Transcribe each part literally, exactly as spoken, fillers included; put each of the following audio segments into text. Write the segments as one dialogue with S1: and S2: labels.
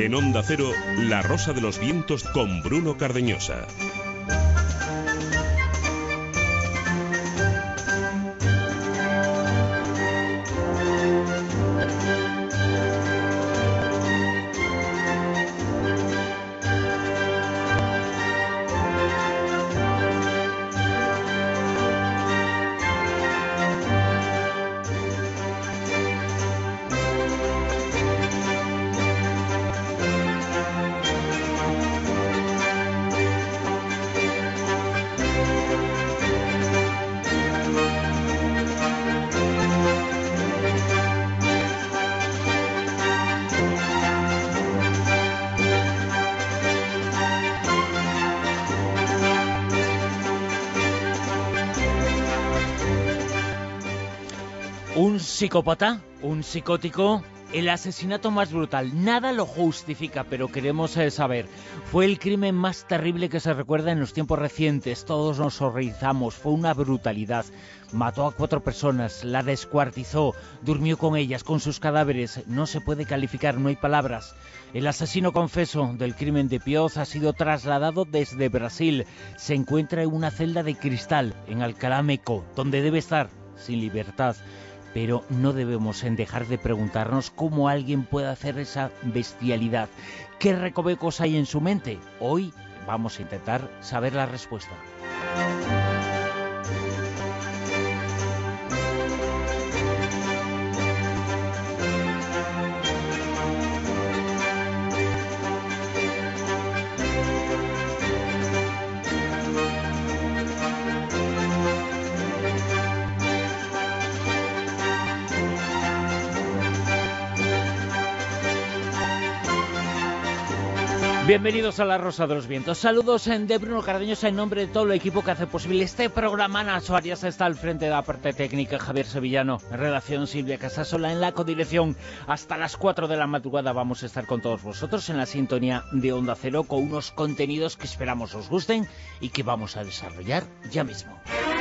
S1: En Onda Cero, La Rosa de los Vientos con Bruno Cardeñosa.
S2: Un psicópata, un psicótico, el asesinato más brutal. Nada lo justifica, pero queremos eh, saber. Fue el crimen más terrible que se recuerda en los tiempos recientes. Todos nos horrorizamos. Fue una brutalidad. Mató a cuatro personas, la descuartizó, durmió con ellas, con sus cadáveres. No se puede calificar, no hay palabras. El asesino confeso del crimen de Pioz ha sido trasladado desde Brasil. Se encuentra en una celda de cristal en Alcalá Meco, donde debe estar, sin libertad. Pero no debemos dejar de preguntarnos cómo alguien puede hacer esa bestialidad. ¿Qué recovecos hay en su mente? Hoy vamos a intentar saber la respuesta. Bienvenidos a La Rosa de los Vientos. Saludos de Bruno Cardeñosa en nombre de todo el equipo que hace posible este programa. Nacho Arias está al frente de la parte técnica, Javier Sevillano en redacción, Silvia Casasola en la codirección. Hasta las cuatro de la madrugada vamos a estar con todos vosotros en la sintonía de Onda Cero con unos contenidos que esperamos os gusten y que vamos a desarrollar ya mismo.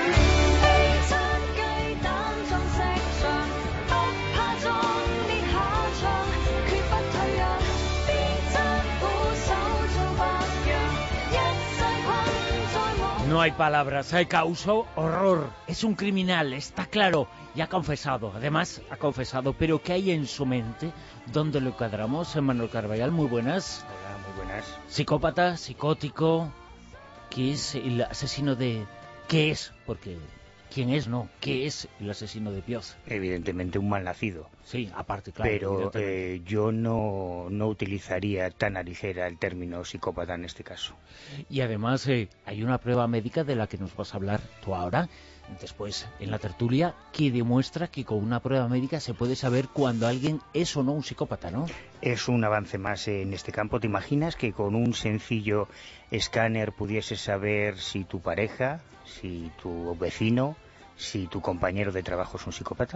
S2: No hay palabras, hay causó horror. Es un criminal, está claro, y ha confesado. Además, ha confesado, pero ¿qué hay en su mente? ¿Dónde lo encuadramos? Manuel Carballal, muy buenas.
S3: Hola, muy buenas.
S2: Psicópata, psicótico, ¿qué es el asesino de...? ¿Qué es? Porque... ¿Quién es, no? ¿Qué es el asesino de Pioz?
S3: Evidentemente un malnacido.
S2: Sí, aparte, claro.
S3: Pero eh, yo no, no utilizaría tan a ligera el término psicópata en este caso.
S2: Y además eh, hay una prueba médica de la que nos vas a hablar tú ahora, después en la tertulia, que demuestra que con una prueba médica se puede saber cuando alguien es o no un psicópata, ¿no?
S3: Es un avance más en este campo. ¿Te imaginas que con un sencillo escáner pudieses saber si tu pareja, si tu vecino, si tu compañero de trabajo es un psicópata?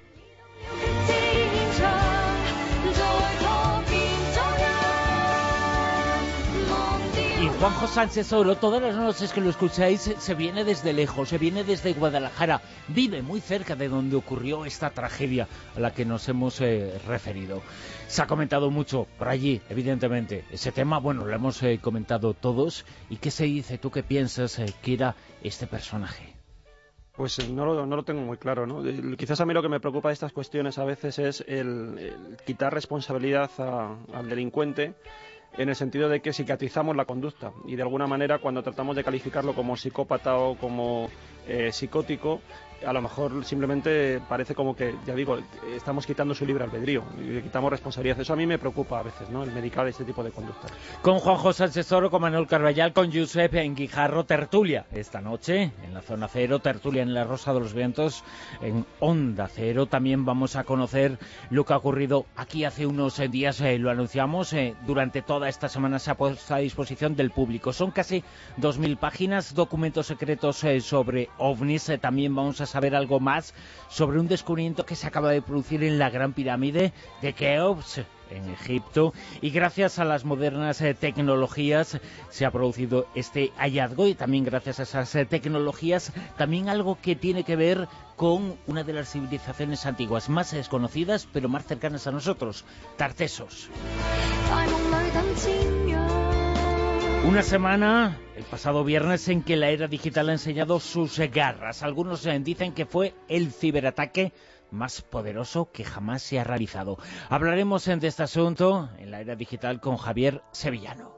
S2: Y Juanjo Sánchez Oro, todas las noches que lo escucháis, se viene desde lejos, se viene desde Guadalajara, vive muy cerca de donde ocurrió esta tragedia a la que nos hemos eh, referido. Se ha comentado mucho por allí, evidentemente, ese tema, bueno, lo hemos eh, comentado todos. ¿Y qué se dice? ¿Tú qué piensas eh, que era este personaje?
S4: Pues no lo, no lo tengo muy claro, ¿no? Quizás a mí lo que me preocupa de estas cuestiones a veces es el, el quitar responsabilidad a, al delincuente, en el sentido de que cicatrizamos la conducta y de alguna manera cuando tratamos de calificarlo como psicópata o como eh, psicótico, a lo mejor simplemente parece como que, ya digo, estamos quitando su libre albedrío y le quitamos responsabilidad. Eso a mí me preocupa a veces, ¿no? El medicar este tipo de conducta.
S2: Con Juanjo Sánchez Oro, con Manuel Carballal, con Josep en Guijarro, tertulia esta noche en la Zona Cero, tertulia en La Rosa de los Vientos, en Onda Cero. También vamos a conocer lo que ha ocurrido aquí hace unos días, eh, lo anunciamos, eh, durante toda esta semana se ha puesto a disposición del público. Son casi dos mil páginas, documentos secretos eh, sobre ovnis. Eh, también vamos a saber algo más sobre un descubrimiento que se acaba de producir en la Gran Pirámide de Keops, en Egipto, y gracias a las modernas eh, tecnologías se ha producido este hallazgo, y también gracias a esas eh, tecnologías, también algo que tiene que ver con una de las civilizaciones antiguas más desconocidas, pero más cercanas a nosotros, Tartessos. Una semana, el pasado viernes, en que la era digital ha enseñado sus garras. Algunos dicen que fue el ciberataque más poderoso que jamás se ha realizado. Hablaremos de este asunto en la era digital con Javier Sevillano.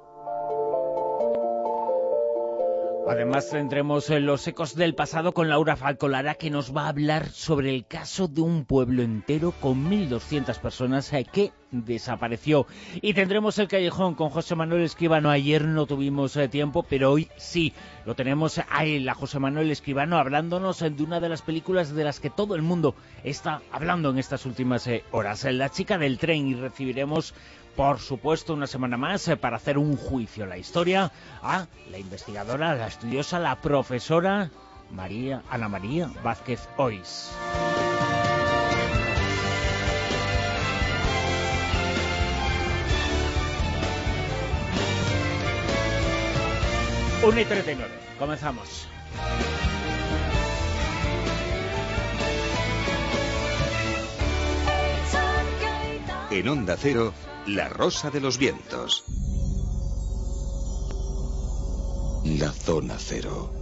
S2: Además tendremos los ecos del pasado con Laura Falcolara, que nos va a hablar sobre el caso de un pueblo entero con mil doscientas personas que desapareció. Y tendremos el callejón con José Manuel Escribano. Ayer no tuvimos eh, tiempo, pero hoy sí. Lo tenemos a él, a José Manuel Escribano, hablándonos de una de las películas de las que todo el mundo está hablando en estas últimas eh, horas. La chica del tren. Y recibiremos, por supuesto, una semana más eh, para hacer un juicio a la historia a la investigadora, la estudiosa, la profesora María Ana María Vázquez Ois. una y treinta y nueve, comenzamos.
S1: En Onda Cero, La Rosa de los Vientos. La Zona Cero.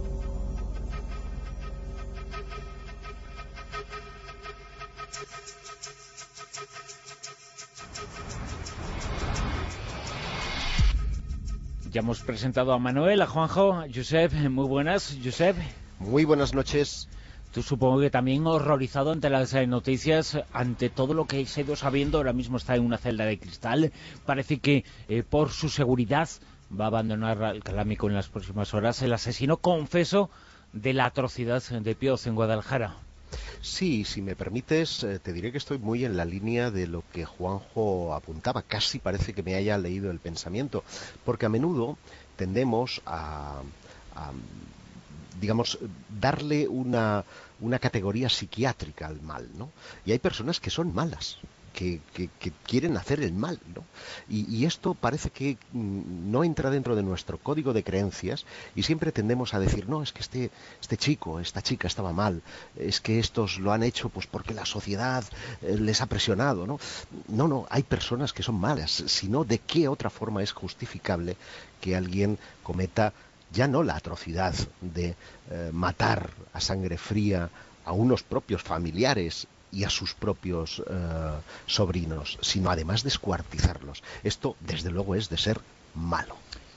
S2: Ya hemos presentado a Manuel, a Juanjo, a Josep. Muy buenas, Josep.
S5: Muy buenas noches.
S2: Tú supongo que también horrorizado ante las eh, noticias, ante todo lo que se ha ido sabiendo. Ahora mismo está en una celda de cristal. Parece que eh, por su seguridad va a abandonar el Calámico en las próximas horas. El asesino confeso de la atrocidad de Pioz en Guadalajara.
S5: Sí, si me permites, eh, te diré que estoy muy en la línea de lo que Juanjo apuntaba. Casi parece que me haya leído el pensamiento, porque a menudo tendemos a, a digamos, darle una, una categoría psiquiátrica al mal, ¿no? Y hay personas que son malas, que, que, que quieren hacer el mal, ¿no? Y, y esto parece que no entra dentro de nuestro código de creencias y siempre tendemos a decir, no, es que este, este chico, esta chica estaba mal, es que estos lo han hecho pues porque la sociedad eh, les ha presionado, ¿no? No, no, hay personas que son malas, sino de qué otra forma es justificable que alguien cometa ya no la atrocidad de eh, matar a sangre fría a unos propios familiares y a sus propios eh, sobrinos, sino además descuartizarlos. Esto, desde luego, es de ser malo.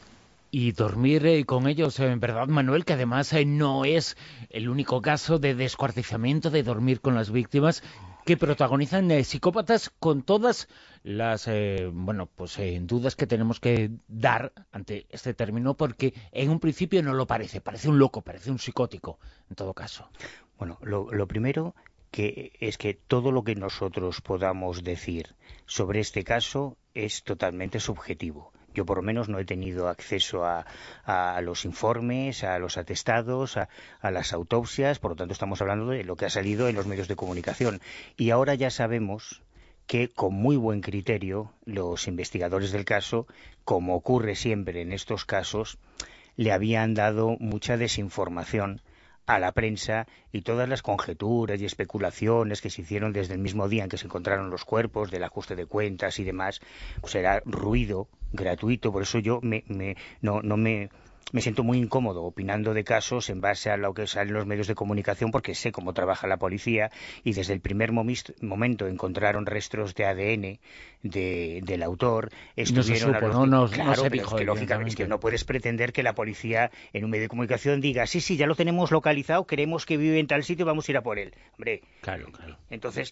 S2: Y dormir eh, con ellos, en verdad, Manuel, que además eh, no es el único caso de descuartizamiento, de dormir con las víctimas, que protagonizan eh, psicópatas, con todas las eh, bueno pues eh, dudas que tenemos que dar ante este término, porque en un principio no lo parece, parece un loco, parece un psicótico, en todo caso.
S3: Bueno, lo, lo primero que es que todo lo que nosotros podamos decir sobre este caso es totalmente subjetivo. Yo por lo menos no he tenido acceso a, a los informes, a los atestados, a, a las autopsias, por lo tanto estamos hablando de lo que ha salido en los medios de comunicación. Y ahora ya sabemos que con muy buen criterio los investigadores del caso, como ocurre siempre en estos casos, le habían dado mucha desinformación a la prensa, y todas las conjeturas y especulaciones que se hicieron desde el mismo día en que se encontraron los cuerpos, del ajuste de cuentas y demás, pues era ruido gratuito. Por eso yo me, me, no, no me... Me siento muy incómodo opinando de casos en base a lo que sale en los medios de comunicación, porque sé cómo trabaja la policía, y desde el primer momento encontraron restos de A D N de, del autor.
S2: No se supo, los... no, no,
S3: claro,
S2: no se
S3: dijo.
S2: Es
S3: que, lógicamente, es que no puedes pretender que la policía en un medio de comunicación diga, sí, sí, ya lo tenemos localizado, creemos que vive en tal sitio, vamos a ir a por él. Hombre,
S2: claro, claro.
S3: Entonces,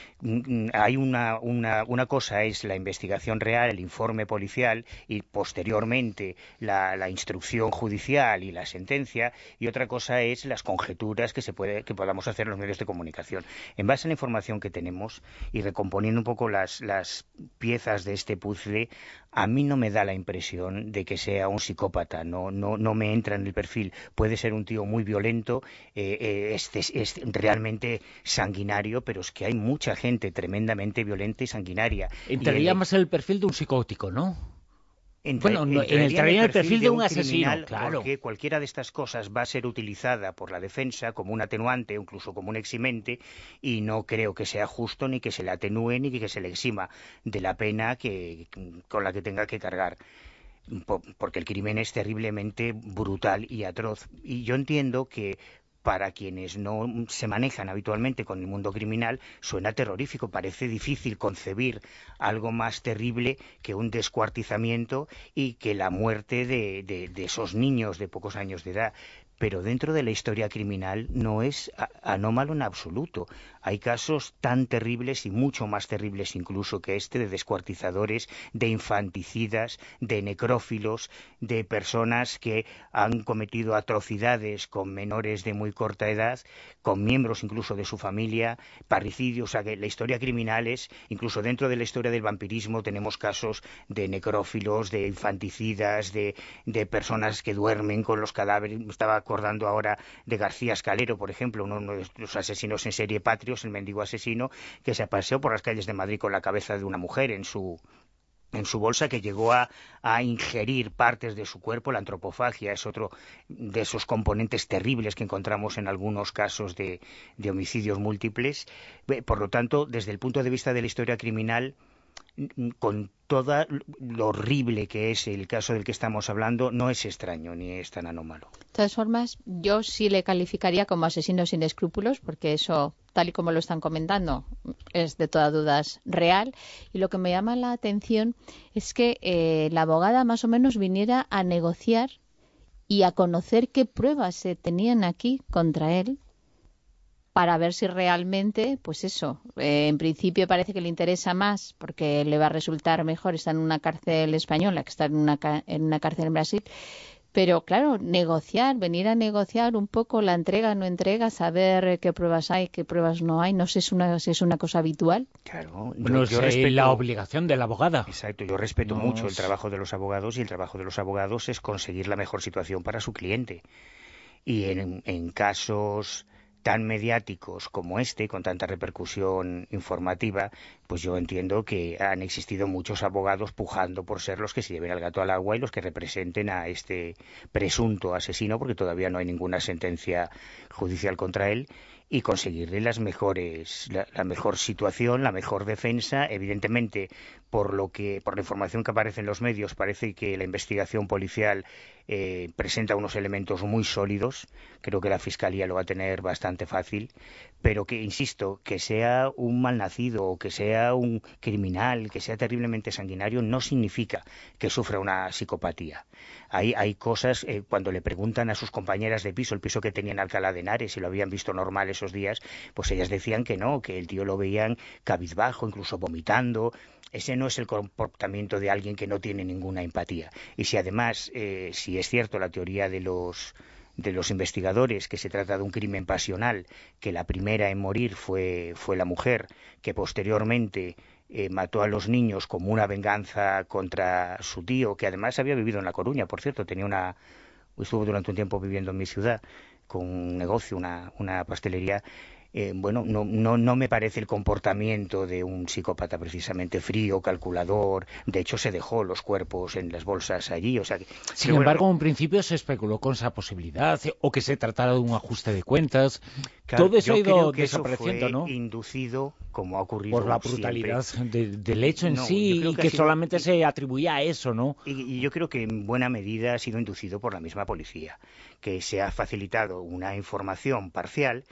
S3: hay una, una, una cosa es la investigación real, el informe policial, y posteriormente la, la instrucción judicial y la sentencia, y otra cosa es las conjeturas que se puede que podamos hacer en los medios de comunicación. En base a la información que tenemos y recomponiendo un poco las, las piezas de este puzzle, a mí no me da la impresión de que sea un psicópata, no, no, no me entra en el perfil. Puede ser un tío muy violento, eh, eh, este, es realmente sanguinario, pero es que hay mucha gente tremendamente violenta y sanguinaria.
S2: Entraría más en el perfil de un psicótico, ¿no?
S3: Entra,
S2: bueno, no, en el terreno del perfil de un, de un asesino,
S3: criminal,
S2: claro.
S3: Porque cualquiera de estas cosas va a ser utilizada por la defensa como un atenuante, incluso como un eximente, y no creo que sea justo ni que se le atenúe ni que se le exima de la pena que, con la que tenga que cargar. Porque el crimen es terriblemente brutal y atroz. Y yo entiendo que para quienes no se manejan habitualmente con el mundo criminal, suena terrorífico. Parece difícil concebir algo más terrible que un descuartizamiento y que la muerte de, de, de esos niños de pocos años de edad. Pero dentro de la historia criminal no es anómalo en absoluto. Hay casos tan terribles y mucho más terribles incluso que este, de descuartizadores, de infanticidas, de necrófilos, de personas que han cometido atrocidades con menores de muy corta edad, con miembros incluso de su familia, parricidios. O sea que la historia criminal es, incluso dentro de la historia del vampirismo tenemos casos de necrófilos, de infanticidas, de, de personas que duermen con los cadáveres. Estaba acordando ahora de García Escalero, por ejemplo, uno de los asesinos en serie patrios, el mendigo asesino, que se paseó por las calles de Madrid con la cabeza de una mujer en su en su bolsa, que llegó a, a ingerir partes de su cuerpo. La antropofagia es otro de esos componentes terribles que encontramos en algunos casos de, de homicidios múltiples. Por lo tanto, desde el punto de vista de la historia criminal, con todo lo horrible que es el caso del que estamos hablando, no es extraño ni es tan anómalo.
S6: De todas formas, yo sí le calificaría como asesino sin escrúpulos, porque eso, tal y como lo están comentando, es de todas dudas real. Y lo que me llama la atención es que eh, la abogada más o menos viniera a negociar y a conocer qué pruebas se tenían aquí contra él, para ver si realmente, pues eso, eh, en principio parece que le interesa más porque le va a resultar mejor estar en una cárcel española que estar en una, en una cárcel en Brasil. Pero claro, negociar, venir a negociar un poco la entrega, no entrega, saber qué pruebas hay, qué pruebas no hay, no sé si es una, si es una cosa habitual.
S3: Claro, yo,
S2: bueno,
S3: yo
S2: es
S3: respeto
S2: la obligación de la abogada.
S3: Exacto, yo respeto
S2: no
S3: mucho
S2: es...
S3: el trabajo de los abogados, y el trabajo de los abogados es conseguir la mejor situación para su cliente. Y en, en casos tan mediáticos como este, con tanta repercusión informativa, pues yo entiendo que han existido muchos abogados pujando por ser los que se lleven al gato al agua y los que representen a este presunto asesino, porque todavía no hay ninguna sentencia judicial contra él, y conseguirle las mejores, la, la mejor situación, la mejor defensa. Evidentemente, por lo que, por la información que aparece en los medios, parece que la investigación policial eh, presenta unos elementos muy sólidos. Creo que la Fiscalía lo va a tener bastante fácil, pero que, insisto, que sea un malnacido o que sea un criminal, que sea terriblemente sanguinario, no significa que sufra una psicopatía. Hay, hay cosas, eh, cuando le preguntan a sus compañeras de piso, el piso que tenía en Alcalá de Henares, si lo habían visto normal esos días, pues ellas decían que no, que el tío lo veían cabizbajo, incluso vomitando. Ese no es el comportamiento de alguien que no tiene ninguna empatía. Y si además, eh, si es cierto la teoría de los de los investigadores, que se trata de un crimen pasional, que la primera en morir fue, fue la mujer, que posteriormente eh, mató a los niños como una venganza contra su tío, que además había vivido en La Coruña, por cierto, tenía una estuvo durante un tiempo viviendo en mi ciudad, con un negocio, una, una pastelería. Eh, bueno, no, no, no me parece el comportamiento de un psicópata precisamente frío, calculador. De hecho, se dejó los cuerpos en las bolsas allí. O sea, que,
S2: Sin
S3: que,
S2: embargo,
S3: bueno,
S2: en principio se especuló con esa posibilidad, o que se tratara de un ajuste de cuentas.
S3: claro,
S2: Todo eso
S3: yo
S2: ha ido
S3: creo que
S2: desapareciendo,
S3: eso fue
S2: ¿no?
S3: inducido, como ha ocurrido
S2: Por la brutalidad de, del hecho en
S3: no,
S2: sí,
S3: y
S2: que,
S3: que
S2: que
S3: sido,
S2: solamente
S3: y,
S2: se atribuía a eso, ¿no?
S3: Y, y yo creo que en buena medida ha sido inducido por la misma policía, que se ha facilitado una información parcial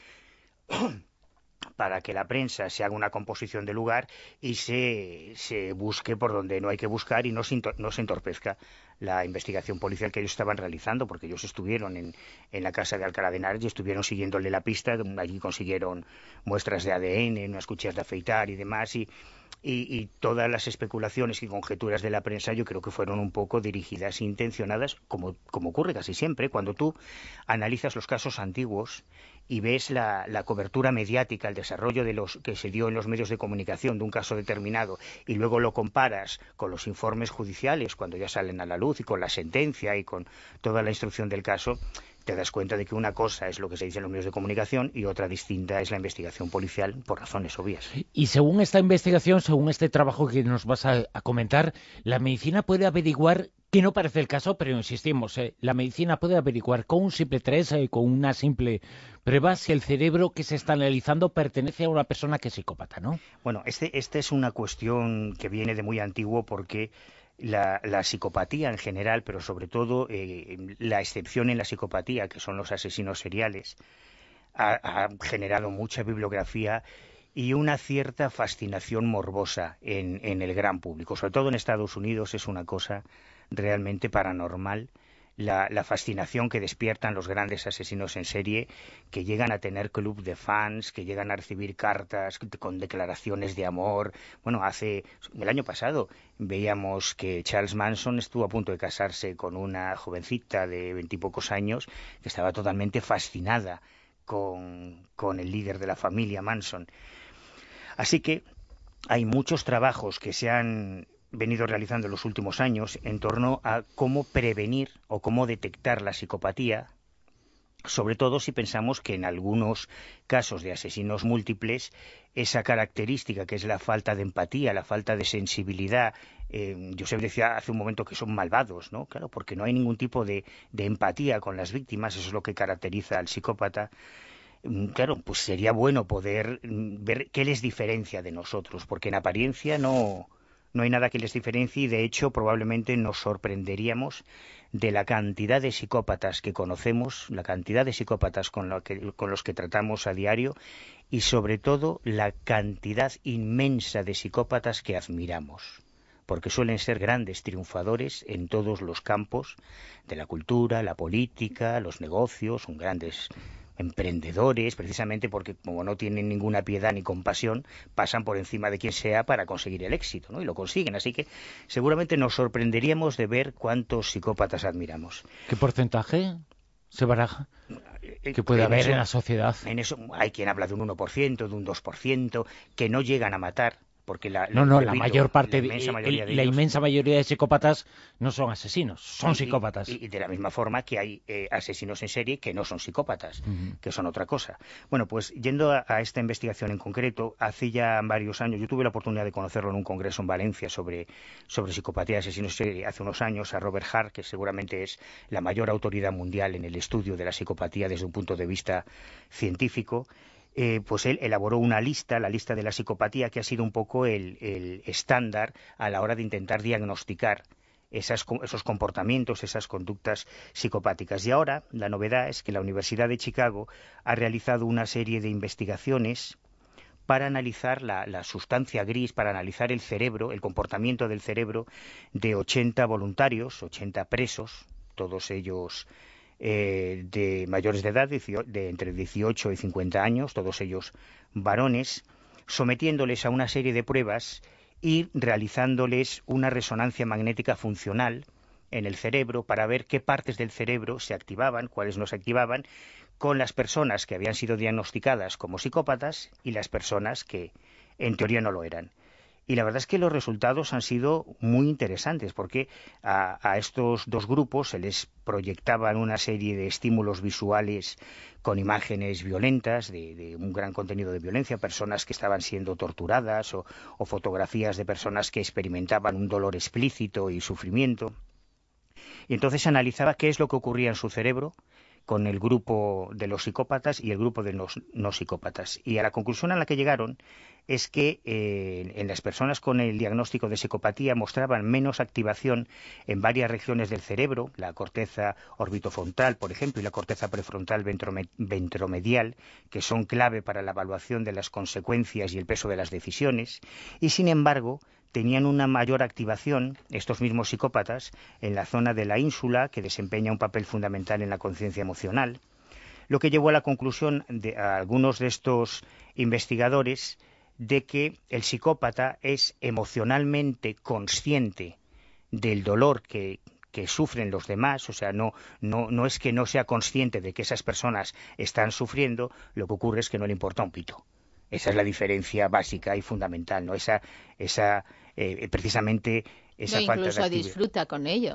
S3: para que la prensa se haga una composición de lugar y se, se busque por donde no hay que buscar y no se, no se entorpezca la investigación policial que ellos estaban realizando, porque ellos estuvieron en, en la casa de Alcalá de Henares y estuvieron siguiéndole la pista. Allí consiguieron muestras de A D N, unas cuchillas de afeitar y demás, y Y, y todas las especulaciones y conjeturas de la prensa yo creo que fueron un poco dirigidas e intencionadas, como, como ocurre casi siempre, cuando tú analizas los casos antiguos y ves la, la cobertura mediática, el desarrollo de los que se dio en los medios de comunicación de un caso determinado, y luego lo comparas con los informes judiciales cuando ya salen a la luz y con la sentencia y con toda la instrucción del caso, te das cuenta de que una cosa es lo que se dice en los medios de comunicación y otra distinta es la investigación policial, por razones obvias.
S2: Y según esta investigación, según este trabajo que nos vas a, a comentar, la medicina puede averiguar Que no parece el caso, pero insistimos, ¿eh? La medicina puede averiguar con un simple test, eh, con una simple prueba, si el cerebro que se está analizando pertenece a una persona que es psicópata, ¿no?
S3: Bueno, este, esta es una cuestión que viene de muy antiguo porque la, la psicopatía en general, pero sobre todo eh, la excepción en la psicopatía, que son los asesinos seriales, ha, ha generado mucha bibliografía y una cierta fascinación morbosa en, en el gran público. Sobre todo en Estados Unidos es una cosa realmente paranormal la, la fascinación que despiertan los grandes asesinos en serie, que llegan a tener club de fans, que llegan a recibir cartas con declaraciones de amor. Bueno, hace el año pasado veíamos que Charles Manson estuvo a punto de casarse con una jovencita de veintipocos años que estaba totalmente fascinada con, con el líder de la familia Manson. Así que hay muchos trabajos que se han venido realizando en los últimos años en torno a cómo prevenir o cómo detectar la psicopatía, sobre todo si pensamos que en algunos casos de asesinos múltiples esa característica que es la falta de empatía, la falta de sensibilidad, eh, Josep decía hace un momento que son malvados, ¿no? Claro, porque no hay ningún tipo de, de empatía con las víctimas, eso es lo que caracteriza al psicópata. Claro, pues sería bueno poder ver qué les diferencia de nosotros, porque en apariencia no, no hay nada que les diferencie y de hecho probablemente nos sorprenderíamos de la cantidad de psicópatas que conocemos, la cantidad de psicópatas con, lo que, con los que tratamos a diario y sobre todo la cantidad inmensa de psicópatas que admiramos, porque suelen ser grandes triunfadores en todos los campos de la cultura, la política, los negocios, son grandes emprendedores, precisamente porque como no tienen ninguna piedad ni compasión, pasan por encima de quien sea para conseguir el éxito, ¿no? Y lo consiguen, así que seguramente nos sorprenderíamos de ver cuántos psicópatas admiramos.
S2: ¿Qué porcentaje se baraja que puede
S3: en
S2: haber
S3: eso,
S2: en la sociedad?
S3: En eso hay quien habla de un uno por ciento, de un dos por ciento, que no llegan a matar. Porque la,
S2: no, no,
S3: repito,
S2: la mayor parte,
S3: la inmensa mayoría,
S2: de,
S3: de
S2: la
S3: ellos,
S2: inmensa mayoría de psicópatas no son asesinos, son
S3: y,
S2: psicópatas.
S3: Y, y de la misma forma que hay eh, asesinos en serie que no son psicópatas, uh-huh. que son otra cosa. Bueno, pues yendo a, a esta investigación en concreto, hace ya varios años, yo tuve la oportunidad de conocerlo en un congreso en Valencia sobre, sobre psicopatía y asesinos en serie hace unos años, a Robert Hart, que seguramente es la mayor autoridad mundial en el estudio de la psicopatía desde un punto de vista científico. Eh, pues él elaboró una lista, la lista de la psicopatía, que ha sido un poco el, el estándar a la hora de intentar diagnosticar esas, esos comportamientos, esas conductas psicopáticas. Y ahora la novedad es que la Universidad de Chicago ha realizado una serie de investigaciones para analizar la, la sustancia gris, para analizar el cerebro, el comportamiento del cerebro de ochenta voluntarios, ochenta presos, todos ellos Eh, de mayores de edad, de entre dieciocho y cincuenta años, todos ellos varones, sometiéndoles a una serie de pruebas y realizándoles una resonancia magnética funcional en el cerebro para ver qué partes del cerebro se activaban, cuáles no se activaban, con las personas que habían sido diagnosticadas como psicópatas y las personas que en teoría no lo eran. Y la verdad es que los resultados han sido muy interesantes porque a, a estos dos grupos se les proyectaban una serie de estímulos visuales con imágenes violentas, de, de un gran contenido de violencia, personas que estaban siendo torturadas o, o fotografías de personas que experimentaban un dolor explícito y sufrimiento. Y entonces se analizaba qué es lo que ocurría en su cerebro con el grupo de los psicópatas y el grupo de los no psicópatas. Y a la conclusión a la que llegaron es que eh, en las personas con el diagnóstico de psicopatía mostraban menos activación en varias regiones del cerebro, la corteza orbitofrontal, por ejemplo, y la corteza prefrontal ventromedial, que son clave para la evaluación de las consecuencias y el peso de las decisiones, y sin embargo tenían una mayor activación, estos mismos psicópatas, en la zona de la ínsula, que desempeña un papel fundamental en la conciencia emocional, lo que llevó a la conclusión de a algunos de estos investigadores de que el psicópata es emocionalmente consciente del dolor que, que sufren los demás, o sea, no, no, no es que no sea consciente de que esas personas están sufriendo, lo que ocurre es que no le importa un pito. Esa es la diferencia básica y fundamental, ¿no? Esa, esa eh, precisamente esa
S6: no,
S3: falta de
S6: incluso
S3: actividad.
S6: Disfruta con ello.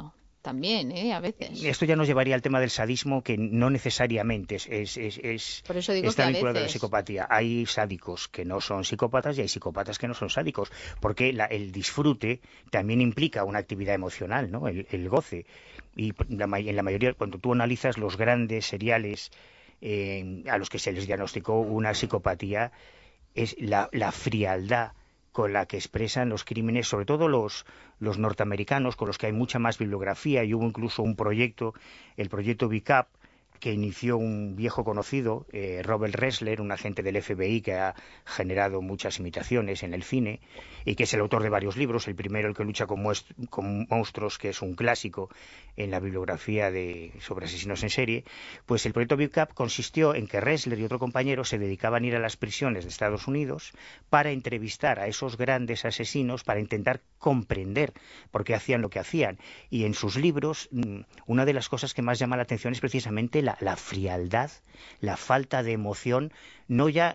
S6: también, ¿eh? A veces.
S3: Esto ya nos llevaría al tema del sadismo, que no necesariamente es, es, es, es
S6: Por eso digo
S3: está
S6: que a
S3: vinculado a la
S6: veces.
S3: psicopatía. Hay sádicos que no son psicópatas y hay psicópatas que no son sádicos, porque la, el disfrute también implica una actividad emocional, ¿no? El, el goce. Y la, en la mayoría, cuando tú analizas los grandes seriales eh, a los que se les diagnosticó una psicopatía, es la, la frialdad con la que expresan los crímenes, sobre todo los, los norteamericanos, con los que hay mucha más bibliografía, y hubo incluso un proyecto, el proyecto B C A P, que inició un viejo conocido, eh, Robert Ressler, un agente del F B I que ha generado muchas imitaciones en el cine y que es el autor de varios libros. El primero, El que lucha con, con monstruos, que es un clásico en la bibliografía de, sobre asesinos en serie. Pues el proyecto B C A P consistió en que Ressler y otro compañero se dedicaban a ir a las prisiones de Estados Unidos para entrevistar a esos grandes asesinos, para intentar comprender por qué hacían lo que hacían. Y en sus libros, una de las cosas que más llama la atención es precisamente La, la frialdad, la falta de emoción, no ya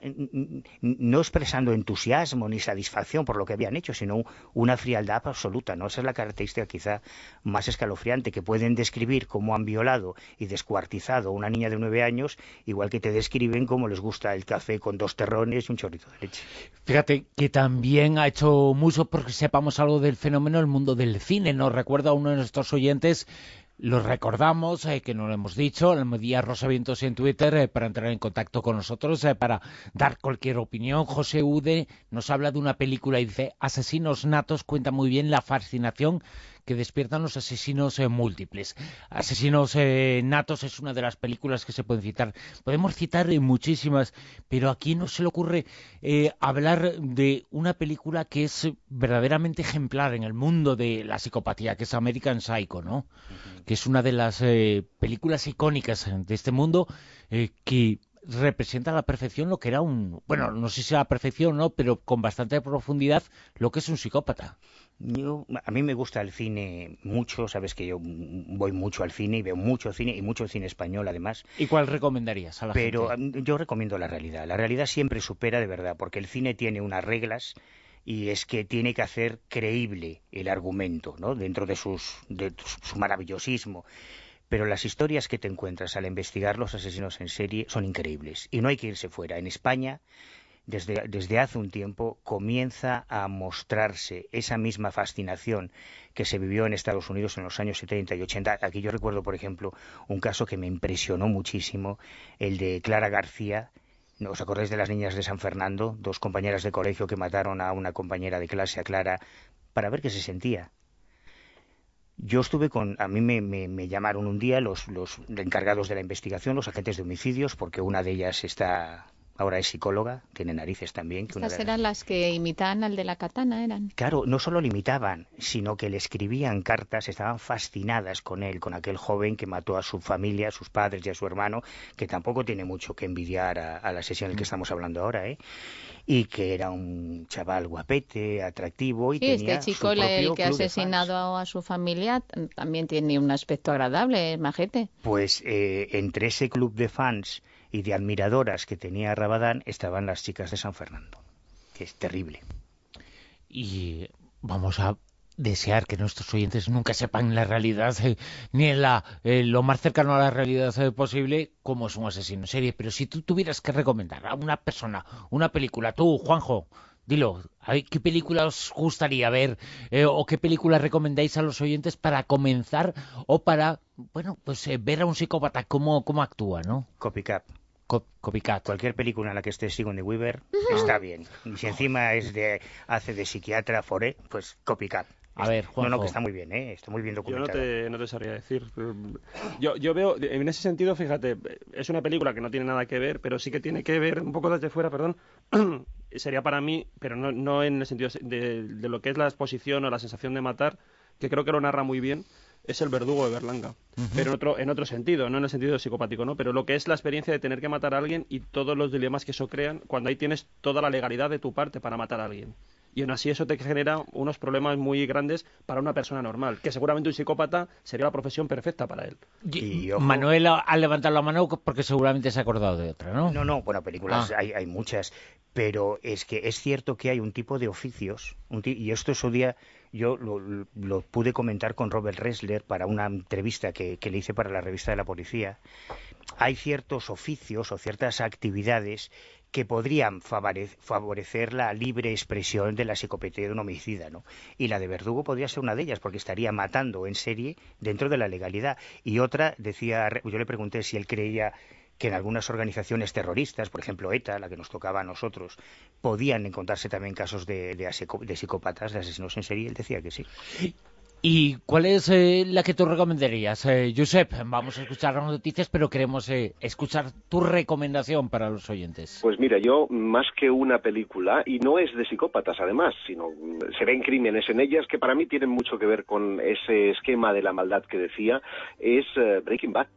S3: no expresando entusiasmo ni satisfacción por lo que habían hecho, sino una frialdad absoluta, ¿no? Esa es la característica quizá más escalofriante, que pueden describir cómo han violado y descuartizado a una niña de nueve años, igual que te describen cómo les gusta el café con dos terrones y un chorrito de leche.
S2: Fíjate que también ha hecho mucho porque sepamos algo del fenómeno del mundo del cine. Nos recuerda a uno de nuestros oyentes. Lo recordamos, eh, que no lo hemos dicho, el día Rosa Vientos en Twitter, eh, para entrar en contacto con nosotros, eh, para dar cualquier opinión. José Ude nos habla de una película y dice: Asesinos natos, cuenta muy bien la fascinación que despiertan los asesinos eh, múltiples. Asesinos eh, natos es una de las películas que se pueden citar. Podemos citar eh, muchísimas, pero aquí no se le ocurre eh, hablar de una película que es verdaderamente ejemplar en el mundo de la psicopatía, que es American Psycho, ¿no? Uh-huh. Que es una de las eh, películas icónicas de este mundo, eh, que representa a la perfección lo que era un... Bueno, no sé si a la perfección o no, pero con bastante profundidad lo que es un psicópata.
S3: Yo, a mí me gusta el cine mucho, sabes que yo voy mucho al cine y veo mucho cine, y mucho cine español además.
S2: ¿Y cuál recomendarías a la
S3: Pero
S2: gente?
S3: Pero yo recomiendo la realidad. La realidad siempre supera de verdad, porque el cine tiene unas reglas, y es que tiene que hacer creíble el argumento, ¿no? Dentro de, sus, de su maravillosismo. Pero las historias que te encuentras al investigar los asesinos en serie son increíbles. Y no hay que irse fuera. En España, desde, desde hace un tiempo, comienza a mostrarse esa misma fascinación que se vivió en Estados Unidos en los años setenta y ochenta. Aquí yo recuerdo, por ejemplo, un caso que me impresionó muchísimo, el de Clara García. ¿No os acordáis de las niñas de San Fernando? Dos compañeras de colegio que mataron a una compañera de clase, a Clara, para ver qué se sentía. Yo estuve con... A mí me, me, me llamaron un día los, los encargados de la investigación, los agentes de homicidios, porque una de ellas está... Ahora es psicóloga, tiene narices también. Que
S6: Estas
S3: una de...
S6: eran las que imitaban al de la katana, ¿eran?
S3: Claro, no solo le imitaban, sino que le escribían cartas, estaban fascinadas con él, con aquel joven que mató a su familia, a sus padres y a su hermano, que tampoco tiene mucho que envidiar a, a la sesión en la que estamos hablando ahora, ¿eh? Y que era un chaval guapete, atractivo, y
S6: sí,
S3: tenía
S6: este chico,
S3: su propio
S6: el que ha
S3: club de
S6: asesinado a su familia, también tiene un aspecto agradable, majete.
S3: Pues eh, entre ese club de fans y de admiradoras que tenía Rabadán estaban las chicas de San Fernando, que es terrible.
S2: Y vamos a desear que nuestros oyentes nunca sepan la realidad, eh, ni en la, eh, lo más cercano a la realidad eh, posible, como es un asesino en serie. Pero si tú tuvieras que recomendar a una persona, una película, tú, Juanjo, dilo, ¿qué película os gustaría ver? Eh, ¿O qué película recomendáis a los oyentes para comenzar o para, bueno, pues eh, ver a un psicópata cómo, cómo actúa, ¿no?
S3: Copycat.
S2: Copycat.
S3: Cualquier película en la que esté Sigourney Weaver está bien. Y si encima es de hace de psiquiatra foré, pues Copycat.
S2: A ver, Juanjo.
S3: No, no, que está muy bien, ¿eh? Está muy bien documentada.
S4: Yo no te, no te sabría decir. Yo, yo veo, en ese sentido, fíjate, es una película que no tiene nada que ver, pero sí que tiene que ver, un poco desde fuera, perdón, sería para mí, pero no, no en el sentido de, de lo que es la exposición o la sensación de matar, que creo que lo narra muy bien, es El verdugo de Berlanga. Uh-huh. Pero en otro, en otro sentido, no en el sentido psicopático, ¿no? Pero lo que es la experiencia de tener que matar a alguien y todos los dilemas que eso crean cuando ahí tienes toda la legalidad de tu parte para matar a alguien. Y aún así eso te genera unos problemas muy grandes para una persona normal, que seguramente un psicópata sería la profesión perfecta para él.
S2: Y, y Manuel ha levantado la mano porque seguramente se ha acordado de otra, ¿no?
S3: No, no, bueno, películas
S2: ah.
S3: hay, hay muchas, pero es que es cierto que hay un tipo de oficios, un t- y esto eso día Yo lo, lo pude comentar con Robert Ressler para una entrevista que, que le hice para la revista de la policía. Hay ciertos oficios o ciertas actividades que podrían favorecer la libre expresión de la psicopatía de un homicida, ¿no? Y la de verdugo podría ser una de ellas, porque estaría matando en serie dentro de la legalidad. Y otra, decía, yo le pregunté si él creía que en algunas organizaciones terroristas, por ejemplo ETA, la que nos tocaba a nosotros, podían encontrarse también casos de, de, de psicópatas, de asesinos en serie. Él decía que sí.
S2: ¿Y cuál es eh, la que tú recomendarías? Eh, Josep, vamos a escuchar las noticias, pero queremos eh, escuchar tu recomendación para los oyentes.
S7: Pues mira, yo más que una película, y no es de psicópatas además, sino se ven crímenes en ellas que para mí tienen mucho que ver con ese esquema de la maldad que decía, es uh, Breaking Bad.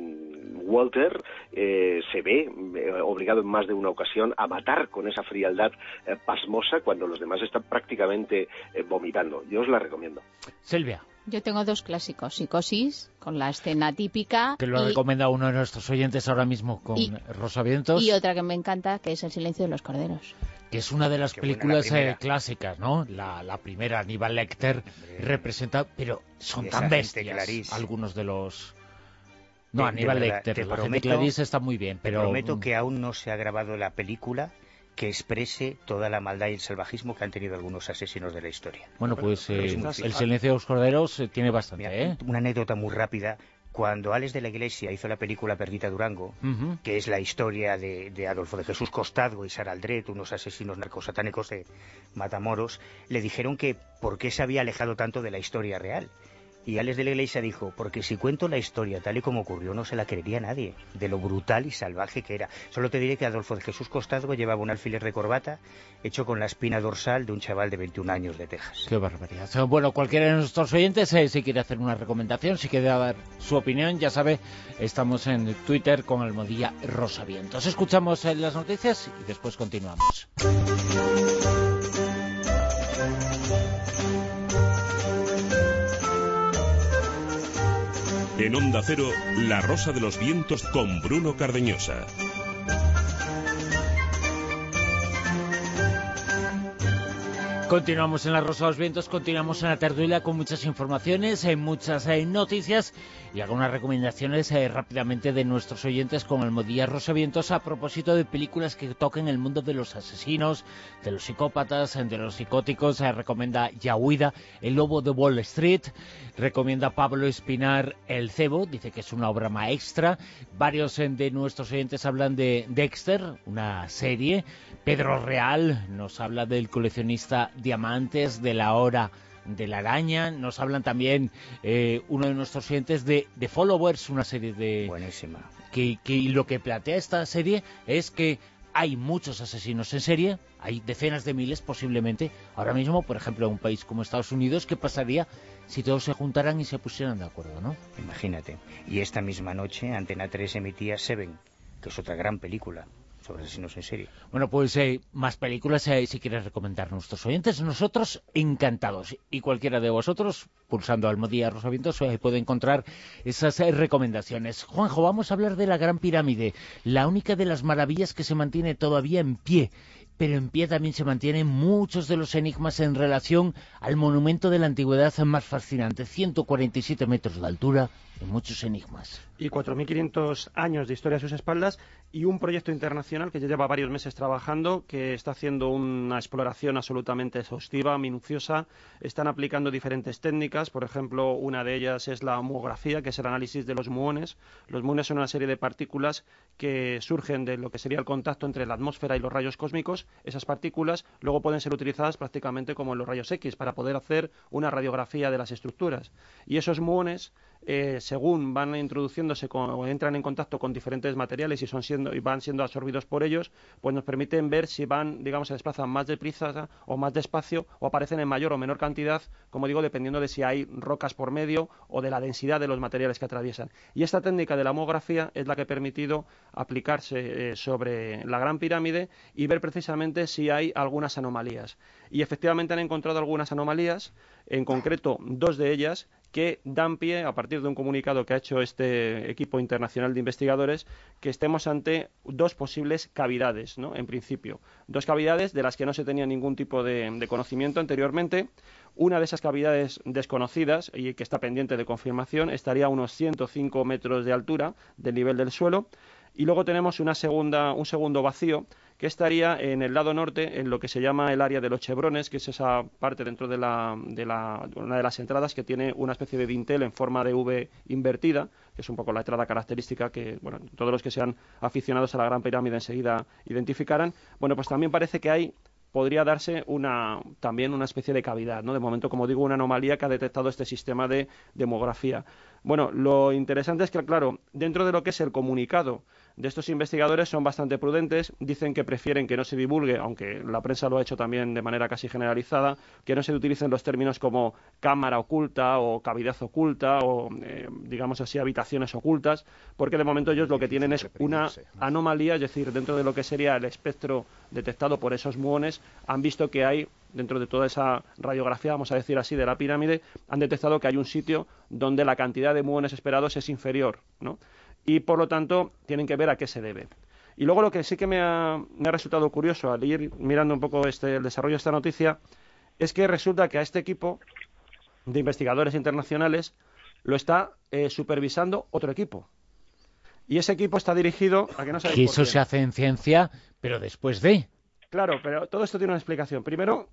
S7: Walter eh, se ve eh, obligado en más de una ocasión a matar con esa frialdad eh, pasmosa cuando los demás están prácticamente eh, vomitando. Yo os la recomiendo.
S2: Silvia.
S6: Yo tengo dos clásicos, Psicosis, con la escena típica.
S2: Que lo
S6: y,
S2: recomienda uno de nuestros oyentes ahora mismo con
S6: y,
S2: Rosavientos.
S6: Y otra que me encanta, que es El silencio de los corderos.
S2: Que es una de las
S3: Qué
S2: películas
S3: buena,
S2: eh, clásicas, ¿no? La, la primera, Aníbal Lecter,
S3: Hombre,
S2: representa... Pero son tan
S3: gente
S2: bestias
S3: Clarís.
S2: algunos de los... No,
S3: de,
S2: Aníbal
S3: de verdad,
S2: Lecter,
S3: te
S2: la
S3: prometo,
S2: gente Clarís está muy bien, pero...
S3: Te prometo que aún no se ha grabado la película que exprese toda la maldad y el salvajismo que han tenido algunos asesinos de la historia.
S2: Bueno, pues eh,
S3: Es muy
S2: El
S3: difícil.
S2: silencio de los corderos eh, tiene bastante,
S3: Mira,
S2: ¿eh?
S3: una anécdota muy rápida. Cuando Alex de la Iglesia hizo la película Perdita Durango,
S2: Uh-huh.
S3: que es la historia de, de Adolfo de Jesús Costazgo y Sara Aldret, unos asesinos narcosatánicos de Matamoros, le dijeron que por qué se había alejado tanto de la historia real. Y Alex de la Iglesia dijo, porque si cuento la historia tal y como ocurrió no se la creería nadie, de lo brutal y salvaje que era. Solo te diré que Adolfo de Jesús Costazgo llevaba un alfiler de corbata hecho con la espina dorsal de un chaval de veintiún años de Texas.
S2: Qué barbaridad. Bueno, cualquiera de nuestros oyentes, eh, si quiere hacer una recomendación, si quiere dar su opinión, ya sabe, estamos en Twitter con Almohadilla Rosavientos. Escuchamos eh, las noticias y después continuamos.
S1: En Onda Cero, La Rosa de los Vientos con Bruno Cardeñosa.
S2: Continuamos en La Rosa de los Vientos, continuamos en la tertulia con muchas informaciones, eh, muchas eh, noticias y algunas recomendaciones eh, rápidamente de nuestros oyentes con Almohadilla Rosavientos a propósito de películas que toquen el mundo de los asesinos, de los psicópatas, de los psicóticos. Eh, recomienda Yahuida, El Lobo de Wall Street, recomienda Pablo Espinar El Cebo, dice que es una obra maestra. Varios eh, de nuestros oyentes hablan de Dexter, una serie. Pedro Real nos habla del coleccionista Diamantes, de La Hora de la Araña. Nos hablan también eh, uno de nuestros oyentes de, de Followers, una serie de...
S3: Buenísima.
S2: Que, que lo que plantea esta serie es que hay muchos asesinos en serie, hay decenas de miles posiblemente. Ahora mismo, por ejemplo, en un país como Estados Unidos, ¿qué pasaría si todos se juntaran y se pusieran de acuerdo, no?
S3: Imagínate. Y esta misma noche Antena tres emitía Seven, que es otra gran película sobre asesinos en serie.
S2: Bueno, pues eh, más películas eh, si quieres recomendar a nuestros oyentes. Nosotros encantados. Y cualquiera de vosotros, pulsando Almohadilla Rosavientos, eh, puede encontrar esas eh, recomendaciones. Juanjo, vamos a hablar de la Gran Pirámide, la única de las maravillas que se mantiene todavía en pie. Pero en pie también se mantienen muchos de los enigmas en relación al monumento de la antigüedad más fascinante. ciento cuarenta y siete metros de altura y muchos enigmas.
S4: Y cuatro mil quinientos años de historia a sus espaldas y un proyecto internacional que ya lleva varios meses trabajando, que está haciendo una exploración absolutamente exhaustiva, minuciosa. Están aplicando diferentes técnicas, por ejemplo, una de ellas es la muografía, que es el análisis de los muones. Los muones son una serie de partículas que surgen de lo que sería el contacto entre la atmósfera y los rayos cósmicos. Esas partículas luego pueden ser utilizadas prácticamente como en los rayos X para poder hacer una radiografía de las estructuras. Y esos muones, eh, según van introduciéndose con, o entran en contacto con diferentes materiales y son siendo y van siendo absorbidos por ellos, pues nos permiten ver si van, digamos, se desplazan más deprisa o más despacio, o aparecen en mayor o menor cantidad, como digo, dependiendo de si hay rocas por medio o de la densidad de los materiales que atraviesan. Y esta técnica de la muografía es la que ha permitido aplicarse eh, sobre la Gran Pirámide y ver precisamente si hay algunas anomalías. Y efectivamente han encontrado algunas anomalías, en concreto dos de ellas, que dan pie, a partir de un comunicado que ha hecho este equipo internacional de investigadores, que estemos ante dos posibles cavidades, ¿no? En principio, dos cavidades de las que no se tenía ningún tipo de, de conocimiento anteriormente. Una de esas cavidades desconocidas y que está pendiente de confirmación estaría a unos ciento cinco metros de altura del nivel del suelo. Y luego tenemos una segunda, un segundo vacío que estaría en el lado norte, en lo que se llama el área de los chevrones, que es esa parte dentro de, la, de la, una de las entradas que tiene una especie de dintel en forma de V invertida, que es un poco la entrada característica que, bueno, todos los que sean aficionados a la Gran Pirámide enseguida identificarán. Bueno, pues también parece que hay podría darse una también una especie de cavidad, ¿no? De momento, como digo, una anomalía que ha detectado este sistema de demografía. Bueno, lo interesante es que, claro, dentro de lo que es el comunicado de estos investigadores son bastante prudentes, dicen que prefieren que no se divulgue, aunque la prensa lo ha hecho también de manera casi generalizada, que no se utilicen los términos como cámara oculta o cavidad oculta o, eh, digamos así, habitaciones ocultas, porque de momento ellos lo que tienen es una anomalía, es decir, dentro de lo que sería el espectro detectado por esos muones, han visto que hay, dentro de toda esa radiografía, vamos a decir así, de la pirámide, han detectado que hay un sitio donde la cantidad de muones esperados es inferior, ¿no? Y por lo tanto tienen que ver a qué se debe. Y luego lo que sí que me ha, me ha resultado curioso al ir mirando un poco este, el desarrollo de esta noticia es que resulta que a este equipo de investigadores internacionales lo está eh, supervisando otro equipo. Y ese equipo está dirigido a que no sabéis
S2: Que
S4: por
S2: eso
S4: quién.
S2: se hace en ciencia, pero después de...
S4: Claro, pero todo esto tiene una explicación. Primero,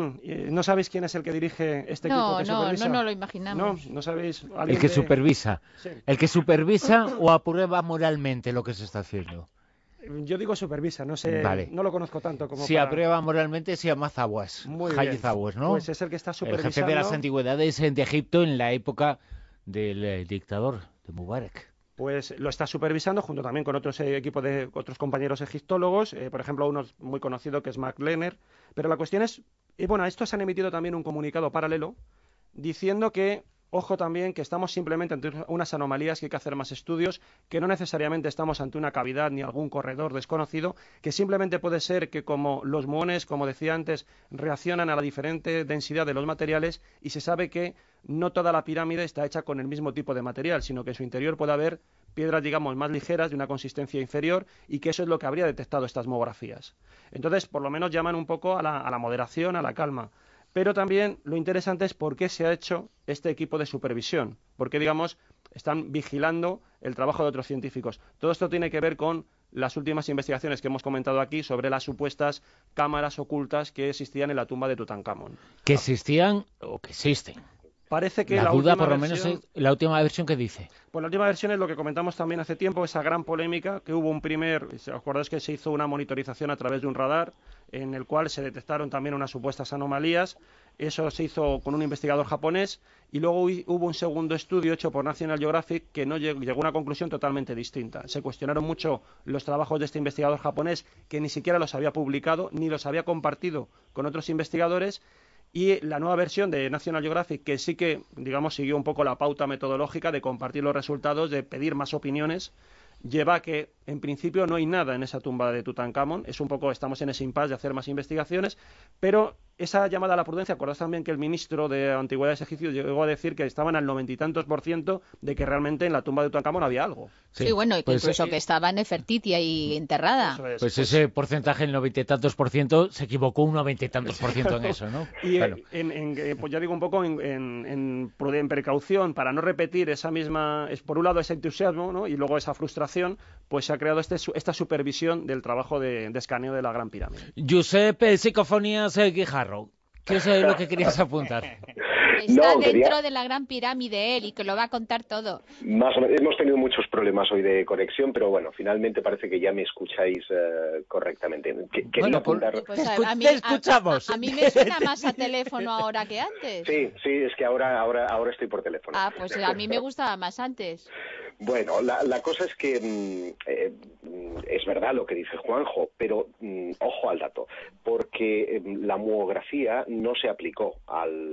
S4: ¿no sabéis quién es el que dirige este equipo
S6: No,
S4: que
S6: no,
S4: supervisa?
S6: no, no lo imaginamos.
S4: No, no sabéis.
S2: El que
S4: de...
S2: supervisa.
S4: Sí.
S2: El que supervisa o aprueba moralmente lo que se está haciendo.
S4: Yo digo supervisa, no sé,
S2: Vale.
S4: no lo conozco tanto como
S2: Si
S4: para...
S2: aprueba moralmente se llama Zawas.
S4: Muy
S2: Haji
S4: bien.
S2: Zawas, ¿no?
S4: Pues es el que está
S2: El
S4: supervisando...
S2: jefe de las antigüedades de Egipto en la época del eh, dictador de Mubarak.
S4: Pues lo está supervisando junto también con otros eh, equipos de otros compañeros egiptólogos, eh, por ejemplo, uno muy conocido que es Mark Lehner. Pero la cuestión es, y bueno, a estos han emitido también un comunicado paralelo diciendo que, ojo también, que estamos simplemente ante unas anomalías, que hay que hacer más estudios, que no necesariamente estamos ante una cavidad ni algún corredor desconocido, que simplemente puede ser que como los muones, como decía antes, reaccionan a la diferente densidad de los materiales y se sabe que no toda la pirámide está hecha con el mismo tipo de material, sino que en su interior puede haber piedras, digamos, más ligeras, de una consistencia inferior, y que eso es lo que habría detectado estas tomografías. Entonces, por lo menos llaman un poco a la, a la moderación, a la calma. Pero también lo interesante es por qué se ha hecho este equipo de supervisión, porque, digamos, están vigilando el trabajo de otros científicos. Todo esto tiene que ver con las últimas investigaciones que hemos comentado aquí sobre las supuestas cámaras ocultas que existían en la tumba de Tutankamón.
S2: Que existían o que existen.
S4: Parece que
S2: la,
S4: la
S2: duda,
S4: última
S2: por lo
S4: versión...
S2: menos, es la última versión que dice.
S4: Pues la última versión es lo que comentamos también hace tiempo, esa gran polémica que hubo un primer... ¿Os acordáis que se hizo una monitorización a través de un radar en el cual se detectaron también unas supuestas anomalías? Eso se hizo con un investigador japonés y luego hubo un segundo estudio hecho por National Geographic que no llegó, llegó a una conclusión totalmente distinta. Se cuestionaron mucho los trabajos de este investigador japonés que ni siquiera los había publicado ni los había compartido con otros investigadores. Y la nueva versión de National Geographic, que sí que, digamos, siguió un poco la pauta metodológica de compartir los resultados, de pedir más opiniones, lleva a que, en principio, no hay nada en esa tumba de Tutankamón. Es un poco, estamos en ese impasse de hacer más investigaciones, pero esa llamada a la prudencia, acordás también que el ministro de Antigüedades egipcio llegó a decir que estaban al noventa y tantos por ciento de que realmente en la tumba de Tutankamón había algo.
S6: Sí, sí, bueno, y que
S2: pues,
S6: incluso
S2: eh,
S6: que estaba Nefertiti ahí enterrada.
S4: Eso es,
S2: pues,
S4: pues
S2: ese porcentaje, el noventa y tantos por ciento, se equivocó un noventa y tantos por ciento en eso, ¿no?
S4: Y
S2: bueno.
S4: en, en, en, pues ya digo un poco en, en, en, en precaución, para no repetir esa misma, es por un lado ese entusiasmo, ¿no? Y luego esa frustración, pues se ha creado este, esta supervisión del trabajo de, de escaneo de la Gran Pirámide.
S2: Giuseppe Psicofonías Guijarro, ¿qué es lo que querías apuntar?
S6: Está
S7: No,
S6: dentro
S7: quería...
S6: de la Gran Pirámide él y que lo va a contar todo.
S7: Más o menos, hemos tenido muchos problemas hoy de conexión, pero bueno, finalmente parece que ya me escucháis uh, correctamente. Que, quería
S2: bueno,
S7: apuntar...
S6: pues a, a, mí,
S2: te escuchamos.
S6: A, a, a mí me suena más a teléfono ahora que antes.
S7: Sí, sí, es que ahora, ahora, ahora estoy por teléfono.
S6: Ah, pues a mí me gustaba más antes.
S7: Bueno, la, la cosa es que mm, eh, es verdad lo que dice Juanjo, pero mm, ojo al dato, porque eh, la muografía no se aplicó al,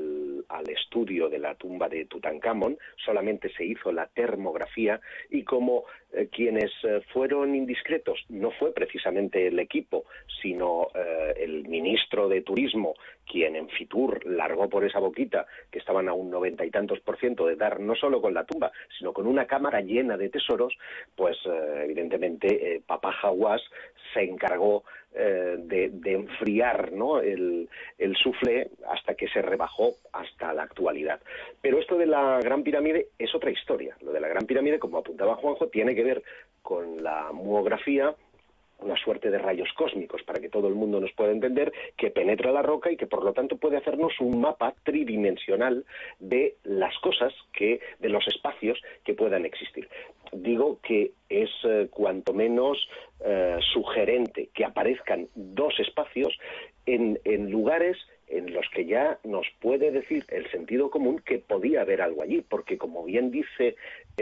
S7: al, al estudio de la tumba de Tutankamón, solamente se hizo la termografía y como eh, quienes eh, fueron indiscretos no fue precisamente el equipo, sino eh, el ministro de Turismo, quien en Fitur largó por esa boquita, que estaban a un noventa y tantos por ciento de dar no solo con la tumba, sino con una cámara llena de tesoros, pues eh, evidentemente eh, Papá Hawass se encargó eh, de, de enfriar, ¿no?, el, el suflé hasta que se rebajó hasta la actualidad. Pero esto de la Gran Pirámide es otra historia. Lo de la Gran Pirámide, como apuntaba Juanjo, tiene que ver con la muografía, una suerte de rayos cósmicos, para que todo el mundo nos pueda entender, que penetra la roca y que por lo tanto puede hacernos un mapa tridimensional de las cosas, que de los espacios que puedan existir. Digo que es eh, cuanto menos eh, sugerente que aparezcan dos espacios en, en lugares en los que ya nos puede decir el sentido común que podía haber algo allí, porque como bien dice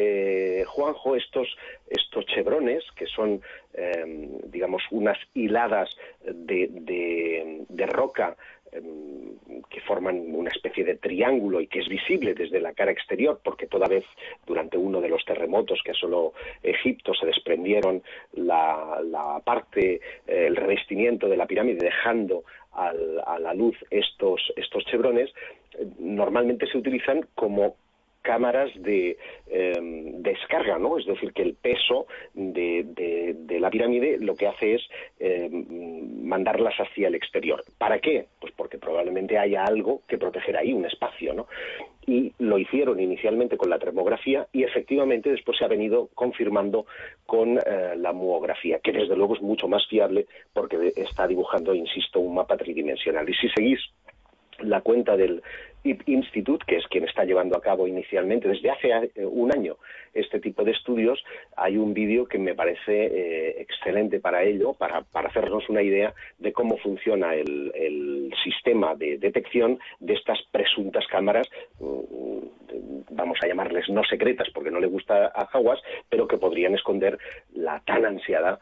S7: eh, Juanjo, estos, estos chevrones, que son, eh, digamos, unas hiladas de, de, de roca eh, que forman una especie de triángulo y que es visible desde la cara exterior, porque toda vez durante uno de los terremotos que asoló Egipto se desprendieron la, la parte, eh, el revestimiento de la pirámide, dejando al, a la luz estos, estos chevrones, eh, normalmente se utilizan como cámaras de eh, descarga, ¿no? Es decir, que el peso de, de, de la pirámide lo que hace es eh, mandarlas hacia el exterior. ¿Para qué? Pues porque probablemente haya algo que proteger ahí, un espacio, ¿no? Y lo hicieron inicialmente con la termografía y efectivamente después se ha venido confirmando con eh, la muografía, que desde luego es mucho más fiable porque está dibujando, insisto, un mapa tridimensional. Y si seguís la cuenta del I P Institute, que es quien está llevando a cabo inicialmente desde hace un año este tipo de estudios, hay un vídeo que me parece eh, excelente para ello, para, para hacernos una idea de cómo funciona el, el sistema de detección de estas presuntas cámaras, vamos a llamarles no secretas porque no le gusta a Hawass, pero que podrían esconder la tan ansiada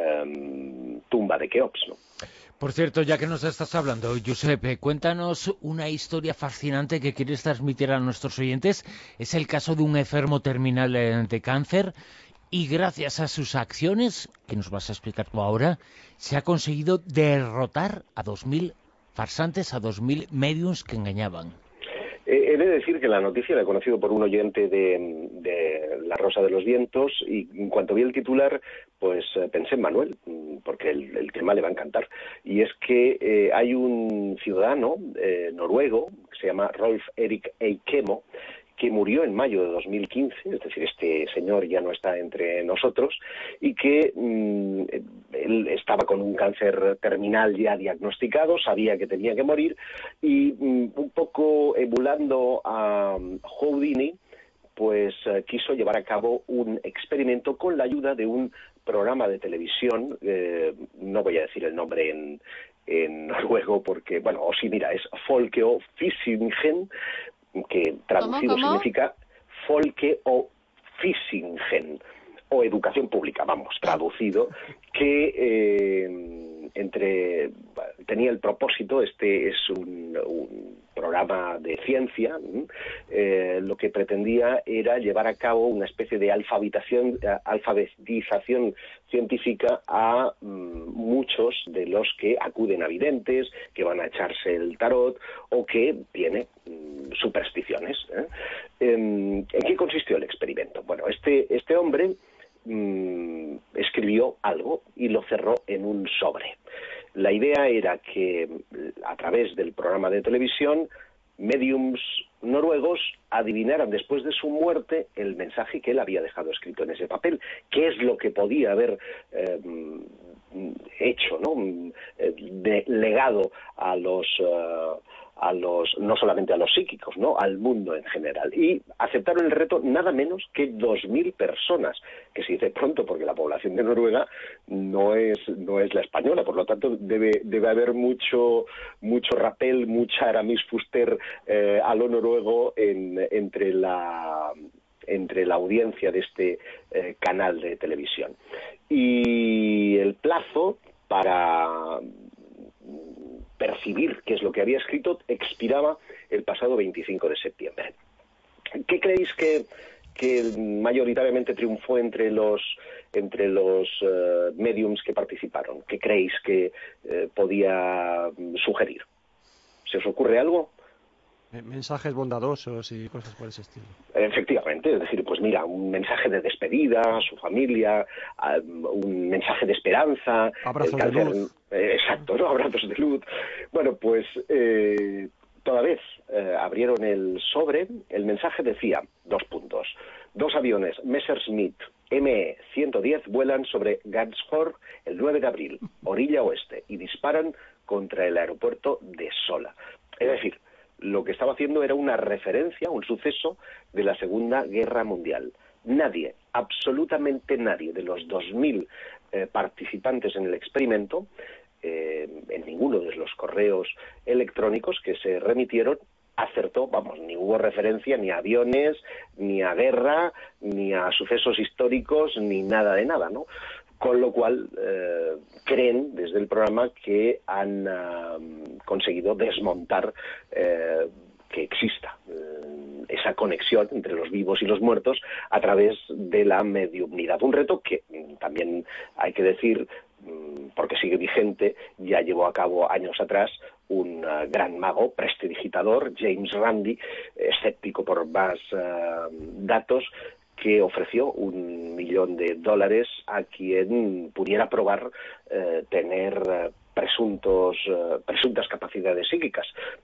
S7: eh, tumba de Keops, ¿no?
S2: Por cierto, ya que nos estás hablando, Giuseppe, cuéntanos una historia fascinante que quieres transmitir a nuestros oyentes. Es el caso de un enfermo terminal de cáncer y gracias a sus acciones, que nos vas a explicar tú ahora, se ha conseguido derrotar a dos mil farsantes, a dos mil mediums que engañaban.
S7: He de decir que la noticia la he conocido por un oyente de, de La Rosa de los Vientos y en cuanto vi el titular, pues pensé en Manuel, porque el, el tema le va a encantar. Y es que eh, hay un ciudadano eh, noruego que se llama Rolf Erik Eikemo, que murió en mayo de dos mil quince, es decir, este señor ya no está entre nosotros, y que mmm, él estaba con un cáncer terminal ya diagnosticado, sabía que tenía que morir, y mmm, un poco emulando a Houdini, pues eh, quiso llevar a cabo un experimento con la ayuda de un programa de televisión, eh, no voy a decir el nombre en, en noruego, porque, bueno, o sí, mira, es Folke Fysingen, que traducido
S6: ¿Cómo, cómo?
S7: significa Folke o Fysingen, o educación pública, vamos, traducido, que eh, entre tenía el propósito, este es un, un programa de ciencia, eh, lo que pretendía era llevar a cabo una especie de alfabetización, alfabetización científica a mm, muchos de los que acuden a videntes, que van a echarse el tarot o que tienen mm, supersticiones, ¿eh? ¿En qué consistió el experimento? Bueno, este, este hombre mmm, escribió algo y lo cerró en un sobre. La idea era que a través del programa de televisión médiums noruegos adivinaran después de su muerte el mensaje que él había dejado escrito en ese papel, qué es lo que podía haber eh, hecho, ¿no? De, legado a los uh, a los no solamente a los psíquicos, ¿no? Al mundo en general. Y aceptaron el reto nada menos que dos mil personas, que se dice pronto porque la población de Noruega no es no es la española, por lo tanto debe debe haber mucho mucho rapel, mucha Aramis Fuster eh, a lo noruego en, entre la entre la audiencia de este eh, canal de televisión. Y el plazo para percibir qué es lo que había escrito, expiraba el pasado veinticinco de septiembre. ¿Qué creéis que, que mayoritariamente triunfó entre los entre los uh, mediums que participaron? ¿Qué creéis que uh, podía sugerir? ¿Se os ocurre algo?
S4: Mensajes bondadosos y cosas por ese estilo.
S7: Efectivamente, es decir, pues mira, un mensaje de despedida a su familia, un mensaje de esperanza.
S4: Abrazos de luz.
S7: Eh, exacto, ¿no? Abrazos de luz. Bueno, pues eh, toda vez eh, abrieron el sobre, el mensaje decía, dos puntos, dos aviones Messerschmitt M E ciento diez vuelan sobre Gansford el nueve de abril, orilla oeste, y disparan contra el aeropuerto de Sola. Es decir, lo que estaba haciendo era una referencia, un suceso de la Segunda Guerra Mundial. Nadie, absolutamente nadie de los dos mil eh, participantes en el experimento, eh, en ninguno de los correos electrónicos que se remitieron, acertó, vamos, ni hubo referencia ni a aviones, ni a guerra, ni a sucesos históricos, ni nada de nada, ¿no? Con lo cual, eh, creen desde el programa que han uh, conseguido desmontar eh, que exista eh, esa conexión entre los vivos y los muertos a través de la mediumnidad. Un reto que también hay que decir, porque sigue vigente, ya llevó a cabo años atrás un uh, gran mago, prestidigitador, James Randi, escéptico por más uh, datos, que ofreció un millón de dólares a quien pudiera probar eh, tener eh, presuntos, eh, presuntas capacidades psíquicas.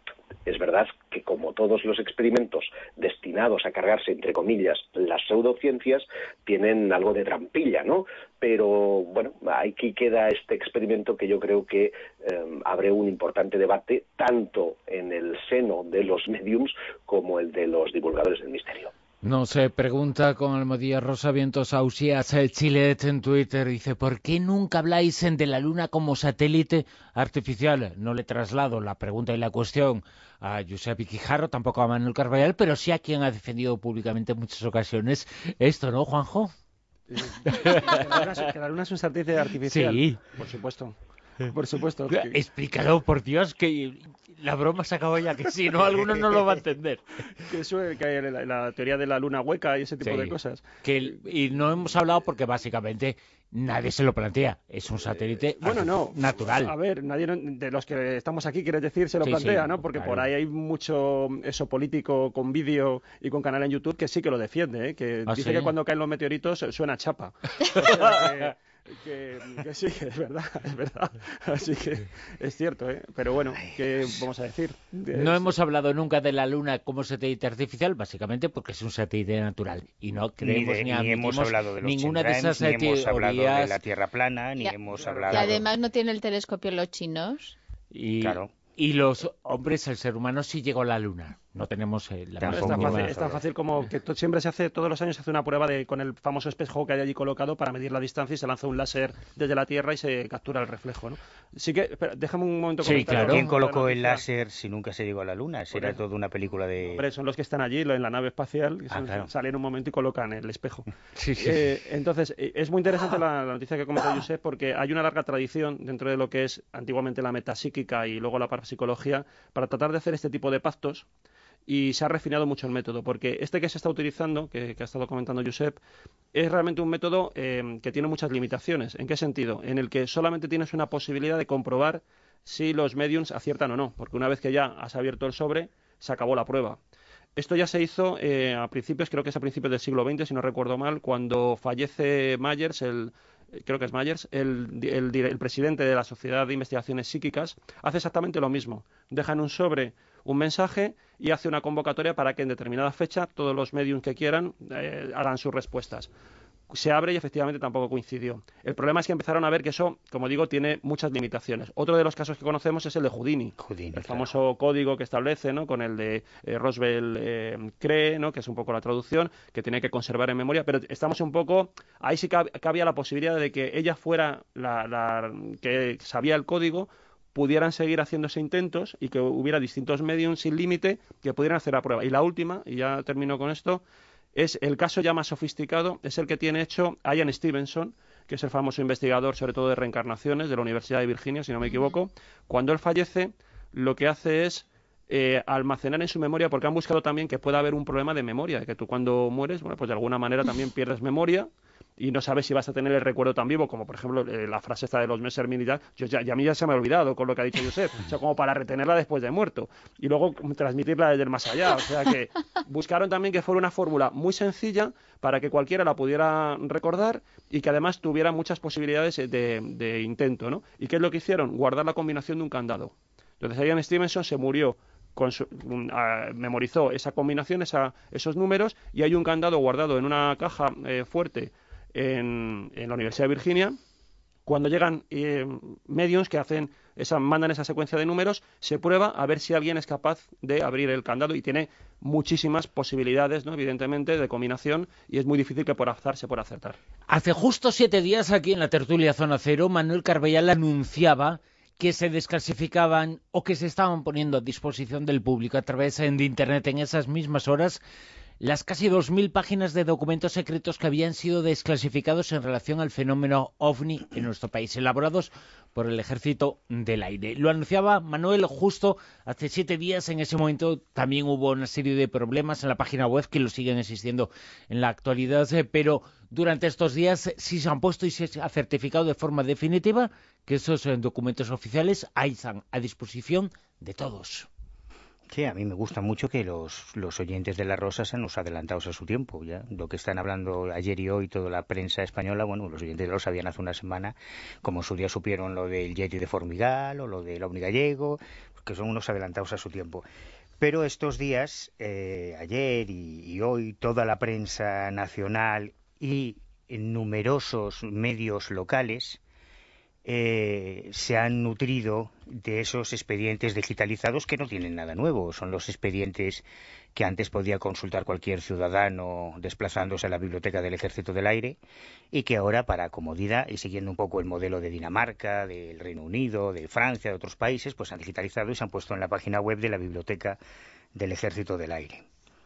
S7: Es verdad que, como todos los experimentos destinados a cargarse, entre comillas, las pseudociencias, tienen algo de trampilla, ¿no? Pero, bueno, aquí queda este experimento que yo creo que eh, abre un importante debate, tanto en el seno de los mediums como el de los divulgadores del misterio.
S2: Nos eh, pregunta con Almodía Rosa Vientos Ausías eh, Chilet en Twitter, dice, ¿por qué nunca habláis de la Luna como satélite artificial? No le traslado la pregunta y la cuestión a Josep Iquijarro, tampoco a Manuel Carballal, pero sí a quien ha defendido públicamente en muchas ocasiones esto, ¿no, Juanjo?
S4: Eh, que, la luna, que la Luna es un satélite artificial.
S2: Sí.
S4: Por supuesto. Por supuesto.
S2: Que... Explícalo, por Dios, que la broma se acabó ya, que si no, alguno no lo va a entender.
S4: Que eso, que hay la, la teoría de la luna hueca y ese tipo
S2: sí,
S4: de cosas.
S2: Que el, y no hemos hablado porque básicamente nadie se lo plantea. Es un satélite eh,
S4: bueno, no,
S2: natural.
S4: A ver, nadie de los que estamos aquí, quieres decir, se lo sí, plantea, sí, ¿no? Porque claro, por ahí hay mucho eso político con vídeo y con canal en YouTube que sí que lo defiende, ¿eh? Que
S2: ¿Ah,
S4: dice
S2: sí?
S4: que cuando caen los meteoritos suena chapa. O sea, que, Que, que sí, que es verdad, es verdad. Así que es cierto, ¿eh? Pero bueno, ¿qué vamos a decir? De...
S2: No hemos hablado nunca de la Luna como satélite artificial, básicamente porque es un satélite natural. Y no creemos
S3: ni,
S2: ni,
S3: ni hemos hablado de los
S2: ninguna de esas
S3: ni
S2: teorías.
S3: hemos hablado de la Tierra plana, ni
S6: ya,
S3: hemos
S6: y
S3: hablado...
S6: Y además no tiene el telescopio los chinos.
S2: Y...
S3: Claro.
S2: Y los hombres, el ser humano sí llegó a la Luna. No tenemos eh, la
S4: claro, es, tan fácil, es tan fácil como que siempre se hace, todos los años se hace una prueba de, con el famoso espejo que hay allí colocado para medir la distancia y se lanza un láser desde la Tierra y se captura el reflejo, ¿no? Sí que, espera, déjame un momento.
S2: Sí, claro.
S3: ¿Quién colocó el láser si nunca se llegó a la Luna? Si era
S4: eso.
S3: toda una película de...
S4: Hombre, son los que están allí en la nave espacial, que
S3: ah,
S4: son,
S3: claro.
S4: salen un momento y colocan el espejo.
S2: Sí, sí.
S4: Eh, entonces, es muy interesante la, la noticia que comenta Josep porque hay una larga tradición dentro de lo que es antiguamente la metapsíquica y luego la parapsicología para tratar de hacer este tipo de pactos. Y se ha refinado mucho el método, porque este que se está utilizando, que, que ha estado comentando Josep, es realmente un método eh, que tiene muchas limitaciones. ¿En qué sentido? En el que solamente tienes una posibilidad de comprobar si los mediums aciertan o no, porque una vez que ya has abierto el sobre, se acabó la prueba. Esto ya se hizo eh, a principios, creo que es a principios del siglo veinte, si no recuerdo mal, cuando fallece Myers, el... creo que es Myers, el, el, el presidente de la Sociedad de Investigaciones Psíquicas, hace exactamente lo mismo. Deja en un sobre un mensaje y hace una convocatoria para que en determinada fecha todos los mediums que quieran eh, hagan sus respuestas. Se abre y efectivamente tampoco coincidió. El problema es que empezaron a ver que eso, como digo, tiene muchas limitaciones. Otro de los casos que conocemos es el de Houdini,
S3: Houdini
S4: el
S3: claro.
S4: famoso código que establece, ¿no? Con el de eh, Roswell eh, cree, ¿no? Que es un poco la traducción, que tiene que conservar en memoria, pero estamos un poco, ahí sí que cabía la posibilidad de que ella fuera la, la que sabía el código, pudieran seguir haciéndose intentos y que hubiera distintos mediums sin límite que pudieran hacer la prueba. Y la última, y ya termino con esto, es el caso ya más sofisticado, es el que tiene hecho Ian Stevenson, que es el famoso investigador sobre todo de reencarnaciones de la Universidad de Virginia, si no me equivoco. Cuando él fallece, lo que hace es eh, almacenar en su memoria, porque han buscado también que pueda haber un problema de memoria, de que tú cuando mueres, bueno, pues de alguna manera también pierdes memoria y no sabes si vas a tener el recuerdo tan vivo, como por ejemplo eh, la frase esta de los Messerschmitt y tal, yo ya, ya a mí ya se me ha olvidado con lo que ha dicho Josep, o sea, como para retenerla después de muerto, y luego transmitirla desde el más allá, o sea que buscaron también que fuera una fórmula muy sencilla para que cualquiera la pudiera recordar y que además tuviera muchas posibilidades de, de intento, ¿no? ¿Y qué es lo que hicieron? Guardar la combinación de un candado. Entonces Ian Stevenson se murió, con su, uh, memorizó esa combinación, esa, esos números, y hay un candado guardado en una caja eh, fuerte En, en la Universidad de Virginia. Cuando llegan eh, mediums que hacen esa, mandan esa secuencia de números, se prueba a ver si alguien es capaz de abrir el candado y tiene muchísimas posibilidades, ¿no? Evidentemente, de combinación, y es muy difícil que por azar se pueda acertar.
S2: Hace justo siete días aquí en la tertulia Zona Cero, Manuel Carbellal anunciaba que se desclasificaban o que se estaban poniendo a disposición del público a través de Internet en esas mismas horas las casi dos mil páginas de documentos secretos que habían sido desclasificados en relación al fenómeno OVNI en nuestro país, elaborados por el Ejército del Aire. Lo anunciaba Manuel justo hace siete días. En ese momento también hubo una serie de problemas en la página web que lo siguen existiendo en la actualidad, pero durante estos días sí se han puesto y se ha certificado de forma definitiva que esos documentos oficiales ahí están a disposición de todos.
S3: Sí, a mí me gusta mucho que los, los oyentes de La Rosa sean los adelantados a su tiempo. Ya lo que están hablando ayer y hoy toda la prensa española, bueno, los oyentes lo sabían hace una semana, como en su día supieron lo del Yeti de Formigal o lo del OVNI gallego, que son unos adelantados a su tiempo. Pero estos días, eh, ayer y, y hoy, toda la prensa nacional y numerosos medios locales Eh, se han nutrido de esos expedientes digitalizados que no tienen nada nuevo. Son los expedientes que antes podía consultar cualquier ciudadano desplazándose a la biblioteca del Ejército del Aire y que ahora, para comodidad y siguiendo un poco el modelo de Dinamarca, del Reino Unido, de Francia, de otros países, pues han digitalizado y se han puesto en la página web de la biblioteca del Ejército del Aire.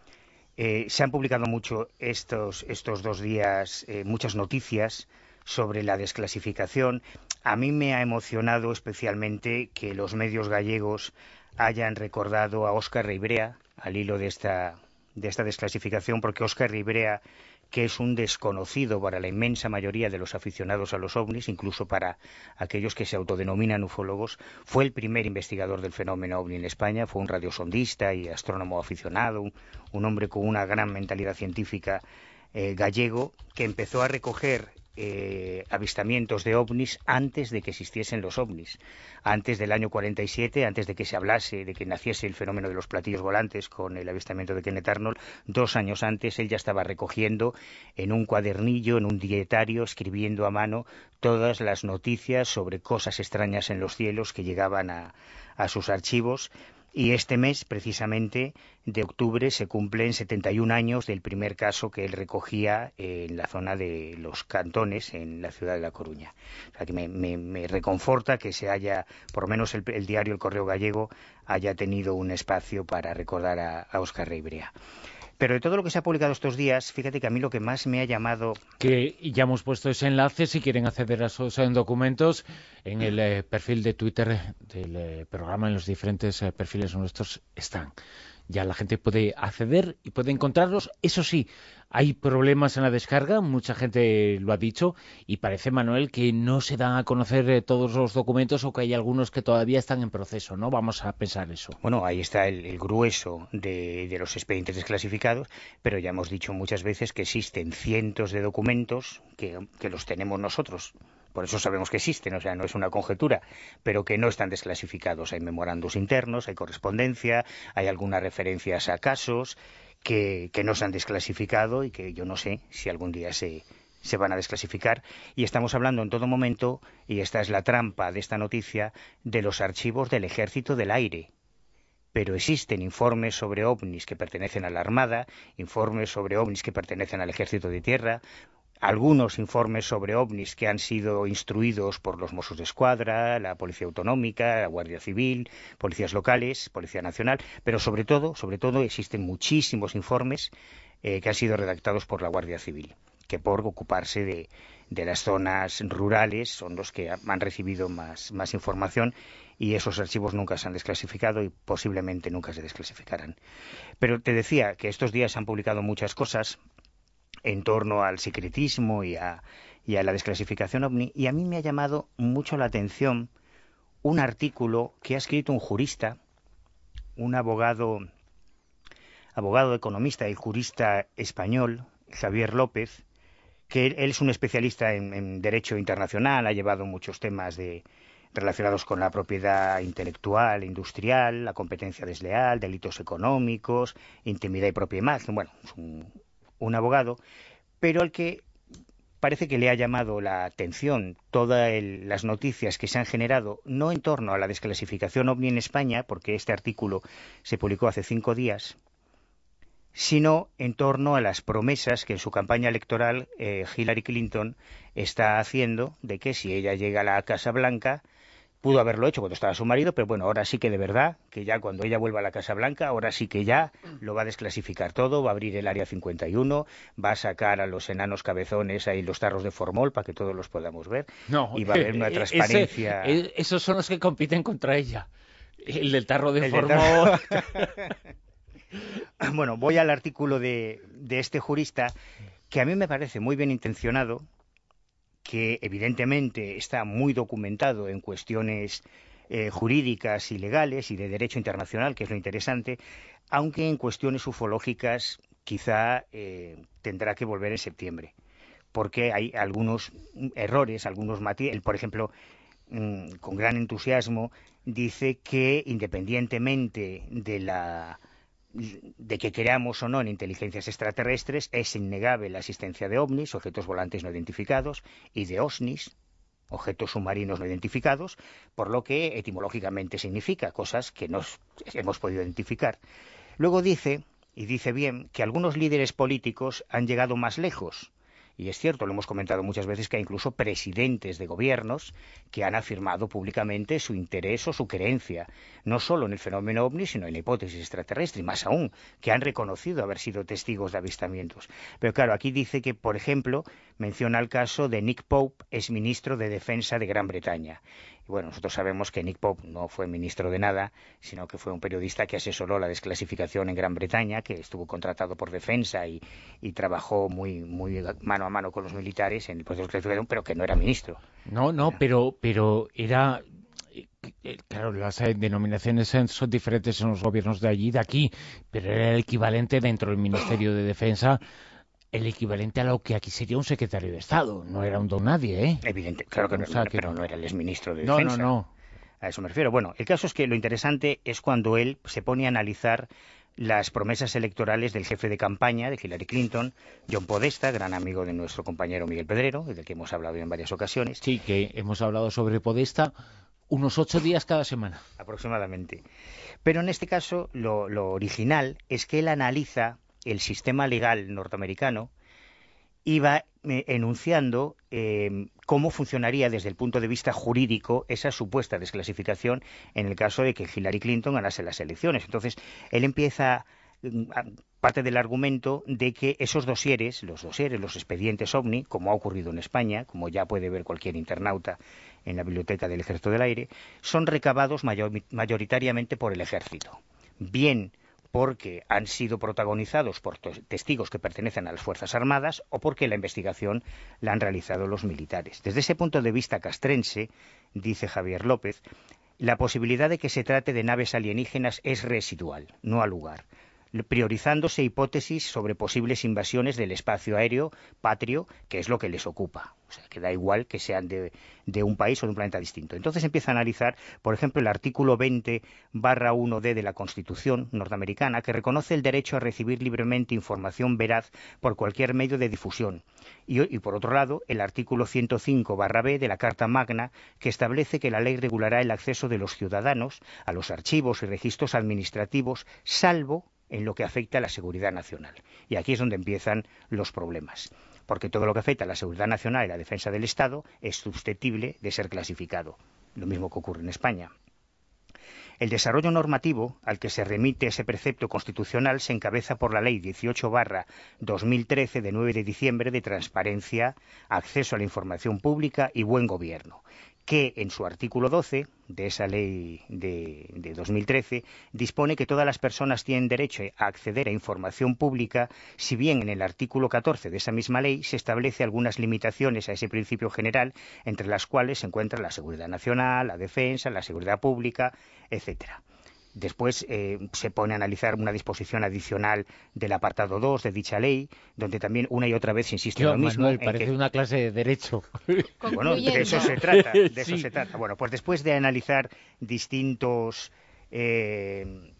S3: Eh, se han publicado mucho estos, estos dos días eh, muchas noticias sobre la desclasificación. A mí me ha emocionado especialmente que los medios gallegos hayan recordado a Óscar Reibrea al hilo de esta, de esta desclasificación, porque Óscar Reibrea, que es un desconocido para la inmensa mayoría de los aficionados a los ovnis, incluso para aquellos que se autodenominan ufólogos, fue el primer investigador del fenómeno ovni en España, fue un radiosondista y astrónomo aficionado, un, un hombre con una gran mentalidad científica eh, gallego, que empezó a recoger Eh, avistamientos de ovnis antes de que existiesen los ovnis, antes del año cuarenta y siete, antes de que se hablase, de que naciese el fenómeno de los platillos volantes con el avistamiento de Kenneth Arnold. Dos años antes él ya estaba recogiendo en un cuadernillo, en un dietario, escribiendo a mano todas las noticias sobre cosas extrañas en los cielos que llegaban a, a sus archivos. Y este mes, precisamente, de octubre, se cumplen setenta y un años del primer caso que él recogía en la zona de Los Cantones, en la ciudad de La Coruña. O sea, que me, me, me reconforta que se haya, por lo menos el, el diario El Correo Gallego, haya tenido un espacio para recordar a, a Óscar Reibrea. Pero de todo lo que se ha publicado estos días, fíjate que a mí lo que más me ha llamado...
S2: Que ya hemos puesto ese enlace, si quieren acceder a esos eh, documentos, en el eh, perfil de Twitter del eh, programa, en los diferentes eh, perfiles nuestros están. Ya la gente puede acceder y puede encontrarlos. Eso sí, hay problemas en la descarga, mucha gente lo ha dicho, y parece, Manuel, que no se dan a conocer eh, todos los documentos o que hay algunos que todavía están en proceso, ¿no? Vamos a pensar eso.
S3: Bueno, ahí está el, el grueso de, de los expedientes desclasificados, pero ya hemos dicho muchas veces que existen cientos de documentos que, que los tenemos nosotros. Por eso sabemos que existen, o sea, no es una conjetura, pero que no están desclasificados. Hay memorandos internos, hay correspondencia, hay algunas referencias a casos que, que no se han desclasificado y que yo no sé si algún día se, se van a desclasificar. Y estamos hablando en todo momento, y esta es la trampa de esta noticia, de los archivos del Ejército del Aire. Pero existen informes sobre ovnis que pertenecen a la Armada, informes sobre ovnis que pertenecen al Ejército de Tierra, algunos informes sobre ovnis que han sido instruidos por los Mossos d'Esquadra, la Policía Autonómica, la Guardia Civil, policías locales, Policía Nacional, pero sobre todo, sobre todo existen muchísimos informes eh, que han sido redactados por la Guardia Civil. que por ocuparse de, de las zonas rurales, son los que han recibido más, más información, y esos archivos nunca se han desclasificado y posiblemente nunca se desclasificarán. Pero te decía que estos días se han publicado muchas cosas en torno al secretismo y a, y a la desclasificación ovni, y a mí me ha llamado mucho la atención un artículo que ha escrito un jurista, un abogado, abogado economista y jurista español, Javier López, que él, él es un especialista en, en derecho internacional, ha llevado muchos temas de, relacionados con la propiedad intelectual, industrial, la competencia desleal, delitos económicos, intimidad y propia imagen. Bueno, es un, un abogado, pero al que parece que le ha llamado la atención todas el, las noticias que se han generado, no en torno a la desclasificación ovni en España, porque este artículo se publicó hace cinco días, sino en torno a las promesas que en su campaña electoral eh, Hillary Clinton está haciendo de que si ella llega a la Casa Blanca, pudo haberlo hecho cuando estaba su marido, pero bueno, ahora sí que de verdad, que ya cuando ella vuelva a la Casa Blanca, ahora sí que ya lo va a desclasificar todo, va a abrir el Área cincuenta y uno, va a sacar a los enanos cabezones ahí los tarros de formol para que todos los podamos ver,
S2: no,
S3: y va a haber una transparencia...
S2: Ese, esos son los que compiten contra ella, el del tarro de
S3: el
S2: formol...
S3: Tarro... Bueno, voy al artículo de, de este jurista, que a mí me parece muy bien intencionado, que evidentemente está muy documentado en cuestiones eh, jurídicas y legales y de derecho internacional, que es lo interesante, aunque en cuestiones ufológicas quizá eh, tendrá que volver en septiembre, porque hay algunos errores, algunos matices. Por ejemplo, mmm, con gran entusiasmo, dice que independientemente de la... de que creamos o no en inteligencias extraterrestres, es innegable la existencia de ovnis, objetos volantes no identificados, y de OSNIs, objetos submarinos no identificados, por lo que etimológicamente significa cosas que no hemos podido identificar. Luego dice, y dice bien, que algunos líderes políticos han llegado más lejos. Y es cierto, lo hemos comentado muchas veces, que hay incluso presidentes de gobiernos que han afirmado públicamente su interés o su creencia, no solo en el fenómeno ovni, sino en la hipótesis extraterrestre, y más aún, que han reconocido haber sido testigos de avistamientos. Pero claro, aquí dice que, por ejemplo, menciona el caso de Nick Pope, exministro de Defensa de Gran Bretaña. Y bueno, nosotros sabemos que Nick Pope no fue ministro de nada, sino que fue un periodista que asesoró la desclasificación en Gran Bretaña, que estuvo contratado por Defensa y, y trabajó muy, muy mano a mano con los militares en el proceso de desclasificación, pero que no era ministro.
S2: No, no, pero, pero era... Claro, las denominaciones son diferentes en los gobiernos de allí y de aquí, pero era el equivalente dentro del Ministerio de Defensa, el equivalente a lo que aquí sería un secretario de Estado. No era un don nadie, ¿eh?
S3: Evidente, claro que no,
S2: o sea, que
S3: pero no era el exministro de
S2: no,
S3: Defensa.
S2: No, no, no.
S3: A eso me refiero. Bueno, el caso es que lo interesante es cuando él se pone a analizar las promesas electorales del jefe de campaña de Hillary Clinton, John Podesta, gran amigo de nuestro compañero Miguel Pedrero, del que hemos hablado en varias ocasiones.
S2: Sí, que hemos hablado sobre Podesta unos ocho días cada semana.
S3: Aproximadamente. Pero en este caso, lo, lo original es que él analiza el sistema legal norteamericano y va eh, enunciando eh, cómo funcionaría desde el punto de vista jurídico esa supuesta desclasificación en el caso de que Hillary Clinton ganase las elecciones. Entonces, él empieza parte del argumento de que esos dosieres, los dosieres, los expedientes OVNI, como ha ocurrido en España, como ya puede ver cualquier internauta en la biblioteca del Ejército del Aire, son recabados mayor, mayoritariamente por el Ejército. Bien porque han sido protagonizados por testigos que pertenecen a las Fuerzas Armadas o porque la investigación la han realizado los militares. Desde ese punto de vista castrense, dice Javier López, la posibilidad de que se trate de naves alienígenas es residual, no al lugar, priorizándose hipótesis sobre posibles invasiones del espacio aéreo patrio, que es lo que les ocupa. O sea, que da igual que sean de, de un país o de un planeta distinto. Entonces empieza a analizar, por ejemplo, el artículo veinte barra uno de de la Constitución norteamericana, que reconoce el derecho a recibir libremente información veraz por cualquier medio de difusión. Y, y por otro lado, el artículo ciento cinco barra be de la Carta Magna, que establece que la ley regulará el acceso de los ciudadanos a los archivos y registros administrativos, salvo en lo que afecta a la seguridad nacional. Y aquí es donde empiezan los problemas, porque todo lo que afecta a la seguridad nacional y la defensa del Estado es susceptible de ser clasificado, lo mismo que ocurre en España. El desarrollo normativo al que se remite ese precepto constitucional se encabeza por la Ley dieciocho barra dos mil trece de nueve de diciembre de Transparencia, Acceso a la Información Pública y Buen Gobierno, que en su artículo doce de esa ley de, de dos mil trece dispone que todas las personas tienen derecho a acceder a información pública, si bien en el artículo catorce de esa misma ley se establece algunas limitaciones a ese principio general, entre las cuales se encuentra la seguridad nacional, la defensa, la seguridad pública, etcétera. Después eh, se pone a analizar una disposición adicional del apartado dos de dicha ley, donde también una y otra vez se insiste en lo mismo.
S2: Manuel,
S3: en
S2: parece
S3: que...
S2: una clase de derecho.
S3: Bueno, de eso se trata, de eso
S2: sí.
S3: se trata. Bueno, pues después de analizar distintos eh,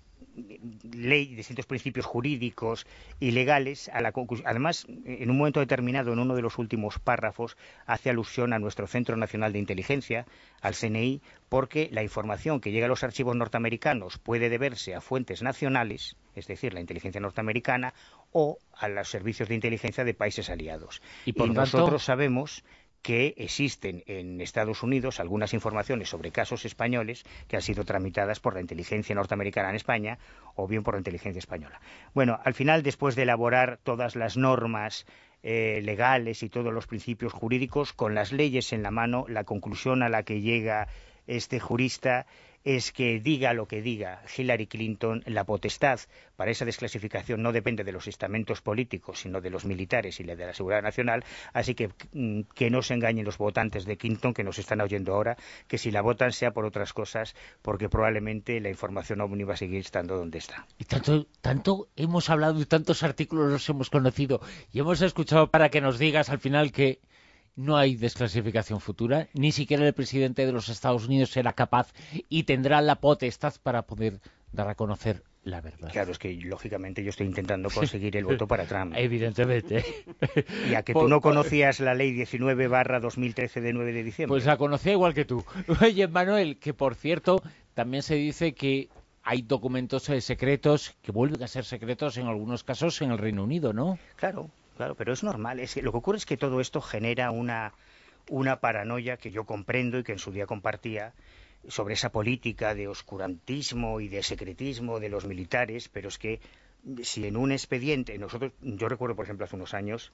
S3: ley, distintos principios jurídicos y legales, a la además, en un momento determinado, en uno de los últimos párrafos, hace alusión a nuestro Centro Nacional de Inteligencia, al C N I, porque la información que llega a los archivos norteamericanos puede deberse a fuentes nacionales, es decir, la inteligencia norteamericana, o a los servicios de inteligencia de países aliados.
S2: Y, por
S3: y
S2: tanto...
S3: nosotros sabemos que existen en Estados Unidos algunas informaciones sobre casos españoles que han sido tramitadas por la inteligencia norteamericana en España o bien por la inteligencia española. Bueno, al final, después de elaborar todas las normas eh, legales y todos los principios jurídicos, con las leyes en la mano, la conclusión a la que llega este jurista es que, diga lo que diga Hillary Clinton, la potestad para esa desclasificación no depende de los estamentos políticos, sino de los militares y de la seguridad nacional, así que que no se engañen los votantes de Clinton que nos están oyendo ahora, que si la votan sea por otras cosas, porque probablemente la información ovni va a seguir estando donde está.
S2: Y tanto, tanto hemos hablado y tantos artículos los hemos conocido y hemos escuchado para que nos digas al final que no hay desclasificación futura, ni siquiera el presidente de los Estados Unidos será capaz y tendrá la potestad para poder dar a conocer la verdad.
S3: Claro, es que lógicamente yo estoy intentando conseguir el voto para Trump.
S2: Evidentemente.
S3: ¿Y a que tú no conocías la ley diecinueve barra dos mil trece de nueve de diciembre?
S2: Pues la conocía igual que tú. Oye, Manuel, que por cierto, también se dice que hay documentos eh, secretos que vuelven a ser secretos en algunos casos en el Reino Unido, ¿no?
S3: Claro. Claro, pero es normal. Es que lo que ocurre es que todo esto genera una, una paranoia que yo comprendo y que en su día compartía sobre esa política de oscurantismo y de secretismo de los militares, pero es que si en un expediente, nosotros, yo recuerdo por ejemplo hace unos años,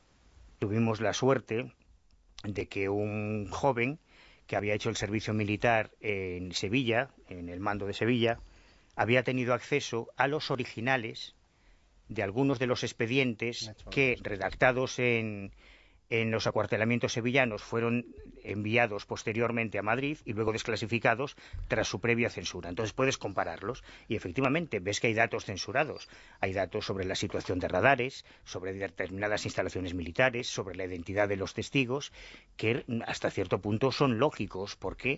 S3: tuvimos la suerte de que un joven que había hecho el servicio militar en Sevilla, en el mando de Sevilla, había tenido acceso a los originales de algunos de los expedientes que, redactados en, en los acuartelamientos sevillanos, fueron enviados posteriormente a Madrid y luego desclasificados tras su previa censura. Entonces puedes compararlos y efectivamente ves que hay datos censurados. Hay datos sobre la situación de radares, sobre determinadas instalaciones militares, sobre la identidad de los testigos, que hasta cierto punto son lógicos, porque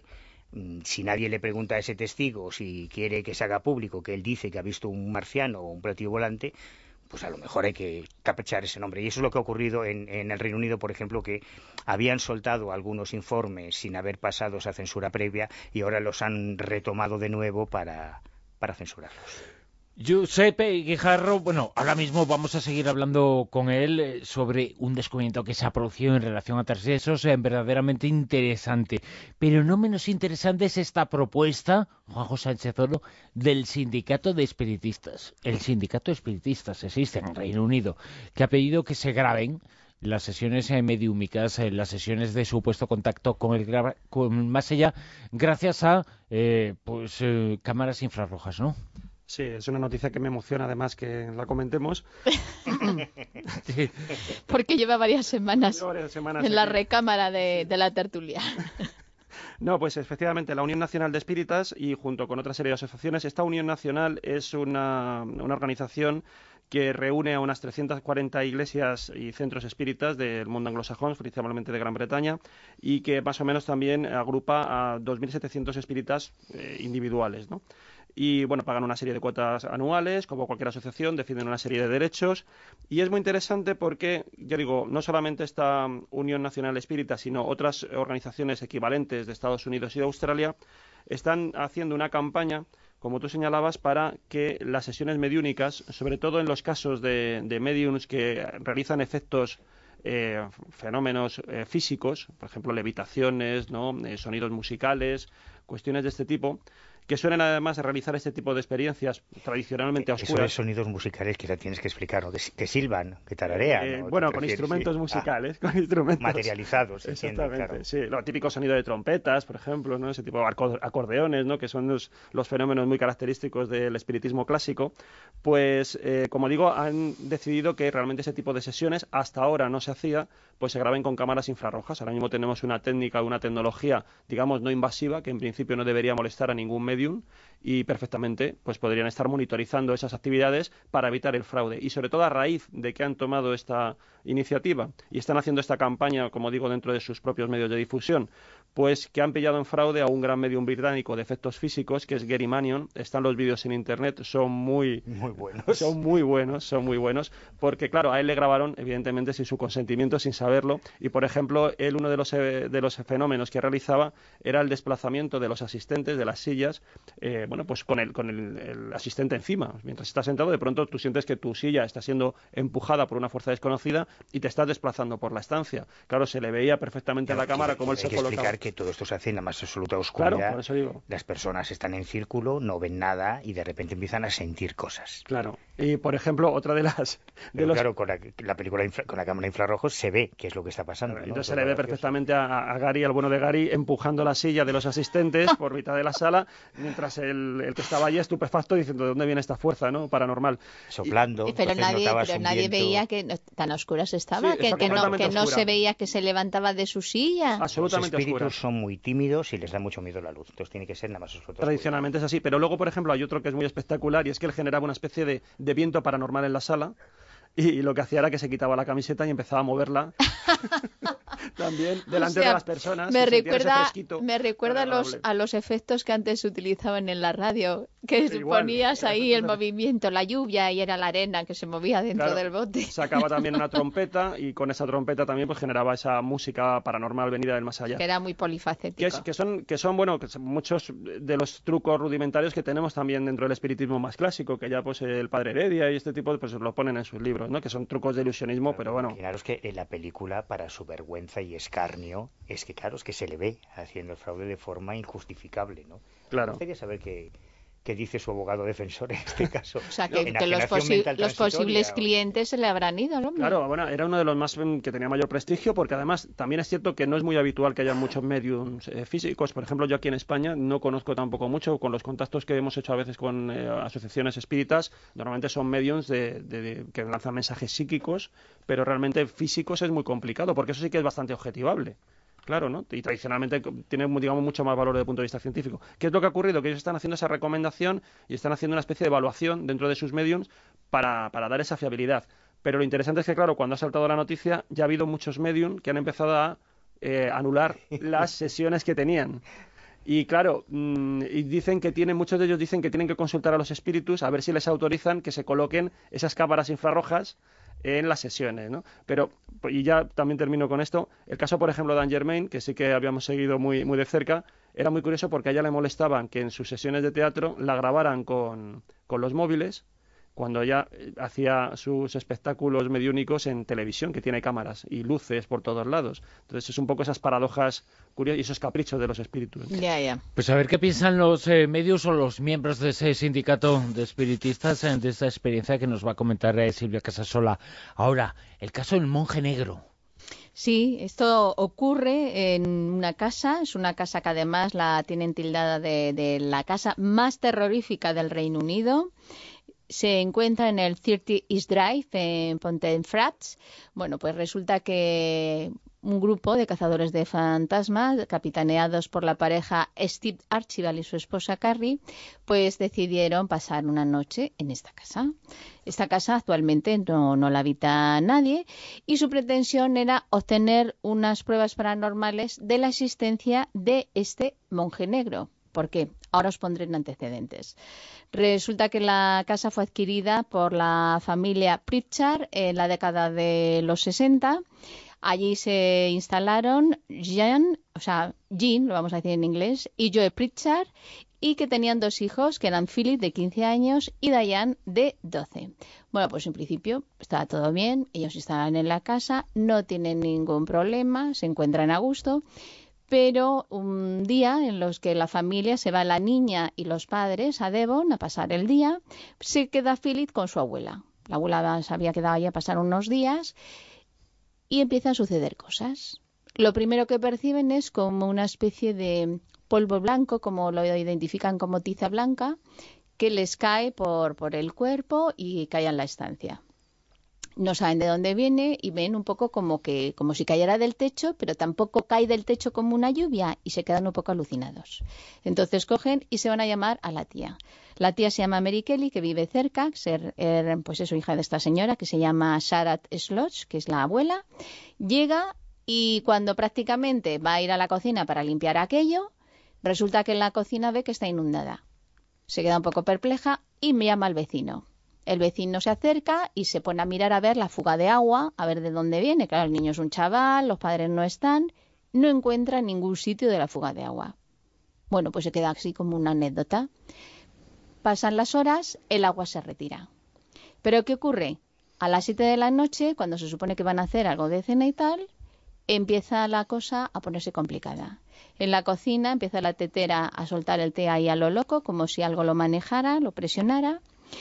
S3: si nadie le pregunta a ese testigo si quiere que se haga público que él dice que ha visto un marciano o un platillo volante, pues a lo mejor hay que capechar ese nombre. Y eso es lo que ha ocurrido en, en el Reino Unido, por ejemplo, que habían soltado algunos informes sin haber pasado esa censura previa y ahora los han retomado de nuevo para, para censurarlos.
S2: Giuseppe Guijarro, bueno, ahora mismo vamos a seguir hablando con él eh, sobre un descubrimiento que se ha producido en relación a Tarsisos, eh, verdaderamente interesante. Pero no menos interesante es esta propuesta, Juanjo Sánchez Oro, del Sindicato de Espiritistas. El Sindicato de Espiritistas existe en el Reino Unido, que ha pedido que se graben las sesiones eh, mediúmicas, eh, las sesiones de supuesto contacto con el con más allá, gracias a eh, pues eh, cámaras infrarrojas, ¿no?
S4: Sí, es una noticia que me emociona además que la comentemos.
S2: Sí.
S6: Porque lleva varias semanas,
S4: Lleva varias semanas
S6: en la
S4: aquí.
S6: recámara de, de la tertulia.
S4: No, pues efectivamente la Unión Nacional de Espíritas y junto con otra serie de asociaciones, esta Unión Nacional es una, una organización que reúne a unas trescientas cuarenta iglesias y centros espíritas del mundo anglosajón, principalmente de Gran Bretaña, y que más o menos también agrupa a dos mil setecientos espíritas eh, individuales, ¿no? Y bueno, pagan una serie de cuotas anuales, como cualquier asociación, defienden una serie de derechos, y es muy interesante porque, yo digo, no solamente esta Unión Nacional Espírita, sino otras organizaciones equivalentes de Estados Unidos y de Australia, están haciendo una campaña, como tú señalabas, para que las sesiones mediúnicas, sobre todo en los casos de, de mediums que realizan efectos Eh, fenómenos eh, físicos, por ejemplo levitaciones, ¿no? eh, sonidos musicales, cuestiones de este tipo, que suelen además realizar este tipo de experiencias tradicionalmente
S3: Eso
S4: oscuras.
S3: de sonidos musicales que tienes que explicar, ¿no? que, que silban, que tararean.
S4: Eh,
S3: ¿no?
S4: bueno,
S3: ¿Te
S4: con
S3: refieres?
S4: instrumentos
S3: Sí.
S4: musicales,
S3: Ah,
S4: con instrumentos
S3: materializados, entiendo,
S4: exactamente,
S3: claro.
S4: sí, lo típico sonido de trompetas, por ejemplo, ¿no? Ese tipo de arco- acordeones, ¿no? Que son los, los fenómenos muy característicos del espiritismo clásico. Pues, eh, como digo, han decidido que realmente ese tipo de sesiones hasta ahora no se hacía, pues se graben con cámaras infrarrojas. Ahora mismo tenemos una técnica, una tecnología, digamos, no invasiva, que en principio no debería molestar a ningún medium, y perfectamente pues podrían estar monitorizando esas actividades para evitar el fraude. Y sobre todo a raíz de que han tomado esta iniciativa y están haciendo esta campaña, como digo, dentro de sus propios medios de difusión, pues que han pillado en fraude a un gran medium británico de efectos físicos, que es Gary Mannion. Están los vídeos en internet, son muy,
S3: muy buenos.
S4: Son muy buenos, son muy buenos, porque claro, a él le grabaron, evidentemente, sin su consentimiento, sin saberlo, y por ejemplo, él uno de los, eh, de los fenómenos que realizaba era el desplazamiento de los asistentes, de las sillas, eh, bueno, pues con el, con el, el asistente encima. Mientras estás sentado, de pronto tú sientes que tu silla está siendo empujada por una fuerza desconocida y te estás desplazando por la estancia. Claro, se le veía perfectamente en la cámara cómo él se colocaba.
S3: Hay que explicar que todo esto se hace en la más absoluta oscuridad.
S4: Claro, por eso digo.
S3: Las personas están en círculo, no ven nada y de repente empiezan a sentir cosas.
S4: Claro. Y, por ejemplo, otra de las... De
S3: Pero
S4: los...
S3: claro, con la, la película infra, con la cámara infrarrojos se ve qué es lo que está pasando.
S4: Claro,
S3: ¿no?
S4: entonces
S3: Todo
S4: se le ve
S3: gracioso.
S4: perfectamente a, a Gary, al bueno de Gary, empujando la silla de los asistentes por mitad de la sala, mientras el, el que estaba allí estupefacto diciendo ¿de dónde viene esta fuerza, no? Paranormal.
S3: Soplando.
S6: Y, pero nadie, pero nadie
S3: viento...
S6: veía que no, tan a oscuras estaba,
S4: Sí,
S6: que,
S4: está
S6: que, no, que no
S4: oscura.
S6: se veía que se levantaba de su silla.
S4: Absolutamente
S3: Los espíritus
S4: oscura.
S3: son muy tímidos y les da mucho miedo la luz. Entonces tiene que ser nada más absoluta.
S4: Tradicionalmente es así, pero luego, por ejemplo, hay otro que es muy espectacular y es que él generaba una especie de, de viento paranormal en la sala. Y, y lo que hacía era que se quitaba la camiseta y empezaba a moverla también delante
S6: O sea,
S4: de las personas.
S6: Me recuerda,
S4: ese
S6: me recuerda a los, a los efectos que antes se utilizaban en la radio, que
S4: Igual,
S6: ponías ahí el
S4: efectos de...
S6: movimiento, la lluvia y era la arena que se movía dentro
S4: claro,
S6: del bote.
S4: Sacaba también una trompeta y con esa trompeta también pues generaba esa música paranormal venida del más allá.
S6: Que era muy polifacético.
S4: Que, es, que son, que son bueno, que son muchos de los trucos rudimentarios que tenemos también dentro del espiritismo más clásico, que ya pues el Padre Heredia y este tipo pues lo ponen en sus libros, ¿no? Que son trucos de ilusionismo,
S3: claro,
S4: pero bueno.
S3: Imaginaros que en la película, para su vergüenza y escarnio, es que claro, es que se le ve haciendo el fraude de forma injustificable, ¿no?
S4: Claro.
S3: Me gustaría saber qué, qué dice su abogado defensor en este caso.
S6: O sea, que,
S3: no,
S6: que los, posi los posibles o... clientes se le habrán ido, ¿no?
S4: Claro, bueno, era uno de los más que tenía mayor prestigio, porque además también es cierto que no es muy habitual que haya muchos mediums eh, físicos. Por ejemplo, yo aquí en España no conozco tampoco mucho, con los contactos que hemos hecho a veces con eh, asociaciones espíritas, normalmente son mediums de, de, de, que lanzan mensajes psíquicos, pero realmente físicos es muy complicado, porque eso sí que es bastante objetivable. Claro, ¿no? Y tradicionalmente tiene, digamos, mucho más valor desde el punto de vista científico. ¿Qué es lo que ha ocurrido? Que ellos están haciendo esa recomendación y están haciendo una especie de evaluación dentro de sus mediums para, para dar esa fiabilidad. Pero lo interesante es que, claro, cuando ha saltado la noticia, ya ha habido muchos mediums que han empezado a eh, anular las sesiones que tenían. Y claro, mmm, y dicen que tienen, muchos de ellos dicen que tienen que consultar a los espíritus a ver si les autorizan que se coloquen esas cámaras infrarrojas en las sesiones, ¿no? Pero, y ya también termino con esto, el caso, por ejemplo, de Anne Germain, que sí que habíamos seguido muy, muy de cerca, era muy curioso porque a ella le molestaban que en sus sesiones de teatro la grabaran con, con los móviles, cuando ella hacía sus espectáculos mediúnicos en televisión, que tiene cámaras y luces por todos lados. Entonces es un poco esas paradojas curiosas y esos caprichos de los espíritus.
S6: Ya, yeah, ya. Yeah.
S2: Pues a ver qué piensan los eh, medios o los miembros de ese sindicato de espiritistas eh, de esta experiencia que nos va a comentar eh, Silvia Casasola. Ahora, el caso del monje negro.
S6: Sí, esto ocurre en una casa, es una casa que además la tienen tildada de, de la casa más terrorífica del Reino Unido. Se encuentra en el treinta East Drive, en Pontefract. Bueno, pues resulta que un grupo de cazadores de fantasmas, capitaneados por la pareja Steve Archibald y su esposa Carrie, pues decidieron pasar una noche en esta casa. Esta casa actualmente no, no la habita nadie y su pretensión era obtener unas pruebas paranormales de la existencia de este monje negro. ¿Por qué? Ahora os pondré en antecedentes. Resulta que la casa fue adquirida por la familia Pritchard en la década de los sesenta. Allí se instalaron Jean, o sea, Jean, lo vamos a decir en inglés, y Joe Pritchard, y que tenían dos hijos, que eran Philip, de quince años, y Diane, de doce. Bueno, pues en principio estaba todo bien, ellos estaban en la casa, no tienen ningún problema, se encuentran a gusto. Pero un día en los que la familia se va, la niña y los padres a Devon a pasar el día, se queda Philip con su abuela. La abuela se había quedado allí a pasar unos días y empiezan a suceder cosas. Lo primero que perciben es como una especie de polvo blanco, como lo identifican como tiza blanca, que les cae por, por el cuerpo y cae en la estancia. No saben de dónde viene y ven un poco como que como si cayera del techo, pero tampoco cae del techo como una lluvia y se quedan un poco alucinados. Entonces cogen y se van a llamar a la tía. La tía se llama Mary Kelly, que vive cerca, ser, er, pues es hija de esta señora que se llama Sarah Slodge, que es la abuela. Llega y cuando prácticamente va a ir a la cocina para limpiar aquello, resulta que en la cocina ve que está inundada. Se queda un poco perpleja y me llama al vecino. El vecino se acerca y se pone a mirar a ver la fuga de agua, a ver de dónde viene. Claro, el niño es un chaval, los padres no están, no encuentra ningún sitio de la fuga de agua. Bueno, pues se queda así como una anécdota. Pasan las horas, el agua se retira. ¿Pero qué ocurre? A las siete de la noche, cuando se supone que van a hacer algo de cena y tal, empieza la cosa a ponerse complicada. En la cocina empieza la tetera a soltar el té ahí a lo loco, como si algo lo manejara, lo presionara.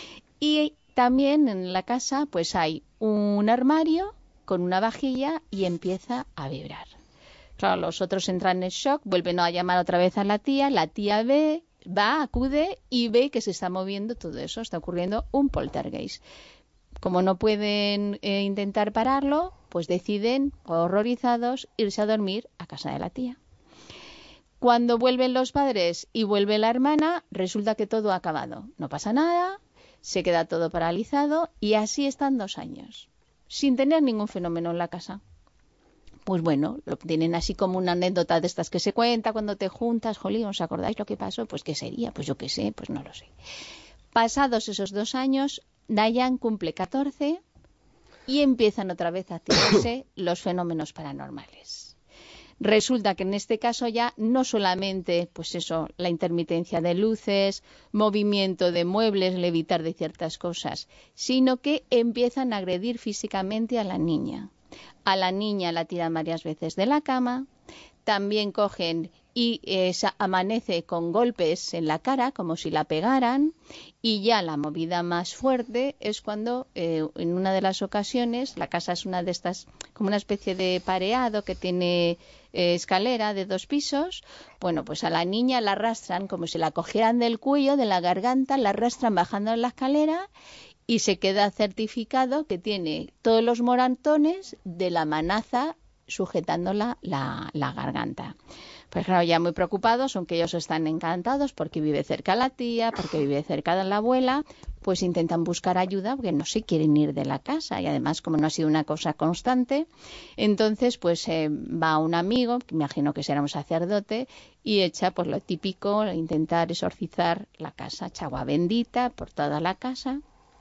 S6: Y también en la casa pues hay un armario con una vajilla y empieza a vibrar. Claro, los otros entran en shock, vuelven a llamar otra vez a la tía, la tía ve, va, acude y ve que se está moviendo todo eso, está ocurriendo un poltergeist. Como no pueden eh, intentar pararlo, pues deciden, horrorizados, irse a dormir a casa de la tía. Cuando vuelven los padres y vuelve la hermana, resulta que todo ha acabado. No pasa nada. Se queda todo paralizado y así están dos años, sin tener ningún fenómeno en la casa. Pues bueno, lo tienen así como una anécdota de estas que se cuenta cuando te juntas. Jolín, ¿os acordáis lo que pasó? Pues ¿qué sería? Pues yo qué sé, pues no lo sé. Pasados esos dos años, Diane cumple catorce y empiezan otra vez a activarse los fenómenos paranormales. Resulta que en este caso ya no solamente, pues eso, la intermitencia de luces, movimiento de muebles, levitar de ciertas cosas, sino que empiezan a agredir físicamente a la niña. A la niña la tiran varias veces de la cama, también cogen y eh, amanece con golpes en la cara, como si la pegaran, y ya la movida más fuerte es cuando eh, en una de las ocasiones, la casa es una de estas, como una especie de pareado que tiene eh, escalera de dos pisos, bueno, pues a la niña la arrastran como si la cogieran del cuello, de la garganta, la arrastran bajando la escalera y se queda certificado que tiene todos los morantones de la manaza sujetándola la, la garganta. Pues claro, ya muy preocupados, aunque ellos están encantados porque vive cerca la tía, porque vive cerca de la abuela, pues intentan buscar ayuda porque no se quieren ir de la casa y además como no ha sido una cosa constante, entonces pues eh, va un amigo, que me imagino que será un sacerdote, y echa pues lo típico, intentar exorcizar la casa, echa agua bendita por toda la casa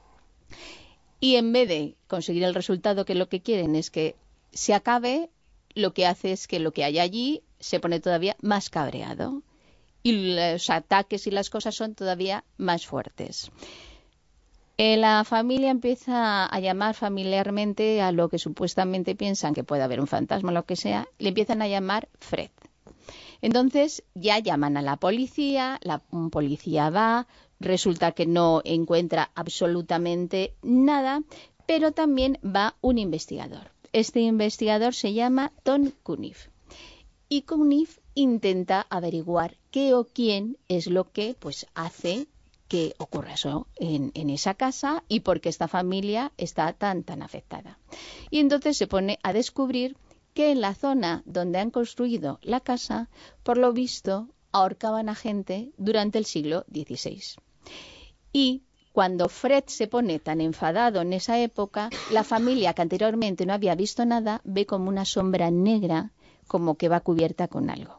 S6: y en vez de conseguir el resultado que lo que quieren es que se acabe, lo que hace es que lo que hay allí se pone todavía más cabreado y los ataques y las cosas son todavía más fuertes. Eh, la familia empieza a llamar familiarmente a lo que supuestamente piensan que puede haber un fantasma o lo que sea, le empiezan a llamar Fred. Entonces ya llaman a la policía, la policía va, resulta que no encuentra absolutamente nada, pero también va un investigador. Este investigador se llama Tom Cunniff. Y Cunniff intenta averiguar qué o quién es lo que pues hace que ocurra eso en, en esa casa y por qué esta familia está tan tan afectada. Y entonces se pone a descubrir que en la zona donde han construido la casa, por lo visto, ahorcaban a gente durante el siglo dieciséis. Y cuando Fred se pone tan enfadado en esa época, la familia que anteriormente no había visto nada ve como una sombra negra, como que va cubierta con algo.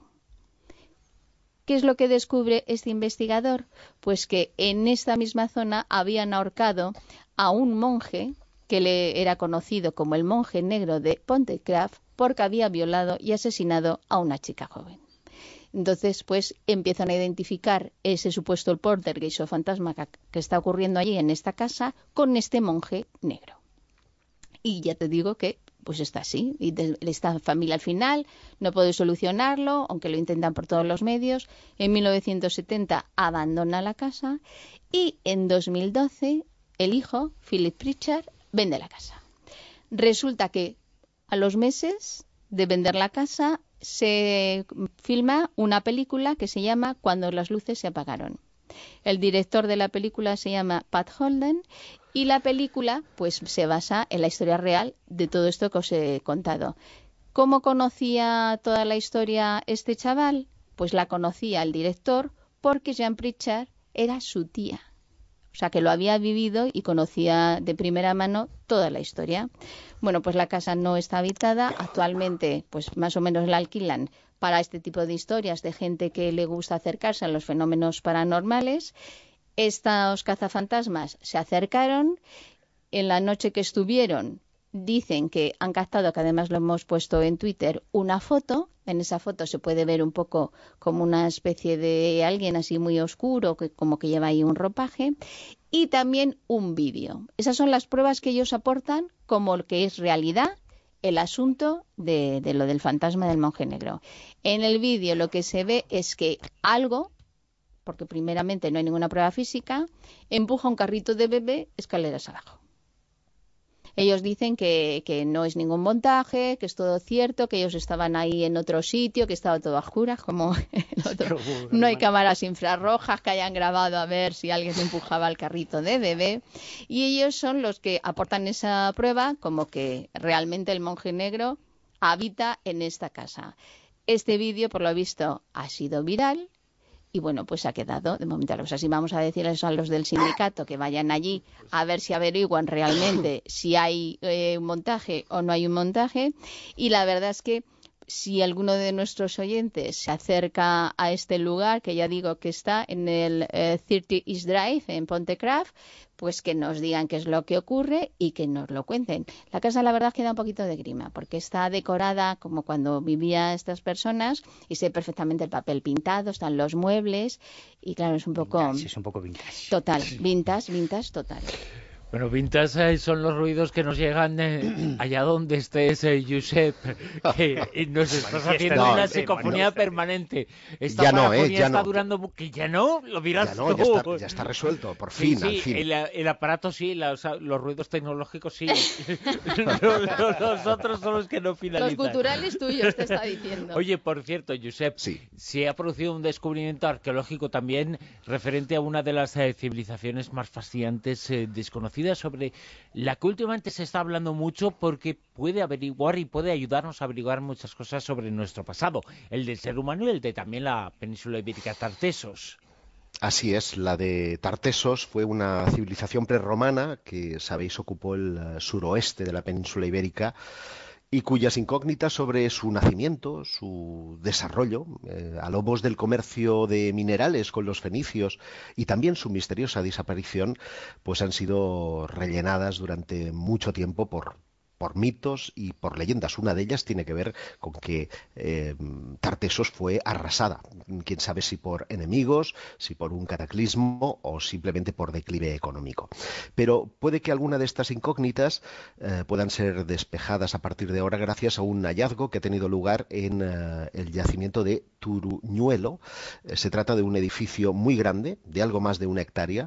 S6: ¿Qué es lo que descubre este investigador? Pues que en esta misma zona habían ahorcado a un monje que le era conocido como el monje negro de Pontecraft porque había violado y asesinado a una chica joven. Entonces, pues, empiezan a identificar ese supuesto poltergeist o fantasma que está ocurriendo allí en esta casa con este monje negro. Y ya te digo que pues está así. Y de, esta familia al final no puede solucionarlo, aunque lo intentan por todos los medios. En mil novecientos setenta abandona la casa y en dos mil doce el hijo, Philip Pritchard, vende la casa. Resulta que a los meses de vender la casa se filma una película que se llama Cuando las luces se apagaron. El director de la película se llama Pat Holden y la película pues se basa en la historia real de todo esto que os he contado. ¿Cómo conocía toda la historia este chaval? Pues la conocía el director porque Jean Pritchard era su tía. O sea, que lo había vivido y conocía de primera mano toda la historia. Bueno, pues la casa no está habitada. Actualmente, pues más o menos la alquilan para este tipo de historias de gente que le gusta acercarse a los fenómenos paranormales. Estos cazafantasmas se acercaron. En la noche que estuvieron, dicen que han captado, que además lo hemos puesto en Twitter, una foto. En esa foto se puede ver un poco como una especie de alguien así muy oscuro, que como que lleva ahí un ropaje, y también un vídeo. Esas son las pruebas que ellos aportan como que es realidad el asunto de, de lo del fantasma del monje negro. En el vídeo lo que se ve es que algo, porque primeramente no hay ninguna prueba física, empuja un carrito de bebé escaleras abajo. Ellos dicen que, que no es ningún montaje, que es todo cierto, que ellos estaban ahí en otro sitio, que estaba todo a oscuras, como el otro. No hay cámaras infrarrojas que hayan grabado a ver si alguien empujaba el carrito de bebé. Y ellos son los que aportan esa prueba como que realmente el monje negro habita en esta casa. Este vídeo, por lo visto, ha sido viral. Y bueno, pues ha quedado de momento. O sea, si vamos a decirles a los del sindicato que vayan allí a ver si averiguan realmente si hay eh, un montaje o no hay un montaje. Y la verdad es que si alguno de nuestros oyentes se acerca a este lugar, que ya digo que está en el eh, treinta East Drive, en Pontecraft, pues que nos digan qué es lo que ocurre y que nos lo cuenten. La casa, la verdad, queda un poquito de grima, porque está decorada como cuando vivían estas personas y se ve perfectamente el papel pintado, están los muebles y claro, es un poco...
S3: Vintage, es un poco vintage.
S6: Total, vintage, vintage, total.
S2: Bueno, vintage son los ruidos que nos llegan eh, allá donde estés, eh, Josep, que nos estás haciendo
S5: no,
S2: una
S5: eh,
S2: psicofonía
S5: bueno,
S2: permanente. Esta
S5: ya no,
S2: parafonía
S5: eh, ya
S2: está
S5: no.
S2: durando... ¿Que ya no? ¿Lo dirás
S5: Ya no,
S2: tú?
S5: ya está, ya está resuelto, por fin,
S2: sí, sí,
S5: al fin.
S2: El, el aparato sí, la, o sea, los ruidos tecnológicos sí. los, los otros son los que no finalizan.
S6: Los culturales tuyos, te está diciendo.
S2: Oye, por cierto, Josep,
S5: sí.
S2: se ha producido un descubrimiento arqueológico también referente a una de las eh, civilizaciones más fascinantes eh, desconocidas, sobre la que últimamente se está hablando mucho porque puede averiguar y puede ayudarnos a averiguar muchas cosas sobre nuestro pasado, el del ser humano y el de también la península ibérica, Tartesos.
S5: Así es, la de Tartesos fue una civilización prerromana que, sabéis, ocupó el uh, suroeste de la península ibérica y cuyas incógnitas sobre su nacimiento, su desarrollo, eh, a lomos del comercio de minerales con los fenicios y también su misteriosa desaparición, pues han sido rellenadas durante mucho tiempo por por mitos y por leyendas. Una de ellas tiene que ver con que eh, Tartesos fue arrasada. Quién sabe si por enemigos, si por un cataclismo o simplemente por declive económico. Pero puede que alguna de estas incógnitas eh, puedan ser despejadas a partir de ahora gracias a un hallazgo que ha tenido lugar en eh, el yacimiento de Turuñuelo. Eh, se trata de un edificio muy grande, de algo más de una hectárea,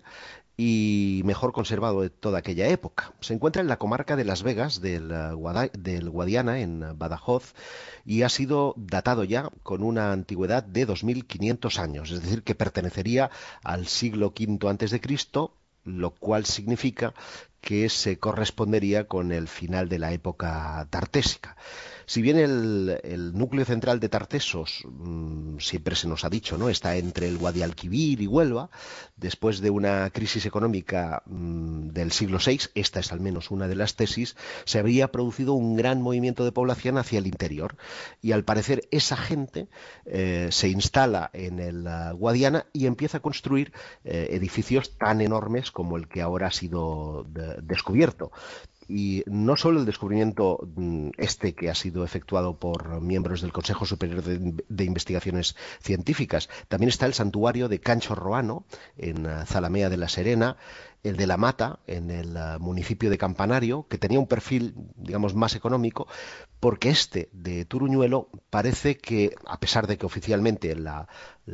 S5: y mejor conservado de toda aquella época. Se encuentra en la comarca de Las Vegas del, Guada, del Guadiana, en Badajoz, y ha sido datado ya con una antigüedad de dos mil quinientos años, es decir, que pertenecería al siglo quinto antes de Cristo, lo cual significa que se correspondería con el final de la época tartésica. Si bien el, el núcleo central de Tartesos, mmm, siempre se nos ha dicho, ¿no?, está entre el Guadalquivir y Huelva, después de una crisis económica mmm, del siglo seis, esta es al menos una de las tesis, se habría producido un gran movimiento de población hacia el interior. Y al parecer esa gente eh, se instala en el uh, Guadiana y empieza a construir eh, edificios tan enormes como el que ahora ha sido de, descubierto. Y no solo el descubrimiento este que ha sido efectuado por miembros del Consejo Superior de, de Investigaciones Científicas, también está el santuario de Cancho Roano, en Zalamea de la Serena, el de La Mata, en el uh, municipio de Campanario, que tenía un perfil, digamos, más económico, porque este de Turuñuelo parece que, a pesar de que oficialmente la,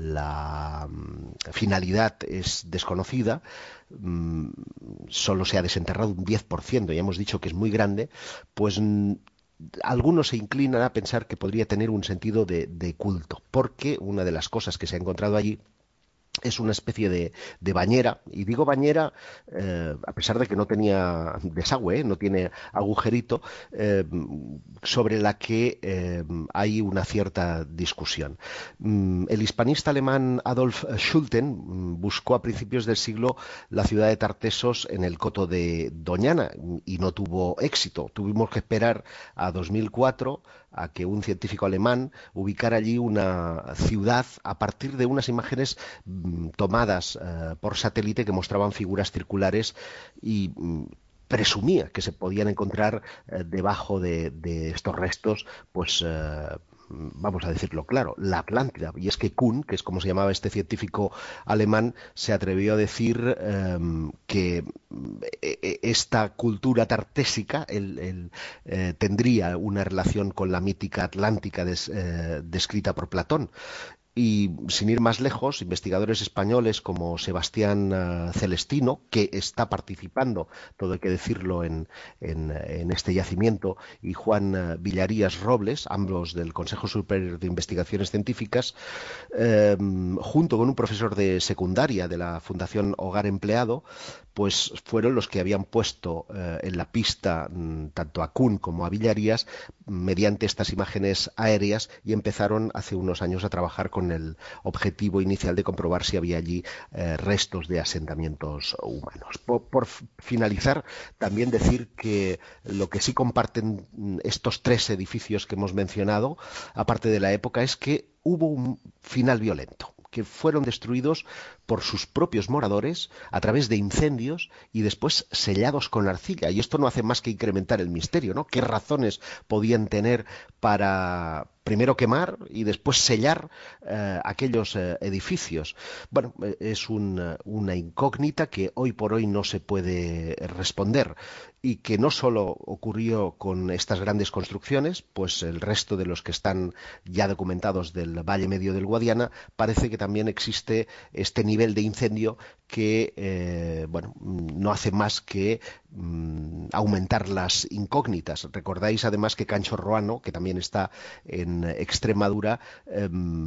S5: la um, finalidad es desconocida, um, solo se ha desenterrado un diez por ciento, ya hemos dicho que es muy grande, pues um, algunos se inclinan a pensar que podría tener un sentido de, de culto, porque una de las cosas que se ha encontrado allí es una especie de, de bañera, y digo bañera eh, a pesar de que no tenía desagüe, ¿eh? No tiene agujerito, eh, sobre la que eh, hay una cierta discusión. Mm, el hispanista alemán Adolf Schulten mm, buscó a principios del siglo la ciudad de Tartesos en el coto de Doñana y no tuvo éxito. Tuvimos que esperar a dos mil cuatro a que un científico alemán ubicara allí una ciudad a partir de unas imágenes mm, tomadas eh, por satélite que mostraban figuras circulares y mm, presumía que se podían encontrar eh, debajo de, de estos restos, pues eh, vamos a decirlo claro, la Atlántida. Y es que Kuhn, que es como se llamaba este científico alemán, se atrevió a decir eh, que esta cultura tartésica él, él, eh, tendría una relación con la mítica atlántica des, eh, descrita por Platón. Y sin ir más lejos, investigadores españoles como Sebastián uh, Celestino, que está participando, todo hay que decirlo, en, en, en este yacimiento, y Juan uh, Villarías Robles, ambos del Consejo Superior de Investigaciones Científicas, eh, junto con un profesor de secundaria de la Fundación Hogar Empleado, pues fueron los que habían puesto eh, en la pista mm, tanto a Kuhn como a Villarías mediante estas imágenes aéreas, y empezaron hace unos años a trabajar con el objetivo inicial de comprobar si había allí eh, restos de asentamientos humanos. Por, por finalizar, también decir que lo que sí comparten estos tres edificios que hemos mencionado, aparte de la época, es que hubo un final violento, que fueron destruidos por sus propios moradores a través de incendios y después sellados con arcilla. Y esto no hace más que incrementar el misterio, ¿no? ¿Qué razones podían tener para primero quemar y después sellar eh, aquellos eh, edificios? Bueno, es un, una incógnita que hoy por hoy no se puede responder, y que no solo ocurrió con estas grandes construcciones, pues el resto de los que están ya documentados del Valle Medio del Guadiana, parece que también existe este nivel de incendio que eh, bueno, no hace más que mm, aumentar las incógnitas. Recordáis además que Cancho Roano, que también está en Extremadura, eh,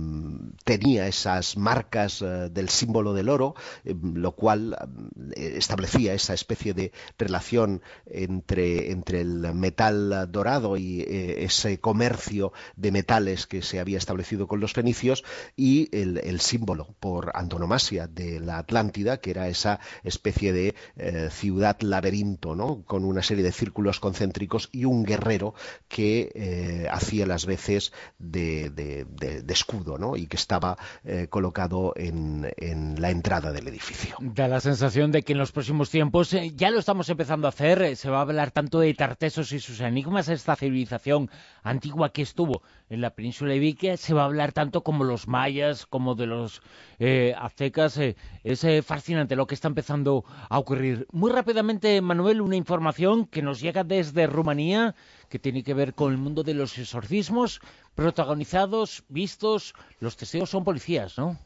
S5: tenía esas marcas eh, del símbolo del oro, eh, lo cual eh, establecía esa especie de relación entre, entre el metal dorado y eh, ese comercio de metales que se había establecido con los fenicios, y el, el símbolo por antonomasia de la Atlántida, que era esa especie de eh, ciudad laberinto, ¿no? Con una serie de círculos concéntricos y un guerrero que eh, hacía las veces de, de, de, de escudo, ¿no? Y que estaba eh, colocado en, en la entrada del edificio.
S2: Da la sensación de que en los próximos tiempos eh, ya lo estamos empezando a hacer. Eh, se va a hablar tanto de Tartesos y sus enigmas, esta civilización antigua que estuvo en la península ibérica. Se va a hablar tanto como los mayas, como de los eh, aztecas. Eh, es eh, fascinante lo que está empezando a ocurrir. Muy rápidamente, Manuel, una información que nos llega desde Rumanía, que tiene que ver con el mundo de los exorcismos, protagonizados, vistos. Los testigos son policías, ¿no?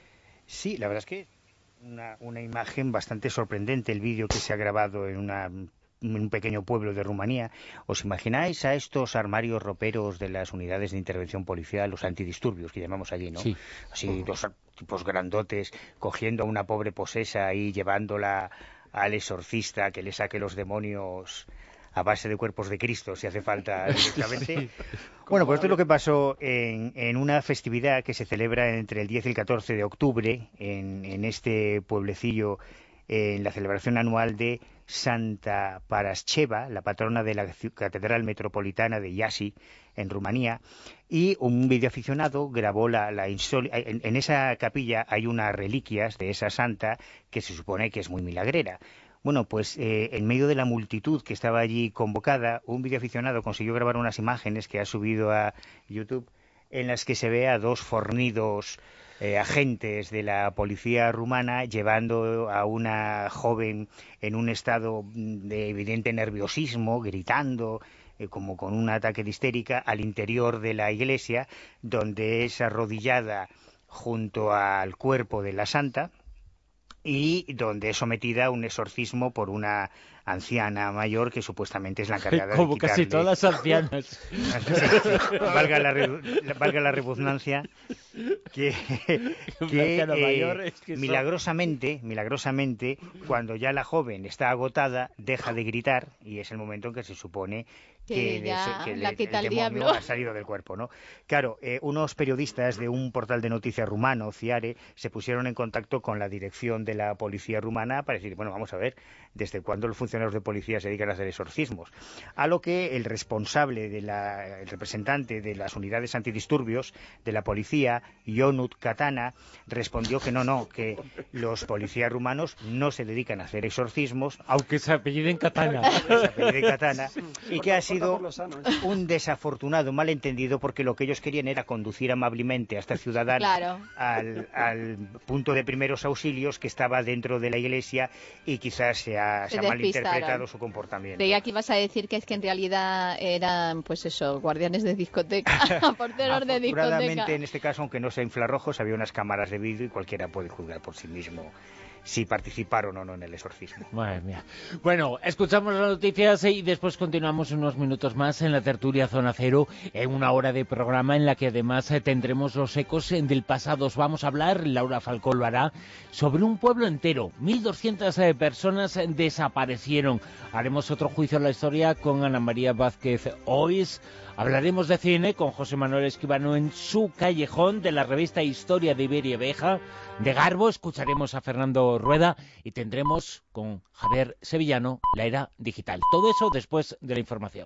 S3: Sí, la verdad es que una, una imagen bastante sorprendente, el vídeo que se ha grabado en una... en un pequeño pueblo de Rumanía. ¿Os imagináis a estos armarios roperos de las unidades de intervención policial, los antidisturbios que llamamos allí, ¿no?
S2: Sí.
S3: Así, dos tipos grandotes cogiendo a una pobre posesa y llevándola al exorcista que le saque los demonios a base de cuerpos de Cristo, si hace falta directamente? Sí. Bueno, pues esto es lo que pasó en, en una festividad que se celebra entre el diez y el catorce de octubre en, en este pueblecillo, en la celebración anual de Santa Parascheva, la patrona de la Catedral Metropolitana de Iași, en Rumanía, y un videoaficionado grabó la, la insólita... En, en esa capilla hay unas reliquias de esa santa que se supone que es muy milagrera. Bueno, pues eh, en medio de la multitud que estaba allí convocada, un videoaficionado consiguió grabar unas imágenes que ha subido a YouTube, en las que se ve a dos fornidos eh, agentes de la policía rumana llevando a una joven en un estado de evidente nerviosismo, gritando, eh, como con un ataque de histérica, al interior de la iglesia, donde es arrodillada junto al cuerpo de la santa y donde es sometida a un exorcismo por una anciana mayor que supuestamente es la encargada
S2: Como
S3: de quitarle...
S2: casi todas las ancianas.
S3: Sí, sí. Valga, la re... valga la repugnancia que, que, eh, mayor es que milagrosamente, son... milagrosamente, cuando ya la joven está agotada, deja de gritar y es el momento en que se supone que,
S6: que, ya
S3: que
S6: la
S3: el,
S6: quita
S3: el
S6: el
S3: demonio
S6: diablo.
S3: ha salido del cuerpo, ¿no? Claro, eh, unos periodistas de un portal de noticias rumano, Ciare, se pusieron en contacto con la dirección de la policía rumana para decir, bueno, vamos a ver, ¿desde cuándo los funcionarios de policía se dedican a hacer exorcismos? A lo que el responsable, de la, el representante de las unidades antidisturbios de la policía, Ionut Katana, respondió que no, no, que los policías rumanos no se dedican a hacer exorcismos,
S2: aunque se apelliden Katana,
S3: se apelliden Katana y que ha sido un desafortunado malentendido porque lo que ellos querían era conducir amablemente a esta ciudadana
S6: claro.
S3: al, al punto de primeros auxilios que estaba dentro de la iglesia y quizás se ha, se ha malinterpretado su comportamiento.
S6: Creía que ibas a decir que es que en realidad eran, pues eso, guardianes de discoteca, porteros de discoteca.
S3: Afortunadamente, en este caso, aunque no sea infrarrojos, había unas cámaras de vídeo y cualquiera puede juzgar por sí mismo si participaron o no en el exorcismo.
S2: Madre mía. Bueno, escuchamos las noticias y después continuamos unos minutos más en la tertulia Zona Cero, en una hora de programa en la que además tendremos los ecos del pasado. Os vamos a hablar, Laura Falcó lo hará, sobre un pueblo entero. mil doscientas personas desaparecieron. Haremos otro juicio a la historia con Ana María Vázquez Ois. Hablaremos de cine con José Manuel Esquivano en Su Callejón, de la revista Historia de Iberia Beja. De Garbo escucharemos a Fernando Rueda y tendremos con Javier Sevillano la era digital. Todo eso después de la información.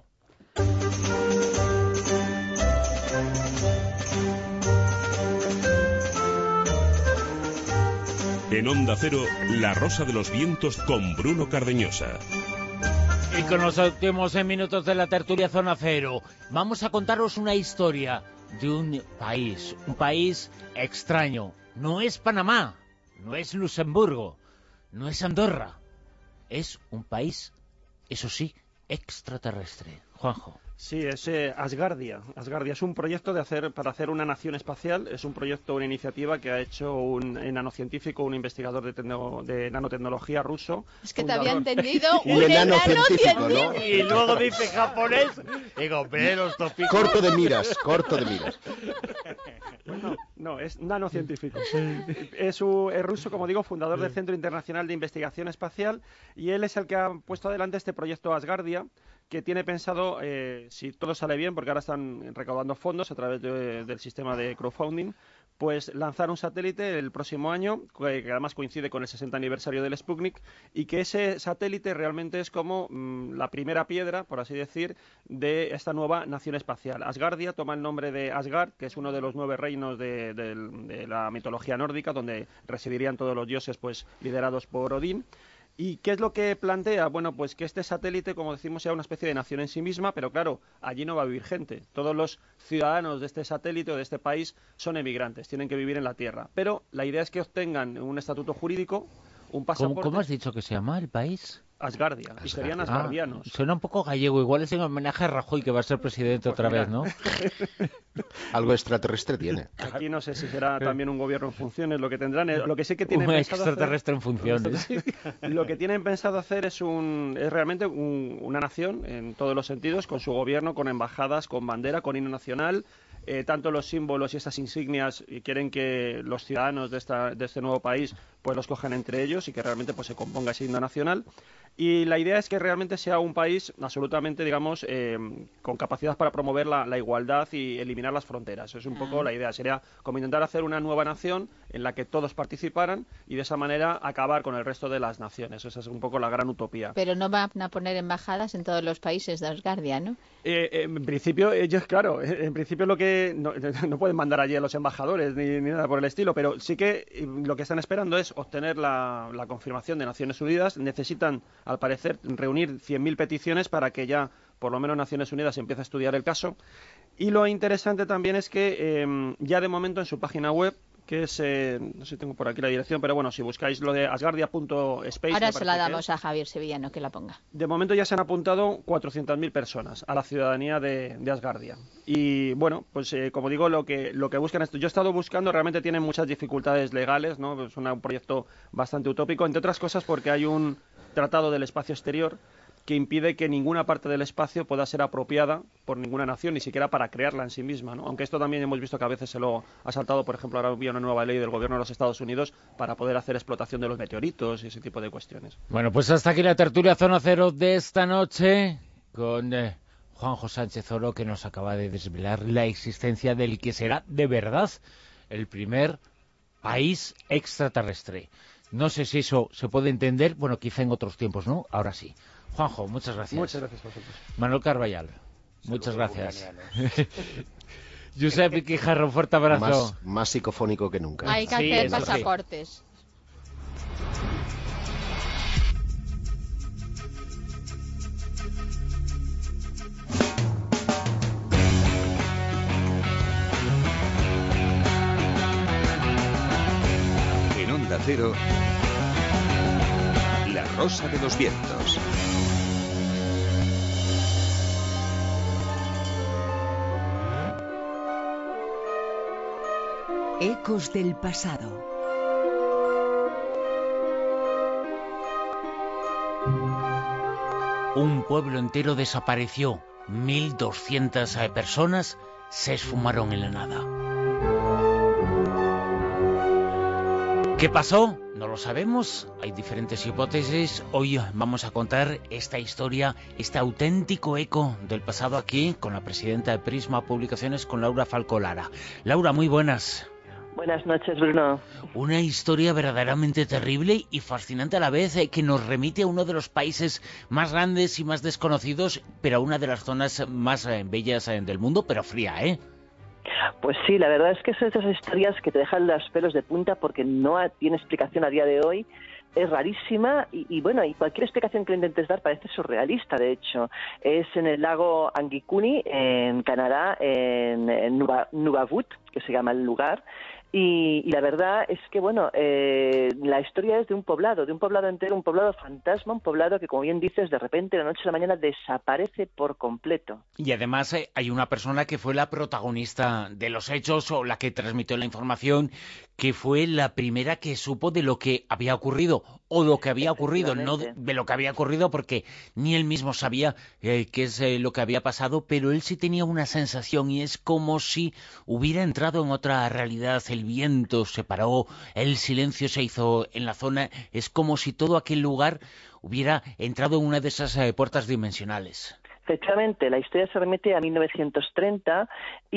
S1: En Onda Cero, La Rosa de los Vientos con Bruno Cardeñosa.
S2: Y con los últimos minutos de la tertulia Zona Cero, vamos a contaros una historia de un país, un país extraño. No es Panamá, no es Luxemburgo, no es Andorra, es un país, eso sí, extraterrestre. Juanjo.
S4: Sí, es eh, Asgardia. Asgardia es un proyecto de hacer para hacer una nación espacial. Es un proyecto, una iniciativa que ha hecho un nanocientífico, un investigador de, tecno, de nanotecnología ruso.
S6: Es que
S4: fundador.
S6: te había entendido
S5: un
S6: un
S5: enano
S6: enano
S5: científico,
S6: científico.
S5: ¿no?
S2: Y luego dice japonés. Digo, hombre, los tópicos.
S5: Corto de miras, corto de miras.
S4: No, no, es nanocientífico. Es, un, es ruso, como digo, fundador del Centro Internacional de Investigación Espacial, y él es el que ha puesto adelante este proyecto Asgardia, que tiene pensado, eh, si todo sale bien, porque ahora están recaudando fondos a través de, del sistema de crowdfunding, pues lanzar un satélite el próximo año, que, que además coincide con el sesenta aniversario del Sputnik, y que ese satélite realmente es como mmm, la primera piedra, por así decir, de esta nueva nación espacial. Asgardia toma el nombre de Asgard, que es uno de los nueve reinos de, de, de la mitología nórdica, donde residirían todos los dioses, pues liderados por Odín. ¿Y qué es lo que plantea? Bueno, pues que este satélite, como decimos, sea una especie de nación en sí misma, pero claro, allí no va a vivir gente. Todos los ciudadanos de este satélite o de este país son emigrantes, tienen que vivir en la Tierra. Pero la idea es que obtengan un estatuto jurídico, un pasaporte...
S2: ¿Cómo, ¿Cómo has dicho que se llama el país?
S4: Asgardia, Asgardia. Y serían asgardianos.
S2: Ah, suena un poco gallego, igual es en homenaje a Rajoy, que va a ser presidente pues otra mira. vez, ¿no?
S5: Algo extraterrestre tiene.
S4: Aquí no sé si será también un gobierno en funciones, lo que tendrán, lo que sí que tienen
S2: un
S4: pensado
S2: extraterrestre
S4: hacer,
S2: en funciones.
S4: Lo que tienen pensado hacer es un es realmente un, una nación en todos los sentidos, con su gobierno, con embajadas, con bandera, con himno nacional. Eh, tanto los símbolos y esas insignias y quieren que los ciudadanos de, esta, de este nuevo país pues los cojan entre ellos y que realmente pues se componga ese himno nacional. Y la idea es que realmente sea un país absolutamente, digamos, eh, con capacidad para promover la, la igualdad y eliminar las fronteras. Es un poco la idea. Sería como intentar hacer una nueva nación en la que todos participaran y de esa manera acabar con el resto de las naciones. Esa es un poco la gran utopía.
S6: Pero no van a poner embajadas en todos los países de Asgardia, ¿no?
S4: Eh, en principio, ellos, claro, en principio lo que no, no pueden mandar allí a los embajadores ni, ni nada por el estilo, pero sí que lo que están esperando es obtener la, la confirmación de Naciones Unidas. Necesitan, al parecer, reunir cien mil peticiones para que ya, por lo menos, Naciones Unidas empiece a estudiar el caso. Y lo interesante también es que eh, ya de momento en su página web, que es, eh, no sé si tengo por aquí la dirección, pero bueno, si buscáis lo de asgardia punto space...
S6: Ahora se la damos a Javier Sevillano, que la ponga.
S4: De momento ya se han apuntado cuatrocientas mil personas a la ciudadanía de, de Asgardia. Y bueno, pues eh, como digo, lo que lo que buscan esto, yo he estado buscando, realmente tienen muchas dificultades legales, ¿no? Es una, un proyecto bastante utópico, entre otras cosas porque hay un tratado del espacio exterior que impide que ninguna parte del espacio pueda ser apropiada por ninguna nación, ni siquiera para crearla en sí misma, ¿no? Aunque esto también hemos visto que a veces se lo ha saltado, por ejemplo, ahora había una nueva ley del gobierno de los Estados Unidos para poder hacer explotación de los meteoritos y ese tipo de cuestiones.
S2: Bueno, pues hasta aquí la tertulia Zona Cero de esta noche con eh, Juanjo Sánchez Oro, que nos acaba de desvelar la existencia del que será de verdad el primer país extraterrestre. No sé si eso se puede entender, bueno, quizá en otros tiempos, ¿no? Ahora sí. Juanjo, muchas gracias.
S4: Muchas gracias a vosotros.
S2: Manuel Carballal, muchas gracias. Josep Quijarro, fuerte abrazo.
S5: Más, más psicofónico que nunca.
S6: Hay que
S2: Sí,
S6: hacer
S2: eso sí.
S6: pasaportes.
S1: En Onda Cero, La Rosa de los Vientos.
S8: Ecos del pasado.
S2: Un pueblo entero desapareció. mil doscientas personas se esfumaron en la nada. ¿Qué pasó? No lo sabemos. Hay diferentes hipótesis. Hoy vamos a contar esta historia, este auténtico eco del pasado aquí con la presidenta de Prisma Publicaciones, con Laura Falcó Lara. Laura, muy buenas.
S9: Buenas noches, Bruno.
S2: Una historia verdaderamente terrible y fascinante a la vez, eh, que nos remite a uno de los países más grandes y más desconocidos, pero a una de las zonas más eh, bellas eh, del mundo, pero fría, ¿eh?
S9: Pues sí, la verdad es que son esas historias que te dejan los pelos de punta porque no tiene explicación a día de hoy. Es rarísima y, y bueno, y cualquier explicación que le intentes dar parece surrealista, de hecho. Es en el lago Angikuni, en Canadá, en, en Nuva, Nunavut, que se llama el lugar. Y, y la verdad es que, bueno, eh, la historia es de un poblado, de un poblado entero, un poblado fantasma, un poblado que, como bien dices, de repente, de la noche a la mañana, desaparece por completo.
S2: Y además eh, hay una persona que fue la protagonista de los hechos o la que transmitió la información, que fue la primera que supo de lo que había ocurrido, o lo que había ocurrido, no de, de lo que había ocurrido, porque ni él mismo sabía eh, qué es eh, lo que había pasado, pero él sí tenía una sensación, y es como si hubiera entrado en otra realidad. El viento se paró, el silencio se hizo en la zona, es como si todo aquel lugar hubiera entrado en una de esas eh, puertas dimensionales.
S9: Efectivamente, la historia se remite a mil novecientos treinta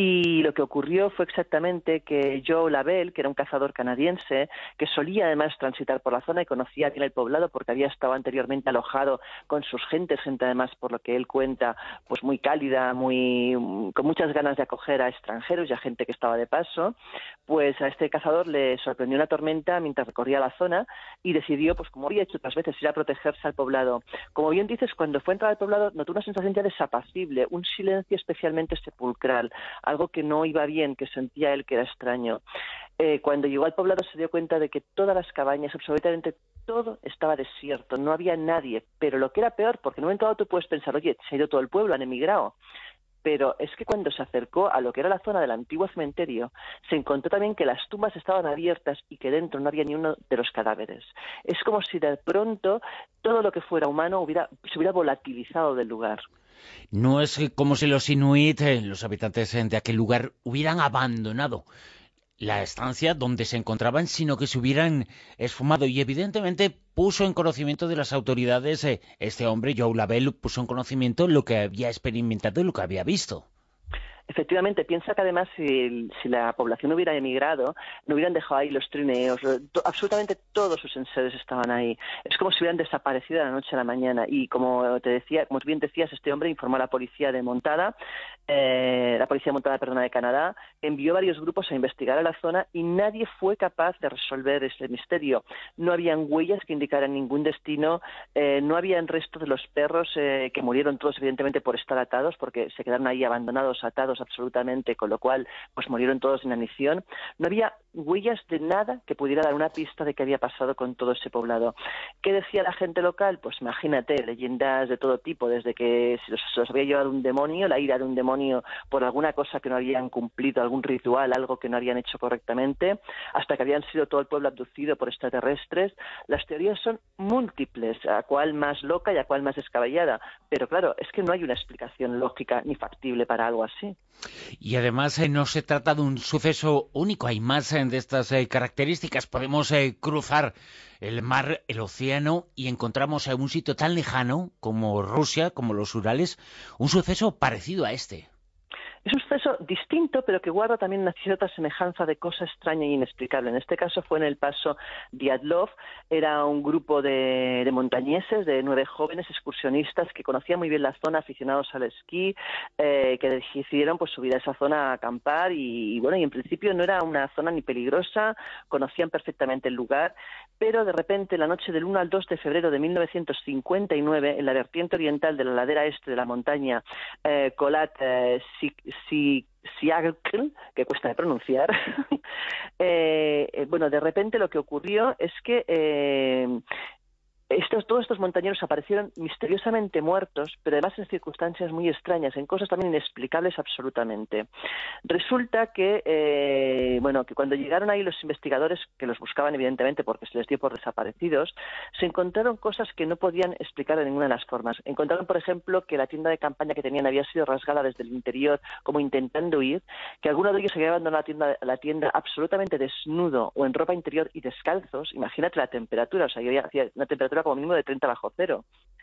S9: y lo que ocurrió fue exactamente que Joe Lavelle, que era un cazador canadiense, que solía además transitar por la zona y conocía bien el poblado porque había estado anteriormente alojado con sus gentes, gente además, por lo que él cuenta, pues muy cálida, muy con muchas ganas de acoger a extranjeros y a gente que estaba de paso, pues a este cazador le sorprendió una tormenta mientras recorría la zona y decidió, pues como había hecho otras veces, ir a protegerse al poblado. Como bien dices, cuando fue a entrar al poblado notó una sensación desapacible, un silencio especialmente sepulcral, algo que no iba bien, que sentía él que era extraño. Eh, cuando llegó al poblado se dio cuenta de que todas las cabañas, absolutamente todo estaba desierto, no había nadie, pero lo que era peor, porque en un momento dado tú puedes pensar, oye, se ha ido todo el pueblo, han emigrado. Pero es que cuando se acercó a lo que era la zona del antiguo cementerio, se encontró también que las tumbas estaban abiertas y que dentro no había ni uno de los cadáveres. Es como si de pronto todo lo que fuera humano hubiera, se hubiera volatilizado del lugar.
S2: No es como si los inuit, eh, los habitantes de aquel lugar, hubieran abandonado la estancia donde se encontraban, sino que se hubieran esfumado. Y evidentemente puso en conocimiento de las autoridades, eh, este hombre, Joe Lavelle, puso en conocimiento lo que había experimentado y lo que había visto.
S9: Efectivamente, piensa que además si, si la población hubiera emigrado, no hubieran dejado ahí los trineos, to, absolutamente todos sus enseres estaban ahí. Es como si hubieran desaparecido de la noche a la mañana. Y como te decía, como tú bien decías, este hombre informó a la policía de Montada, eh, la policía montada, perdona, de Canadá, envió varios grupos a investigar a la zona y nadie fue capaz de resolver ese misterio. No habían huellas que indicaran ningún destino, eh, no habían restos de los perros eh, que murieron todos evidentemente por estar atados, porque se quedaron ahí abandonados, atados todos absolutamente, con lo cual pues murieron todos de inanición. No había huellas de nada que pudiera dar una pista de qué había pasado con todo ese poblado. ¿Qué decía la gente local? Pues imagínate, leyendas de todo tipo, desde que se los, se los había llevado un demonio, la ira de un demonio por alguna cosa que no habían cumplido, algún ritual, algo que no habían hecho correctamente, hasta que habían sido todo el pueblo abducido por extraterrestres. Las teorías son múltiples, a cuál más loca y a cuál más descabellada, pero claro, es que no hay una explicación lógica ni factible para algo así.
S2: Y además eh, no se trata de un suceso único, hay más eh, de estas eh, características. Podemos eh, cruzar el mar, el océano y encontramos en un sitio tan lejano como Rusia, como los Urales, un suceso parecido a este.
S9: Es un suceso distinto, pero que guarda también una cierta semejanza de cosa extraña e inexplicable. En este caso fue en el paso Diatlov. Era un grupo de, de montañeses, de nueve jóvenes excursionistas que conocían muy bien la zona, aficionados al esquí, eh, que decidieron pues subir a esa zona a acampar y, y bueno, y en principio no era una zona ni peligrosa, conocían perfectamente el lugar, pero de repente la noche del uno al dos de febrero de mil novecientos cincuenta y nueve, en la vertiente oriental de la ladera este de la montaña eh, Kholat eh, Si, Siagl, que cuesta de pronunciar, eh, bueno, de repente lo que ocurrió es que eh, Estos, todos estos montañeros aparecieron misteriosamente muertos, pero además en circunstancias muy extrañas, en cosas también inexplicables absolutamente. Resulta que, eh, bueno, que cuando llegaron ahí los investigadores, que los buscaban evidentemente porque se les dio por desaparecidos, se encontraron cosas que no podían explicar de ninguna de las formas. Encontraron, por ejemplo, que la tienda de campaña que tenían había sido rasgada desde el interior, como intentando huir, que alguno de ellos había abandonado la tienda, la tienda absolutamente desnudo o en ropa interior y descalzos. Imagínate la temperatura, o sea, yo hacía una temperatura como mínimo de treinta bajo cero.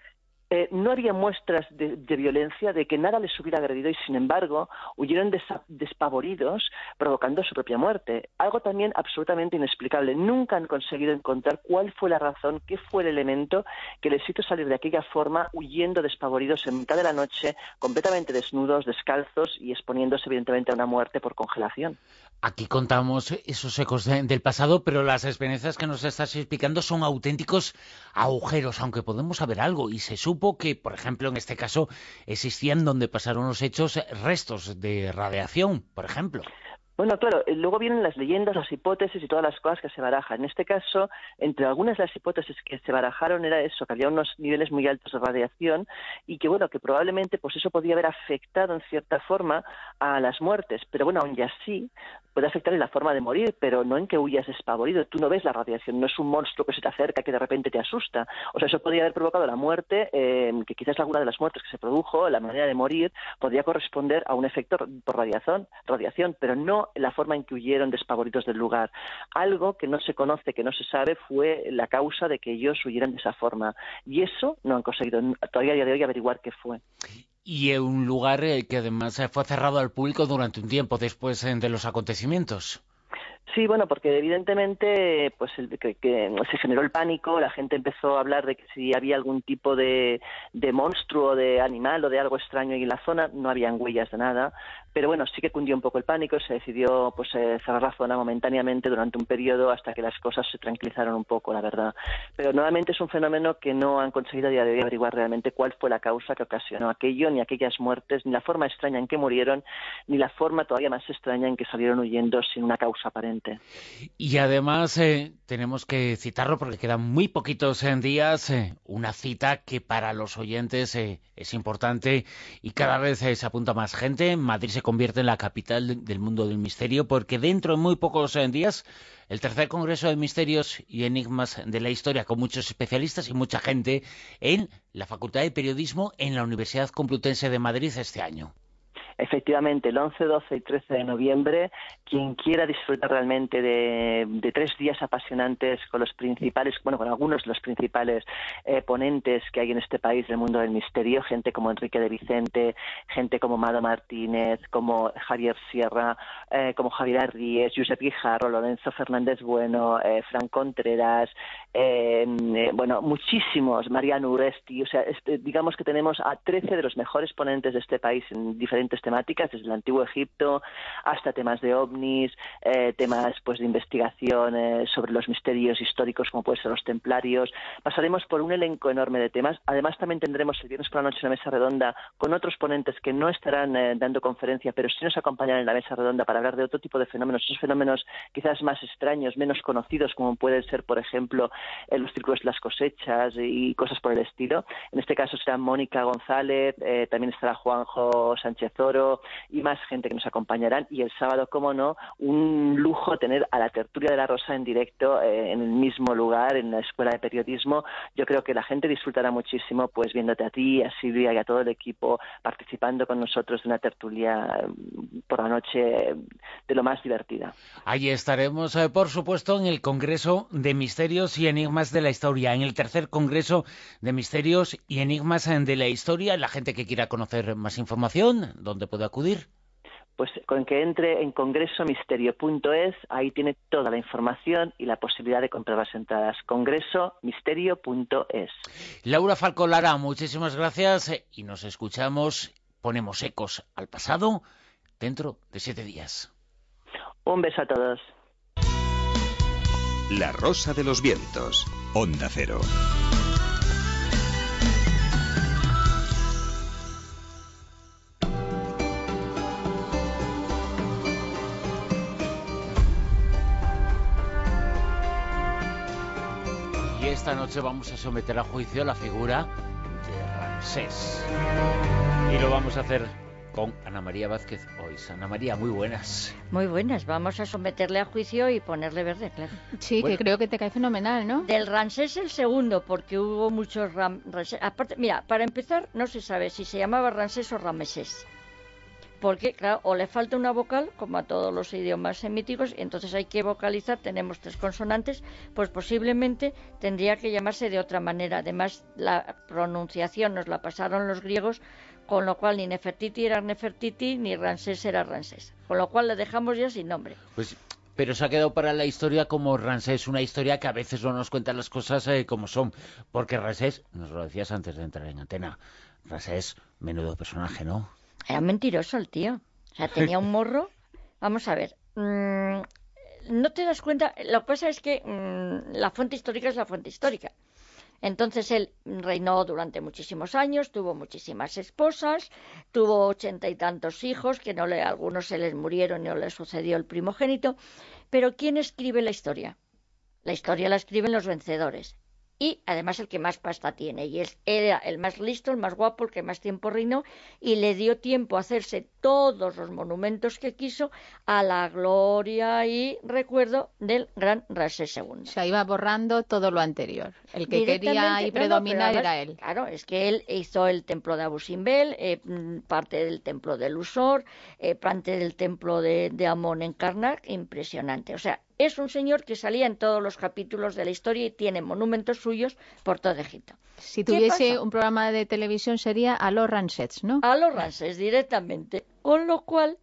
S9: Eh, no había muestras de, de violencia, de que nada les hubiera agredido y, sin embargo, huyeron desa, despavoridos, provocando su propia muerte. Algo también absolutamente inexplicable. Nunca han conseguido encontrar cuál fue la razón, qué fue el elemento que les hizo salir de aquella forma, huyendo despavoridos en mitad de la noche, completamente desnudos, descalzos y exponiéndose, evidentemente, a una muerte por congelación.
S2: Aquí contamos esos ecos de, del pasado, pero las experiencias que nos estás explicando son auténticos agujeros, aunque podemos saber algo. Y se supo que, por ejemplo, en este caso, existían donde pasaron los hechos restos de radiación, por ejemplo.
S9: Bueno, claro, luego vienen las leyendas, las hipótesis y todas las cosas que se barajan. En este caso, entre algunas de las hipótesis que se barajaron era eso, que había unos niveles muy altos de radiación y que, bueno, que probablemente pues eso podía haber afectado en cierta forma a las muertes. Pero bueno, aún y así puede afectar en la forma de morir, pero no en que huyas despavorido. Tú no ves la radiación, no es un monstruo que se te acerca, que de repente te asusta. O sea, eso podría haber provocado la muerte, eh, que quizás alguna de las muertes que se produjo, la manera de morir, podría corresponder a un efecto por radiación, radiación, pero no la forma en que huyeron despavoridos del lugar. Algo que no se conoce, que no se sabe, fue la causa de que ellos huyeran de esa forma. Y eso no han conseguido todavía a día de hoy averiguar qué fue.
S2: Y en un lugar que además fue cerrado al público durante un tiempo después de los acontecimientos.
S9: Sí, bueno, porque evidentemente pues el, que, que se generó el pánico, la gente empezó a hablar de que si había algún tipo de, de monstruo, de animal o de algo extraño ahí en la zona, no habían huellas de nada, pero bueno, sí que cundió un poco el pánico, se decidió pues eh, cerrar la zona momentáneamente durante un periodo hasta que las cosas se tranquilizaron un poco, la verdad. Pero nuevamente es un fenómeno que no han conseguido a día de hoy averiguar realmente cuál fue la causa que ocasionó aquello, ni aquellas muertes, ni la forma extraña en que murieron, ni la forma todavía más extraña en que salieron huyendo sin una causa aparente.
S2: Y además eh, tenemos que citarlo porque quedan muy poquitos en días, eh, una cita que para los oyentes eh, es importante y cada vez eh, se apunta más gente. Madrid se convierte en la capital del mundo del misterio porque dentro de muy pocos eh, días el tercer Congreso de Misterios y Enigmas de la Historia, con muchos especialistas y mucha gente en la Facultad de Periodismo en la Universidad Complutense de Madrid este año.
S9: Efectivamente, el once, doce y trece de noviembre, quien quiera disfrutar realmente de, de tres días apasionantes con los principales, bueno, con algunos de los principales eh, ponentes que hay en este país del mundo del misterio, gente como Enrique de Vicente, gente como Mado Martínez, como Javier Sierra, eh, como Javier Arríes, Josep Guijarro, Lorenzo Fernández Bueno, eh, Fran Contreras, eh, eh, bueno, muchísimos, Mariano Uresti, o sea, este, digamos que tenemos a trece de los mejores ponentes de este país en diferentes temáticas, desde el antiguo Egipto hasta temas de ovnis, eh, temas pues de investigación eh, sobre los misterios históricos como pueden ser los templarios. Pasaremos por un elenco enorme de temas. Además también tendremos el viernes por la noche una mesa redonda con otros ponentes que no estarán eh, dando conferencia, pero sí nos acompañarán en la mesa redonda para hablar de otro tipo de fenómenos, esos fenómenos quizás más extraños, menos conocidos, como pueden ser, por ejemplo, eh, los círculos de las cosechas y cosas por el estilo. En este caso será Mónica González, eh, también estará Juanjo Sánchez Oro y más gente que nos acompañarán. Y el sábado, como no, un lujo tener a la tertulia de la Rosa en directo eh, en el mismo lugar, en la Escuela de Periodismo. Yo creo que la gente disfrutará muchísimo pues viéndote a ti, a Silvia y a todo el equipo participando con nosotros de una tertulia eh, por la noche eh, de lo más divertida.
S2: Allí estaremos, eh, por supuesto, en el Congreso de Misterios y Enigmas de la Historia, en el tercer Congreso de Misterios y Enigmas de la Historia. La gente que quiera conocer más información, ¿dónde puede acudir?
S9: Pues con que entre en congreso misterio punto es, ahí tiene toda la información y la posibilidad de comprar las entradas. congreso misterio punto es.
S2: Laura Falcó Lara, muchísimas gracias y nos escuchamos, ponemos ecos al pasado dentro de siete días.
S9: Un beso a todos.
S1: La Rosa de los Vientos, Onda Cero.
S2: Y esta noche vamos a someter a juicio la figura de Ramsés. Y lo vamos a hacer con Ana María Vázquez Ois. Ana María, muy buenas.
S10: Muy buenas, vamos a someterle a juicio y ponerle verde, claro.
S6: Sí, bueno, que creo que te cae fenomenal, ¿no?
S10: Del Ramsés el segundo, porque hubo muchos Ram... Aparte, mira, para empezar, no se sabe si se llamaba Ramsés o Ramesés. Porque, claro, o le falta una vocal, como a todos los idiomas semíticos, y entonces hay que vocalizar, tenemos tres consonantes, pues posiblemente tendría que llamarse de otra manera. Además, la pronunciación nos la pasaron los griegos, con lo cual ni Nefertiti era Nefertiti, ni Ramsés era Ramsés. Con lo cual le dejamos ya sin nombre.
S2: Pues, pero se ha quedado para la historia como Ramsés, una historia que a veces no nos cuentan las cosas eh, como son. Porque Ramsés, nos lo decías antes de entrar en antena, Ramsés, menudo personaje, ¿no?
S10: Era mentiroso el tío. O sea, tenía un morro. Vamos a ver. Mmm, no te das cuenta. Lo que pasa es que mmm, la fuente histórica es la fuente histórica. Entonces él reinó durante muchísimos años, tuvo muchísimas esposas, tuvo ochenta y tantos hijos, que no le, algunos se les murieron y no le sucedió el primogénito. Pero ¿quién escribe la historia? La historia la escriben los vencedores. Y además el que más pasta tiene, y es, era el más listo, el más guapo, el que más tiempo reinó, y le dio tiempo a hacerse todos los monumentos que quiso a la gloria y recuerdo del gran Ramsés segundo.
S6: O sea, iba borrando todo lo anterior. El que quería y predominar no, no,
S10: además,
S6: era él.
S10: Claro, es que él hizo el templo de Abu Simbel, eh, parte del templo de Luxor, eh, parte del templo de, de Amón en Karnak, impresionante. O sea, es un señor que salía en todos los capítulos de la historia y tiene monumentos suyos por todo Egipto.
S6: Si tuviese un programa de televisión sería a los Ramsés, ¿no?
S10: A los Ramsés directamente. Con lo cual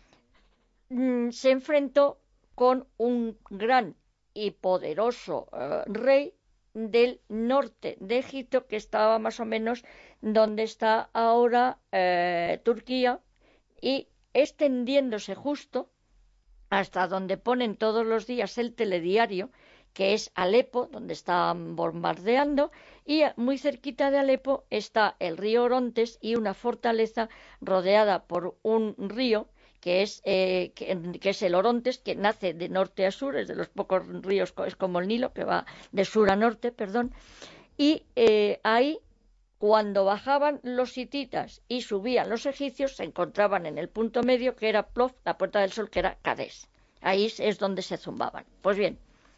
S10: mmm, se enfrentó con un gran y poderoso uh, rey del norte de Egipto, que estaba más o menos donde está ahora eh, Turquía, y extendiéndose justo hasta donde ponen todos los días el telediario, que es Alepo, donde están bombardeando, y muy cerquita de Alepo está el río Orontes y una fortaleza rodeada por un río, que es, eh, que, que es el Orontes, que nace de norte a sur, es de los pocos ríos, es como el Nilo, que va de sur a norte, perdón, y eh, ahí, cuando bajaban los hititas y subían los egipcios, se encontraban en el punto medio, que era Plof, la Puerta del Sol, que era Cadés. Ahí es donde se zumbaban. Pues bien,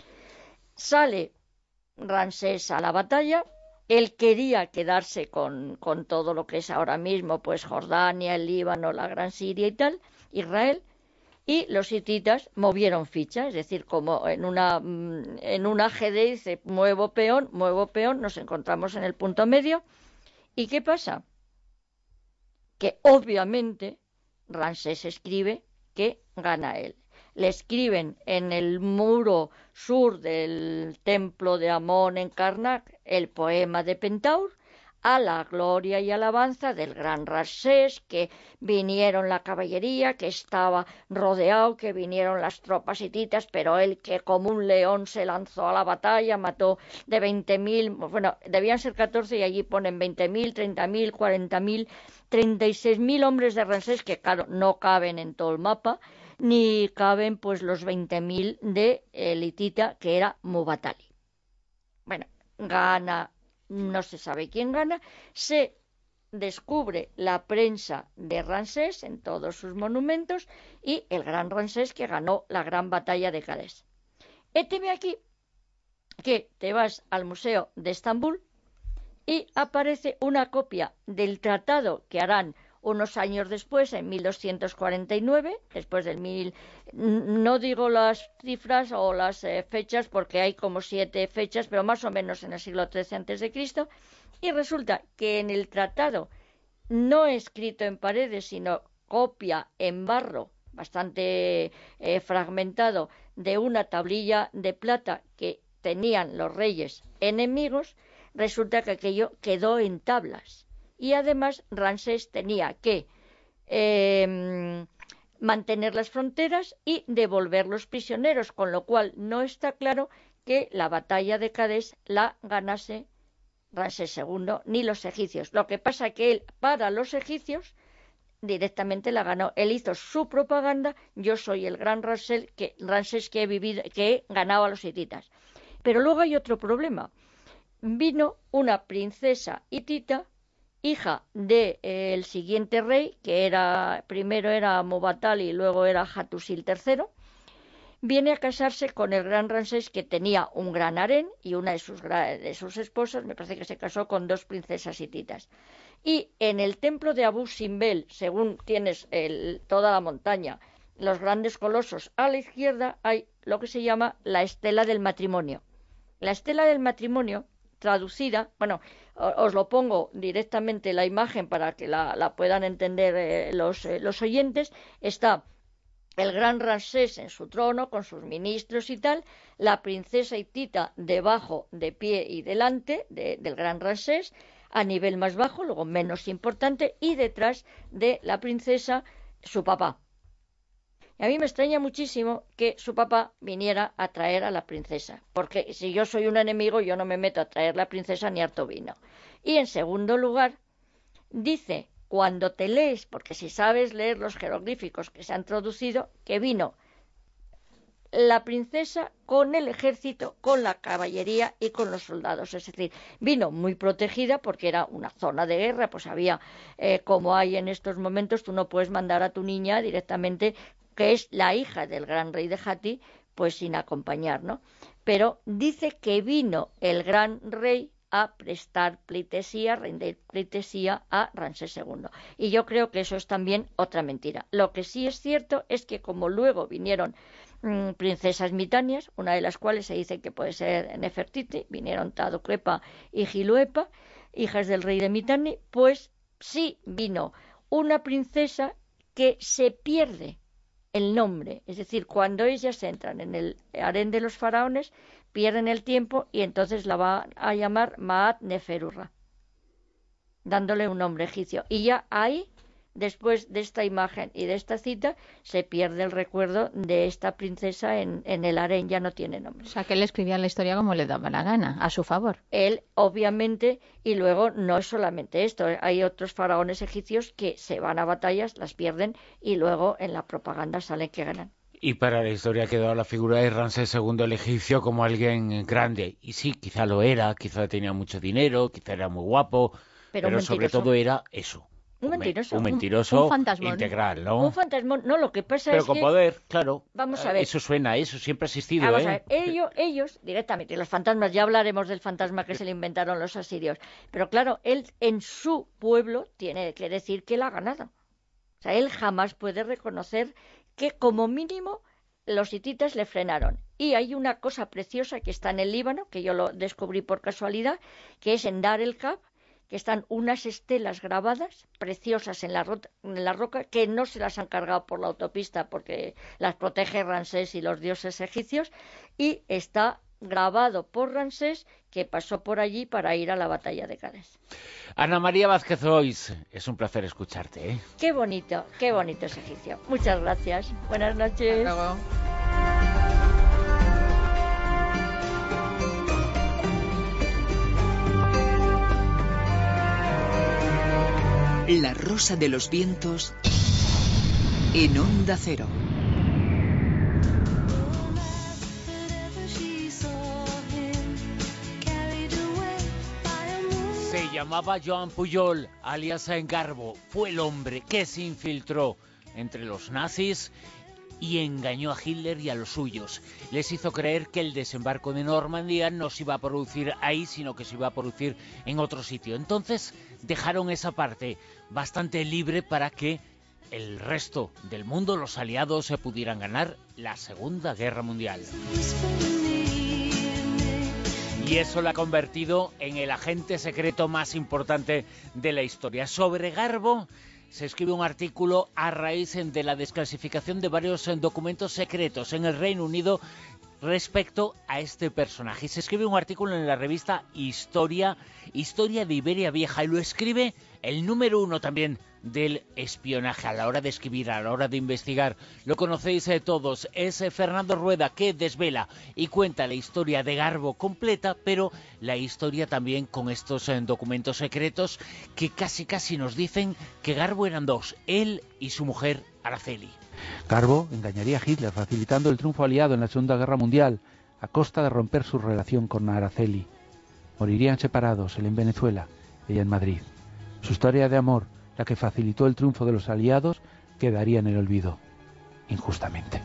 S10: sale Ramsés a la batalla. Él quería quedarse con, con todo lo que es ahora mismo, pues Jordania, el Líbano, la Gran Siria y tal, Israel, y los hititas movieron ficha, es decir, como en una en un ajedrez dice, muevo peón, muevo peón, nos encontramos en el punto medio. ¿Y qué pasa? Que obviamente Ramsés escribe que gana él. Le escriben en el muro sur del templo de Amón en Karnak el poema de Pentaur, a la gloria y alabanza del gran Ramsés, que vinieron la caballería, que estaba rodeado, que vinieron las tropas hititas, pero él, que como un león se lanzó a la batalla, mató de veinte mil, bueno, debían ser catorce y allí ponen veinte mil, treinta mil, cuarenta mil, treinta y seis mil hombres de Ramsés, que claro, no caben en todo el mapa, ni caben pues los veinte mil de el hitita, que era Mubatali. Bueno, gana, no se sabe quién gana, se descubre la prensa de Ramsés en todos sus monumentos y el gran Ramsés que ganó la gran batalla de Cádiz. Héteme aquí que te vas al Museo de Estambul y aparece una copia del tratado que harán unos años después, en mil doscientos cuarenta y nueve, después del mil... No digo las cifras o las eh, fechas, porque hay como siete fechas, pero más o menos en el siglo trece antes de Cristo, y resulta que en el tratado, no escrito en paredes, sino copia en barro, bastante eh, fragmentado, de una tablilla de plata que tenían los reyes enemigos, resulta que aquello quedó en tablas. Y además Ramsés tenía que eh, mantener las fronteras y devolver los prisioneros, con lo cual no está claro que la batalla de Cádiz la ganase Ramsés segundo ni los egipcios. Lo que pasa que él, para los egipcios, directamente la ganó. Él hizo su propaganda: yo soy el gran Ramsés que, Ramsés que he vivido, que he ganado a los hititas. Pero luego hay otro problema. Vino una princesa hitita, hija del de, eh, siguiente rey, que era primero era Mubatali y luego era Hattusil tercero, viene a casarse con el gran Ramsés, que tenía un gran harén, y una de sus, de sus esposas, me parece que se casó con dos princesas hititas. Y en el templo de Abu Simbel, según tienes el, toda la montaña, los grandes colosos, a la izquierda hay lo que se llama la estela del matrimonio. La estela del matrimonio, traducida, bueno, os lo pongo directamente la imagen para que la, la puedan entender eh, los, eh, los oyentes, está el gran Ramsés en su trono con sus ministros y tal, la princesa hitita debajo, de pie y delante de, del gran Ramsés, a nivel más bajo, luego menos importante, y detrás de la princesa su papá. Y a mí me extraña muchísimo que su papá viniera a traer a la princesa, porque si yo soy un enemigo, yo no me meto a traer la princesa ni harto vino. Y en segundo lugar, dice, cuando te lees, porque si sabes leer los jeroglíficos que se han traducido, que vino la princesa con el ejército, con la caballería y con los soldados. Es decir, vino muy protegida porque era una zona de guerra, pues había, eh, como hay en estos momentos, tú no puedes mandar a tu niña directamente, que es la hija del gran rey de Hatti, pues sin acompañar, ¿no? Pero dice que vino el gran rey a prestar pleitesía, rendir pleitesía a Ramsés segundo. Y yo creo que eso es también otra mentira. Lo que sí es cierto es que como luego vinieron mmm, princesas mitanias, una de las cuales se dice que puede ser Nefertiti, vinieron Tadoquepa y Giluepa, hijas del rey de Mitanni, pues sí vino una princesa que se pierde el nombre, es decir, cuando ellas entran en el harén de los faraones, pierden el tiempo y entonces la va a llamar Maat Neferurra, dándole un nombre egipcio. Y ya ahí, después de esta imagen y de esta cita, se pierde el recuerdo de esta princesa en, en el harén, ya no tiene nombre.
S6: O sea, que él escribía la historia como le daba la gana, a su favor.
S10: Él, obviamente, y luego no es solamente esto, hay otros faraones egipcios que se van a batallas, las pierden y luego en la propaganda salen que ganan.
S2: Y para la historia ha quedado la figura de Ramsés segundo el egipcio como alguien grande. Y sí, quizá lo era, quizá tenía mucho dinero, quizá era muy guapo, pero, pero sobre todo era eso.
S10: Un mentiroso.
S2: Un mentiroso
S6: un, un
S2: integral, ¿no?
S10: Un fantasmón. No, lo que pasa
S2: pero
S10: es
S2: con
S10: que...
S2: poder, claro.
S10: Vamos a ver.
S2: Eso suena, eso siempre ha existido,
S10: Vamos
S2: ¿eh?
S10: a ver. Ellos, ellos, directamente, los fantasmas, ya hablaremos del fantasma que se le inventaron los asirios. Pero claro, él en su pueblo tiene que decir que él ha ganado. O sea, él jamás puede reconocer que como mínimo los hititas le frenaron. Y hay una cosa preciosa que está en el Líbano, que yo lo descubrí por casualidad, que es en Dar el Kab, que están unas estelas grabadas preciosas en la, ro en la roca, que no se las han cargado por la autopista porque las protege Ramsés y los dioses egipcios, y está grabado por Ramsés, que pasó por allí para ir a la batalla de Cádiz.
S2: Ana María Vázquez Ois, es un placer escucharte, ¿eh?
S10: Qué bonito, qué bonito es egipcio. Muchas gracias. Buenas noches.
S6: Hasta luego.
S8: La Rosa de los Vientos en Onda Cero.
S2: Se llamaba Joan Pujol, alias Garbo. Fue el hombre que se infiltró entre los nazis y engañó a Hitler y a los suyos. Les hizo creer que el desembarco de Normandía no se iba a producir ahí, sino que se iba a producir en otro sitio. Entonces dejaron esa parte bastante libre para que el resto del mundo, los aliados, se pudieran ganar la Segunda Guerra Mundial. Y eso lo ha convertido en el agente secreto más importante de la historia. Sobre Garbo se escribe un artículo a raíz de la desclasificación de varios documentos secretos en el Reino Unido respecto a este personaje. Y se escribe un artículo en la revista Historia, Historia de Iberia Vieja, y lo escribe el número uno también del espionaje a la hora de escribir, a la hora de investigar. Lo conocéis eh, todos, es eh, Fernando Rueda, que desvela y cuenta la historia de Garbo completa, pero la historia también con estos eh, documentos secretos que casi casi nos dicen que Garbo eran dos, él y su mujer Araceli.
S11: Garbo engañaría a Hitler facilitando el triunfo aliado en la Segunda Guerra Mundial a costa de romper su relación con Araceli. Morirían separados, él en Venezuela, ella en Madrid. Su historia de amor, la que facilitó el triunfo de los aliados, quedaría en el olvido, injustamente.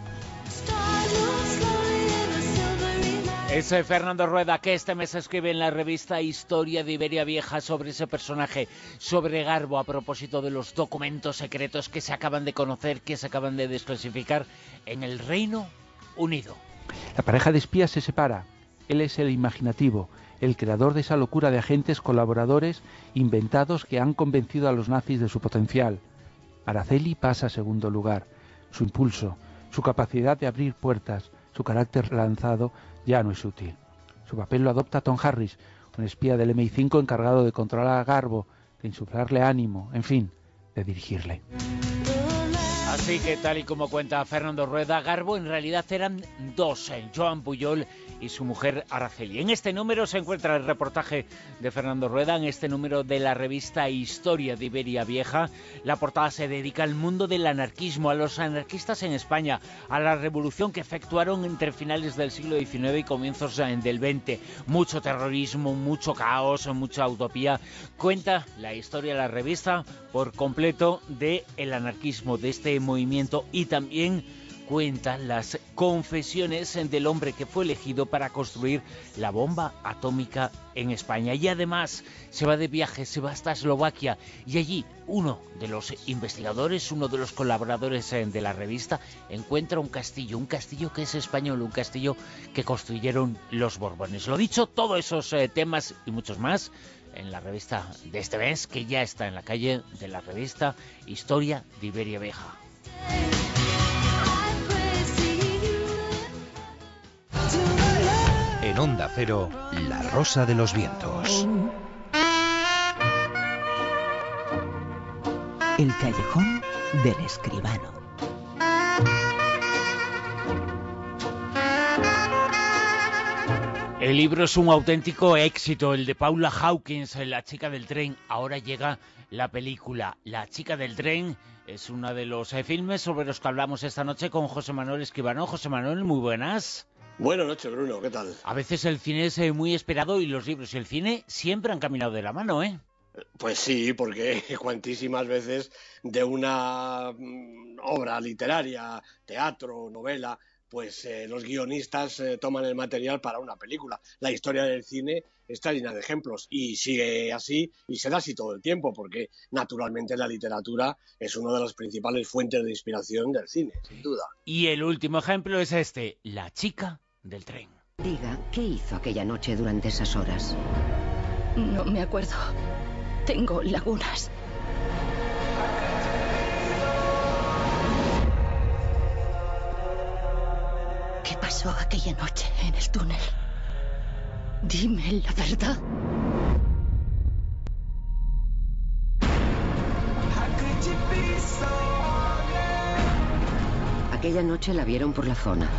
S2: Es Fernando Rueda, que este mes escribe en la revista Historia de Iberia Vieja sobre ese personaje, sobre Garbo, a propósito de los documentos secretos que se acaban de conocer, que se acaban de desclasificar en el Reino Unido.
S11: La pareja de espías se separa. Él es el imaginativo, el creador de esa locura de agentes colaboradores inventados que han convencido a los nazis de su potencial. Araceli pasa a segundo lugar. Su impulso, su capacidad de abrir puertas, su carácter lanzado ya no es útil. Su papel lo adopta Tom Harris, un espía del eme i cinco encargado de controlar a Garbo, de insuflarle ánimo, en fin, de dirigirle.
S2: Así que, tal y como cuenta Fernando Rueda, Garbo en realidad eran dos, Joan Pujol y su mujer Araceli. En este número se encuentra el reportaje de Fernando Rueda, en este número de la revista Historia de Iberia Vieja. La portada se dedica al mundo del anarquismo, a los anarquistas en España, a la revolución que efectuaron entre finales del siglo diecinueve y comienzos del veinte. Mucho terrorismo, mucho caos, mucha utopía. Cuenta la historia de la revista por completo de el anarquismo, de este movimiento, y también cuenta las confesiones del hombre que fue elegido para construir la bomba atómica en España. Y además se va de viaje, se va hasta Eslovaquia, y allí uno de los investigadores, uno de los colaboradores de la revista, encuentra un castillo, un castillo que es español, un castillo que construyeron los Borbones. Lo dicho, todos esos eh, temas y muchos más en la revista de este mes, que ya está en la calle de la revista Historia de Iberia Vieja.
S1: En Onda Cero, La Rosa de los Vientos.
S8: El callejón del escribano.
S2: El libro es un auténtico éxito, el de Paula Hawkins, La chica del tren. Ahora llega la película La chica del tren. Es uno de los eh, filmes sobre los que hablamos esta noche con José Manuel Escribano. José Manuel, muy buenas.
S12: Buenas noches, Bruno, ¿qué tal?
S2: A veces el cine es eh, muy esperado y los libros y el cine siempre han caminado de la mano, ¿eh?
S12: Pues sí, porque cuantísimas veces de una mm, obra literaria, teatro, novela, pues eh, los guionistas eh, toman el material para una película. La historia del cine está llena de ejemplos y sigue así y será así todo el tiempo, porque naturalmente la literatura es una de las principales fuentes de inspiración del cine, sin duda.
S2: Y el último ejemplo es este, La chica del tren.
S13: Diga, ¿qué hizo aquella noche durante esas horas?
S14: No me acuerdo. Tengo lagunas. ¿Qué pasó aquella noche en el túnel? Dime la verdad.
S13: Aquella noche la vieron por la zona.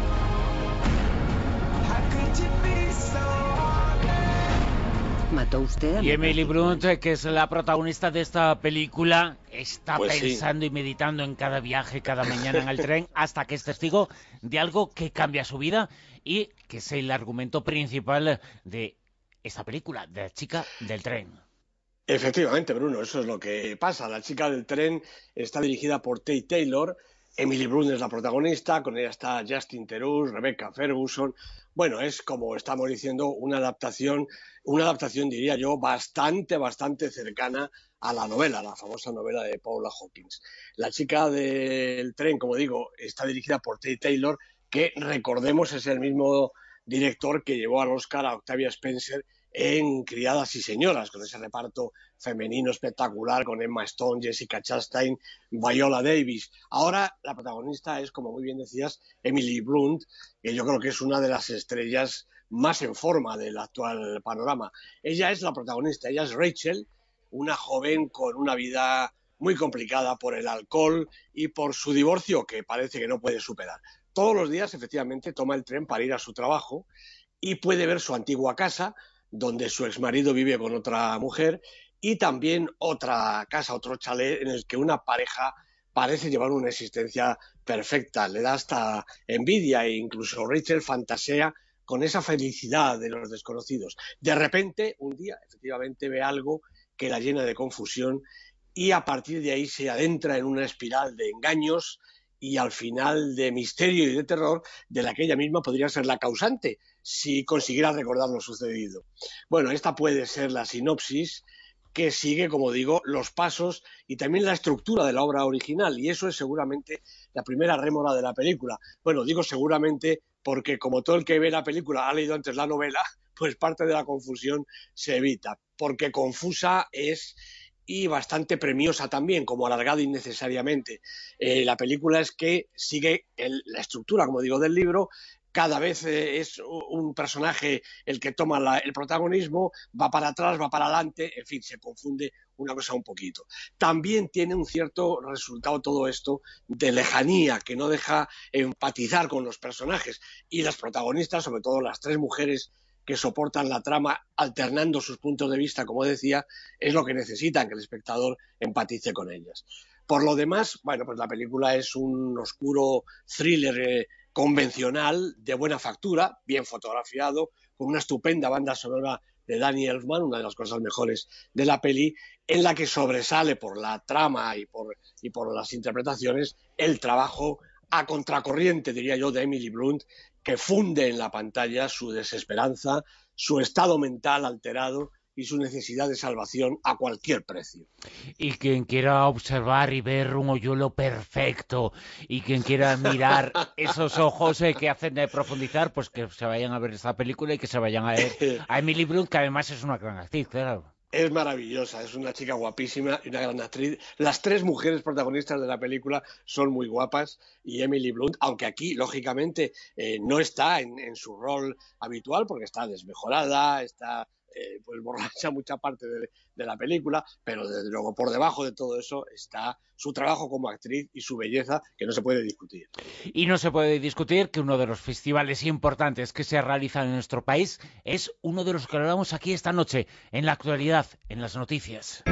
S13: ¿Mató usted a
S2: Y
S13: mi
S2: Emily
S13: práctico?
S2: Blunt, que es la protagonista de esta película, está
S12: Pues sí.
S2: pensando y meditando en cada viaje, cada mañana en el tren, hasta que es testigo de algo que cambia su vida y que es el argumento principal de esta película, de La chica del tren.
S12: Efectivamente, Bruno, eso es lo que pasa. La chica del tren está dirigida por Tate Taylor. Emily Blunt es la protagonista, con ella está Justin Theroux, Rebecca Ferguson. Bueno, es, como estamos diciendo, una adaptación, una adaptación, diría yo, bastante, bastante cercana a la novela, la famosa novela de Paula Hawkins. La chica del tren, como digo, está dirigida por Tate Taylor, que, recordemos, es el mismo director que llevó al Oscar a Octavia Spencer en Criadas y Señoras, con ese reparto femenino espectacular con Emma Stone, Jessica Chastain, Viola Davis. Ahora la protagonista es, como muy bien decías, Emily Blunt, que yo creo que es una de las estrellas más en forma del actual panorama. Ella es la protagonista, ella es Rachel, una joven con una vida muy complicada por el alcohol y por su divorcio, que parece que no puede superar. Todos los días, efectivamente, toma el tren para ir a su trabajo y puede ver su antigua casa, donde su exmarido vive con otra mujer, y también otra casa, otro chalet en el que una pareja parece llevar una existencia perfecta. Le da hasta envidia e incluso Rachel fantasea con esa felicidad de los desconocidos. De repente, un día, efectivamente, ve algo que la llena de confusión y a partir de ahí se adentra en una espiral de engaños y al final de misterio y de terror de la que ella misma podría ser la causante si consiguiera recordar lo sucedido. Bueno, esta puede ser la sinopsis que sigue, como digo, los pasos y también la estructura de la obra original, y eso es seguramente la primera rémora de la película. Bueno, digo seguramente porque como todo el que ve la película ha leído antes la novela, pues parte de la confusión se evita, porque confusa es y bastante premiosa también, como alargada innecesariamente. Eh, la película es que sigue el, la estructura, como digo, del libro. Cada vez eh, es un personaje el que toma la, el protagonismo, va para atrás, va para adelante, en fin, se confunde una cosa un poquito. También tiene un cierto resultado todo esto de lejanía, que no deja empatizar con los personajes. Y las protagonistas, sobre todo las tres mujeres que soportan la trama alternando sus puntos de vista, como decía, es lo que necesitan, que el espectador empatice con ellas. Por lo demás, bueno, pues la película es un oscuro thriller eh, convencional, de buena factura, bien fotografiado, con una estupenda banda sonora de Danny Elfman, una de las cosas mejores de la peli, en la que sobresale por la trama y por, y por las interpretaciones el trabajo a contracorriente, diría yo, de Emily Blunt, que funde en la pantalla su desesperanza, su estado mental alterado y su necesidad de salvación a cualquier precio.
S2: Y quien quiera observar y ver un hoyuelo perfecto, y quien quiera mirar esos ojos eh, que hacen de profundizar, pues que se vayan a ver esta película y que se vayan a ver a Emily Blunt, que además es una gran actriz, claro.
S12: Es maravillosa, es una chica guapísima y una gran actriz. Las tres mujeres protagonistas de la película son muy guapas y Emily Blunt, aunque aquí, lógicamente, eh, no está en, en su rol habitual porque está desmejorada, está eh, pues borracha mucha parte de, de la película, pero desde luego por debajo de todo eso está su trabajo como actriz y su belleza, que no se puede discutir.
S2: Y no se puede discutir que uno de los festivales importantes que se realizan en nuestro país es uno de los que hablamos aquí esta noche, en la actualidad, en las noticias.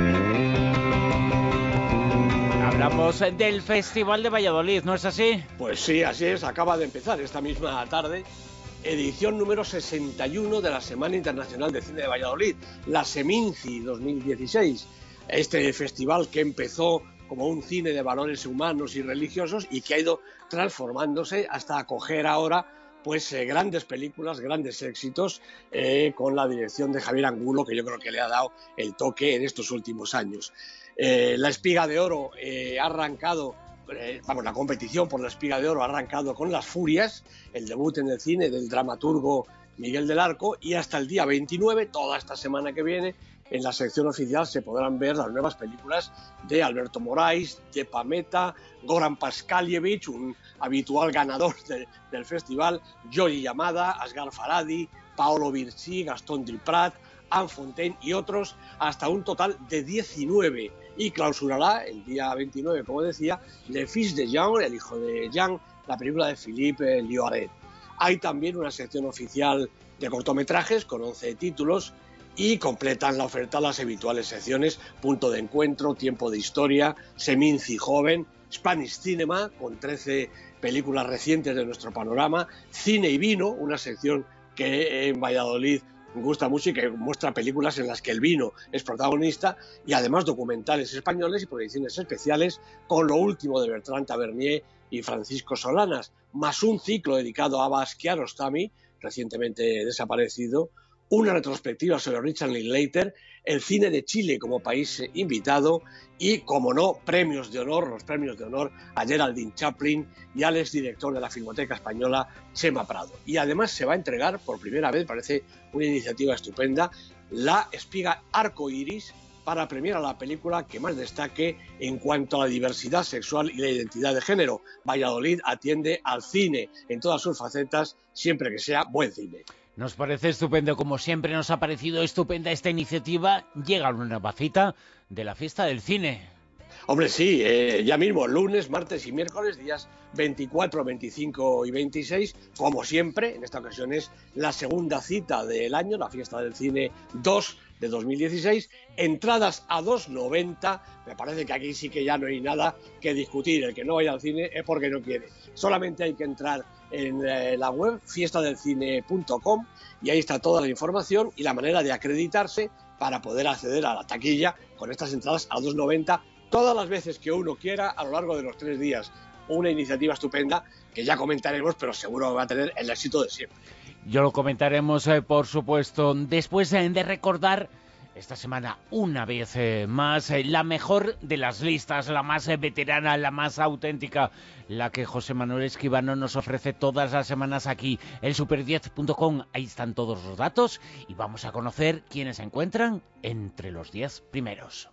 S2: Hablamos del Festival de Valladolid, ¿no es así?
S12: Pues sí, así es, acaba de empezar esta misma tarde, edición número sesenta y uno de la Semana Internacional de Cine de Valladolid, la Seminci dos mil dieciséis. Este festival que empezó como un cine de valores humanos y religiosos y que ha ido transformándose hasta acoger ahora pues eh, grandes películas, grandes éxitos, eh, con la dirección de Javier Angulo, que yo creo que le ha dado el toque en estos últimos años. Eh, la Espiga de Oro eh, ha arrancado, eh, vamos, la competición por la Espiga de Oro ha arrancado con Las Furias, el debut en el cine del dramaturgo Miguel del Arco, y hasta el día veintinueve, toda esta semana que viene, en la sección oficial se podrán ver las nuevas películas de Alberto Moraes, de Pameta, Goran Paskalievich, un habitual ganador de, del festival, Yori Yamada, Asghar Farhadi, Paolo Virzi, Gastón Duprat, Anne Fontaine y otros, hasta un total de diecinueve. Y clausurará el día veintinueve, como decía, Le Fils de Jean, el hijo de Jean, la película de Philippe Lioré. Hay también una sección oficial de cortometrajes con once títulos y completan la oferta las habituales secciones Punto de Encuentro, Tiempo de Historia, Seminci Joven, Spanish Cinema, con trece películas recientes de nuestro panorama, Cine y Vino, una sección que en Valladolid gusta mucho y que muestra películas en las que el vino es protagonista, y además documentales españoles y proyecciones especiales con lo último de Bertrand Tavernier y Francisco Solanas, más un ciclo dedicado a Abbas Kiarostami, recientemente desaparecido, una retrospectiva sobre Richard Linklater, el cine de Chile como país invitado y, como no, premios de honor, los premios de honor a Geraldine Chaplin y al exdirector de la Filmoteca Española, Chema Prado. Y además se va a entregar por primera vez, parece una iniciativa estupenda, la espiga Arco Iris para premiar a la película que más destaque en cuanto a la diversidad sexual y la identidad de género. Valladolid atiende al cine en todas sus facetas, siempre que sea buen cine.
S2: Nos parece estupendo, como siempre nos ha parecido estupenda esta iniciativa. Llega una nueva cita de la fiesta del cine.
S12: Hombre, sí, eh, ya mismo, lunes, martes y miércoles, días veinticuatro, veinticinco y veintiséis, como siempre, en esta ocasión es la segunda cita del año, la fiesta del cine dos de dos mil dieciséis, entradas a dos noventa, me parece que aquí sí que ya no hay nada que discutir, el que no vaya al cine es porque no quiere, solamente hay que entrar en eh, la web fiesta del cine punto com y ahí está toda la información y la manera de acreditarse para poder acceder a la taquilla con estas entradas a dos noventa todas las veces que uno quiera a lo largo de los tres días. Una iniciativa estupenda que ya comentaremos, pero seguro va a tener el éxito de siempre.
S2: Yo lo comentaremos, eh, por supuesto, después eh, de recordar esta semana una vez eh, más eh, la mejor de las listas, la más eh, veterana, la más auténtica, la que José Manuel Escribano nos ofrece todas las semanas aquí, el super diez punto com. Ahí están todos los datos y vamos a conocer quiénes se encuentran entre los diez primeros.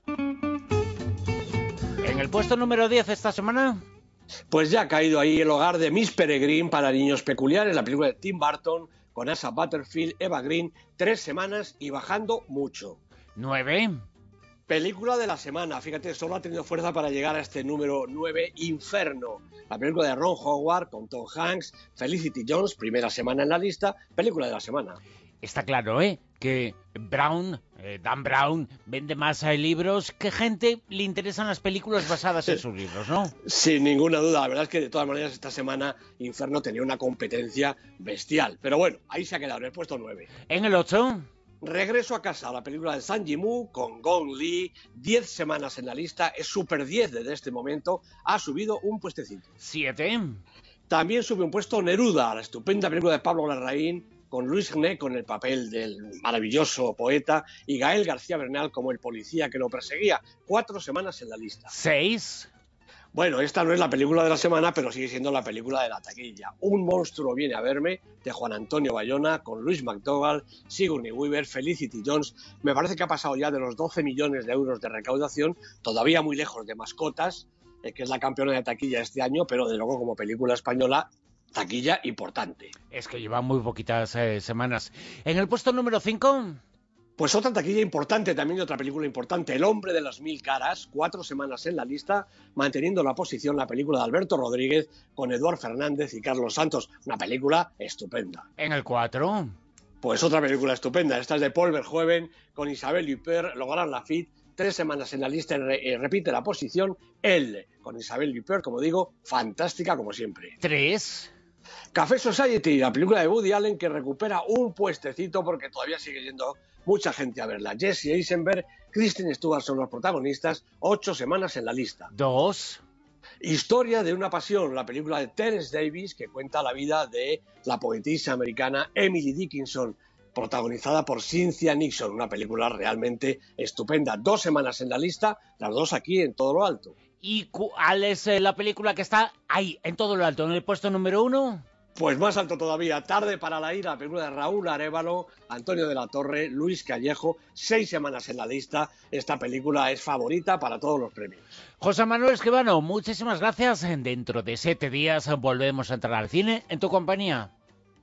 S2: En el puesto número diez esta semana,
S12: pues ya ha caído ahí El hogar de Miss Peregrine para niños peculiares, la película de Tim Burton con Asa Butterfield, Eva Green, tres semanas y bajando mucho.
S2: nueve.
S12: Película de la semana, fíjate, solo ha tenido fuerza para llegar a este número nueve, Inferno, la película de Ron Howard con Tom Hanks, Felicity Jones, primera semana en la lista, película de la semana.
S2: Está claro, ¿eh?, que Brown, eh, Dan Brown, vende más eh, libros que gente le interesan las películas basadas en sus libros, ¿no?
S12: Sin ninguna duda, la verdad es que de todas maneras esta semana Inferno tenía una competencia bestial, pero bueno, ahí se ha quedado en el puesto nueve.
S2: En el ocho...
S12: Regreso a casa, la película de Zhang Yimou con Gong Li, diez semanas en la lista, es super diez desde este momento, ha subido un puestecito.
S2: siete.
S12: También sube un puesto Neruda, la estupenda película de Pablo Larraín, con Luis Gné con el papel del maravilloso poeta y Gael García Bernal como el policía que lo perseguía, cuatro semanas en la lista.
S2: seis.
S12: Bueno, esta no es la película de la semana, pero sigue siendo la película de la taquilla. Un monstruo viene a verme, de Juan Antonio Bayona, con Luis McDougall, Sigourney Weaver, Felicity Jones. Me parece que ha pasado ya de los doce millones de euros de recaudación, todavía muy lejos de Mascotas, eh, que es la campeona de taquilla este año, pero de luego como película española, taquilla importante.
S2: Es que lleva muy poquitas eh, semanas. En el puesto número cinco...
S12: Pues otra taquilla importante, también de otra película importante, El hombre de las mil caras, cuatro semanas en la lista, manteniendo la posición la película de Alberto Rodríguez con Eduard Fernández y Carlos Santos, una película estupenda.
S2: En el cuatro...
S12: Pues otra película estupenda, esta es de Paul Verhoeven con Isabelle Huppert, Laurent Lafitte, tres semanas en la lista y eh, repite la posición, Elle, con Isabelle Huppert, como digo, fantástica como siempre.
S2: tres...
S12: Café Society, la película de Woody Allen que recupera un puestecito porque todavía sigue yendo mucha gente a verla. Jesse Eisenberg, Kristen Stewart son los protagonistas, ocho semanas en la lista.
S2: Dos.
S12: Historia de una pasión, la película de Terence Davis que cuenta la vida de la poetisa americana Emily Dickinson, protagonizada por Cynthia Nixon, una película realmente estupenda. Dos semanas en la lista, las dos aquí en todo lo alto.
S2: ¿Y cuál es eh, la película que está ahí, en todo lo alto, en el puesto número uno?
S12: Pues más alto todavía, Tarde para la ira, la película de Raúl Arévalo, Antonio de la Torre, Luis Callejo, seis semanas en la lista. Esta película es favorita para todos los premios.
S2: José Manuel Escribano, muchísimas gracias. Dentro de siete días volvemos a entrar al cine en tu compañía.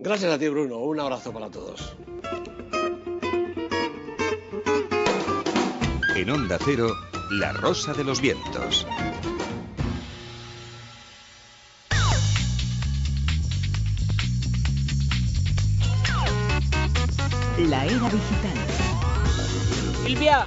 S12: Gracias a ti, Bruno. Un abrazo para todos.
S1: En Onda Cero, La Rosa de los Vientos.
S8: La era digital.
S2: Silvia.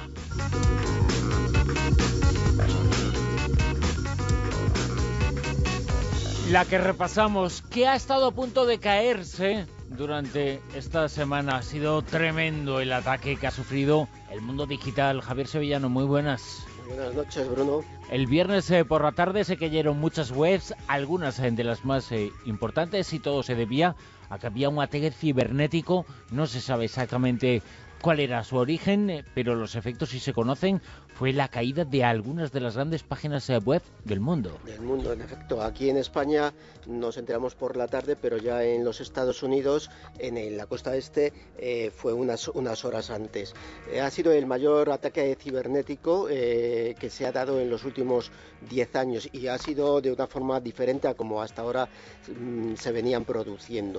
S2: La que repasamos, que ha estado a punto de caerse durante esta semana. Ha sido tremendo el ataque que ha sufrido el mundo digital. Javier Sevillano, muy buenas.
S15: Buenas noches, Bruno.
S2: El viernes eh, por la tarde se cayeron muchas webs, algunas eh, de las más eh, importantes, y todo se debía a que había un ataque cibernético. No se sabe exactamente cuál era su origen, eh, pero los efectos sí se conocen. Fue la caída de algunas de las grandes páginas eh, web del mundo.
S15: Del mundo, en efecto. Aquí en España nos enteramos por la tarde, pero ya en los Estados Unidos, en el, la costa este, eh, fue unas, unas horas antes. Eh, ha sido el mayor ataque cibernético eh, que se ha dado en los últimos diez años, y ha sido de una forma diferente a como hasta ahora mmm, se venían produciendo.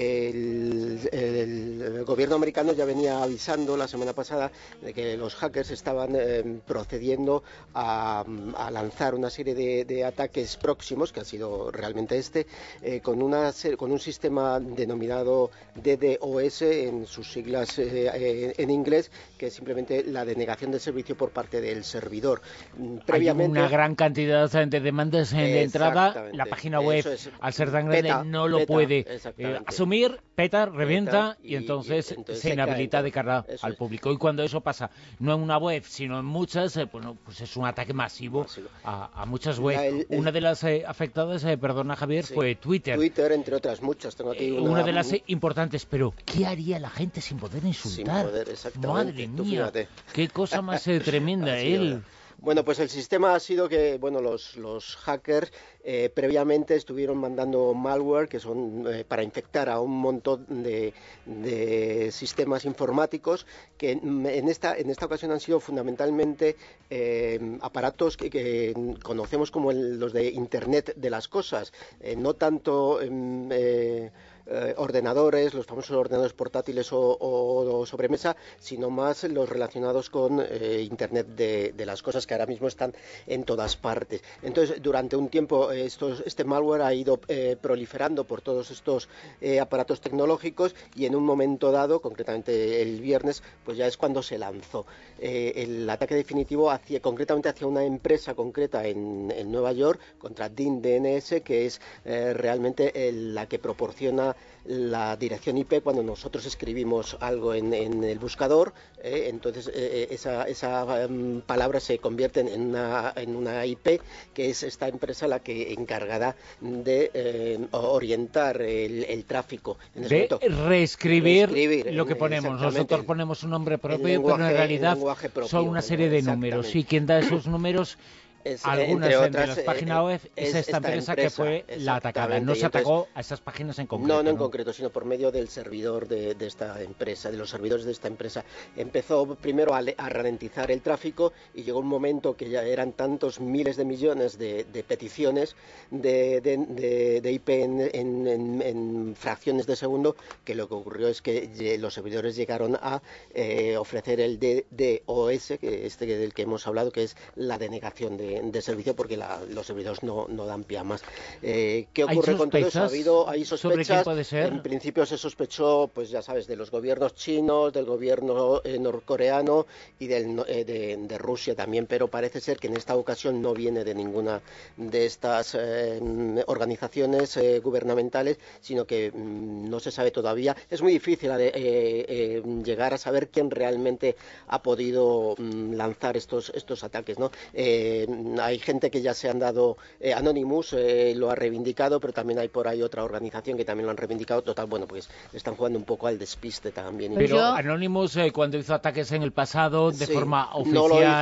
S15: El, el, el gobierno americano ya venía avisando la semana pasada de que los hackers estaban eh, procediendo a, a lanzar una serie de, de ataques próximos, que ha sido realmente este, eh, con, una, con un sistema denominado D DoS, en sus siglas eh, en inglés, que es simplemente la denegación de servicio por parte del servidor. Previamente,
S2: hay una gran cantidad de demandas de entrada. La página web, es, al ser tan grande, peta, no lo peta, puede eh, asumir, peta, revienta, peta, y, y entonces, y, entonces se inhabilita se de cara al público. Y cuando eso pasa, no en una web, sino en muchas, eh, bueno, pues es un ataque masivo, masivo. A, a muchas webs. El, el, una de las eh, afectadas, eh, perdona Javier, sí, fue Twitter.
S15: Twitter, entre otras muchas. Tengo aquí
S2: una, una de las eh, importantes, pero ¿qué haría la gente sin poder insultar?
S15: Sin poder, exactamente.
S2: Madre mía, qué cosa más eh, tremenda él.
S15: Bueno, pues el sistema ha sido que, bueno, los, los hackers eh, previamente estuvieron mandando malware, que son eh, para infectar a un montón de, de sistemas informáticos, que en esta, en esta ocasión han sido fundamentalmente eh, aparatos que, que conocemos como el, los de Internet de las cosas, eh, no tanto eh, Eh, ordenadores, los famosos ordenadores portátiles o, o, o sobremesa, sino más los relacionados con eh, Internet de, de las cosas, que ahora mismo están en todas partes. Entonces, durante un tiempo estos, este malware ha ido eh, proliferando por todos estos eh, aparatos tecnológicos, y en un momento dado, concretamente el viernes, pues ya es cuando se lanzó. Eh, el ataque definitivo hacia, concretamente hacia una empresa concreta en, en Nueva York, contra D I N D N S, que es eh, realmente el, la que proporciona la dirección I P cuando nosotros escribimos algo en, en el buscador, eh, entonces eh, esa, esa um, palabra se convierte en una, en una I P, que es esta empresa la que encargada de eh, orientar el, el tráfico. En ese
S2: de
S15: momento,
S2: reescribir, reescribir lo que ponemos. Nosotros ponemos un nombre propio, lenguaje, pero en realidad propio, son una serie de números, y quien da esos números... Es, algunas otras, de las páginas web es, es esta, esta empresa, empresa que fue la atacada. No se atacó entonces, a esas páginas en concreto.
S15: No, no en
S2: ¿no?
S15: concreto, sino por medio del servidor de, de esta empresa, de los servidores de esta empresa. Empezó primero a, a ralentizar el tráfico, y llegó un momento que ya eran tantos miles de millones de, de peticiones de, de, de, de I P en, en, en, en fracciones de segundo, que lo que ocurrió es que los servidores llegaron a eh, ofrecer el D DoS, que este del que hemos hablado, que es la denegación de de servicio, porque la, los servidores no, no dan pie a más. Eh, ¿Qué ocurre con todo eso? Ha habido, hay sospechas.
S2: ¿Sobre quién puede ser?
S15: En principio se sospechó, pues ya sabes, de los gobiernos chinos, del gobierno eh, norcoreano y del, eh, de, de Rusia también, pero parece ser que en esta ocasión no viene de ninguna de estas eh, organizaciones eh, gubernamentales, sino que mm, no se sabe todavía. Es muy difícil eh, eh, llegar a saber quién realmente ha podido mm, lanzar estos, estos ataques, ¿no? Eh, hay gente que ya se han dado, eh, Anonymous eh, lo ha reivindicado, pero también hay por ahí otra organización que también lo han reivindicado. Total, bueno, pues están jugando un poco al despiste también.
S2: Pero yo... Anonymous, eh, cuando hizo ataques en el pasado de
S15: sí,
S2: forma oficial,
S15: no lo hizo,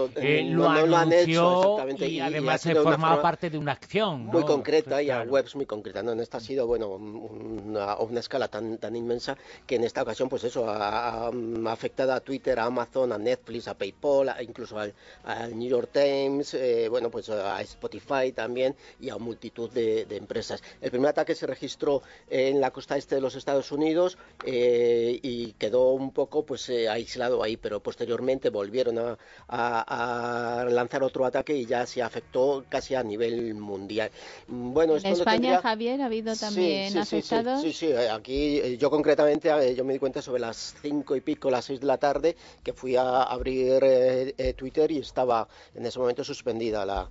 S2: eh,
S15: no,
S2: lo
S15: no
S2: anunció
S15: lo han hecho exactamente.
S2: y,
S15: y
S2: además
S15: y
S2: se formaba forma parte de una acción, ¿no?
S15: Muy concreta y
S2: claro.
S15: a webs muy concretas, ¿no? En esta ha sido, bueno, una, una escala tan, tan inmensa que en esta ocasión, pues eso, ha, ha afectado a Twitter, a Amazon, a Netflix, a PayPal, a, incluso al, al New York Times, eh, bueno, pues a Spotify también y a multitud de, de empresas. El primer ataque se registró en la costa este de los Estados Unidos eh, y quedó un poco pues eh, aislado ahí, pero posteriormente volvieron a, a, a lanzar otro ataque y ya se afectó casi a nivel mundial. Bueno,
S6: en
S15: esto
S6: España,
S15: no tendría...
S6: Javier, ha habido también
S15: sí, sí,
S6: afectados.
S15: Sí, sí, sí, aquí yo concretamente yo me di cuenta sobre las cinco y pico, las seis de la tarde, que fui a abrir eh, eh, Twitter y estaba en ese momento suspendida la,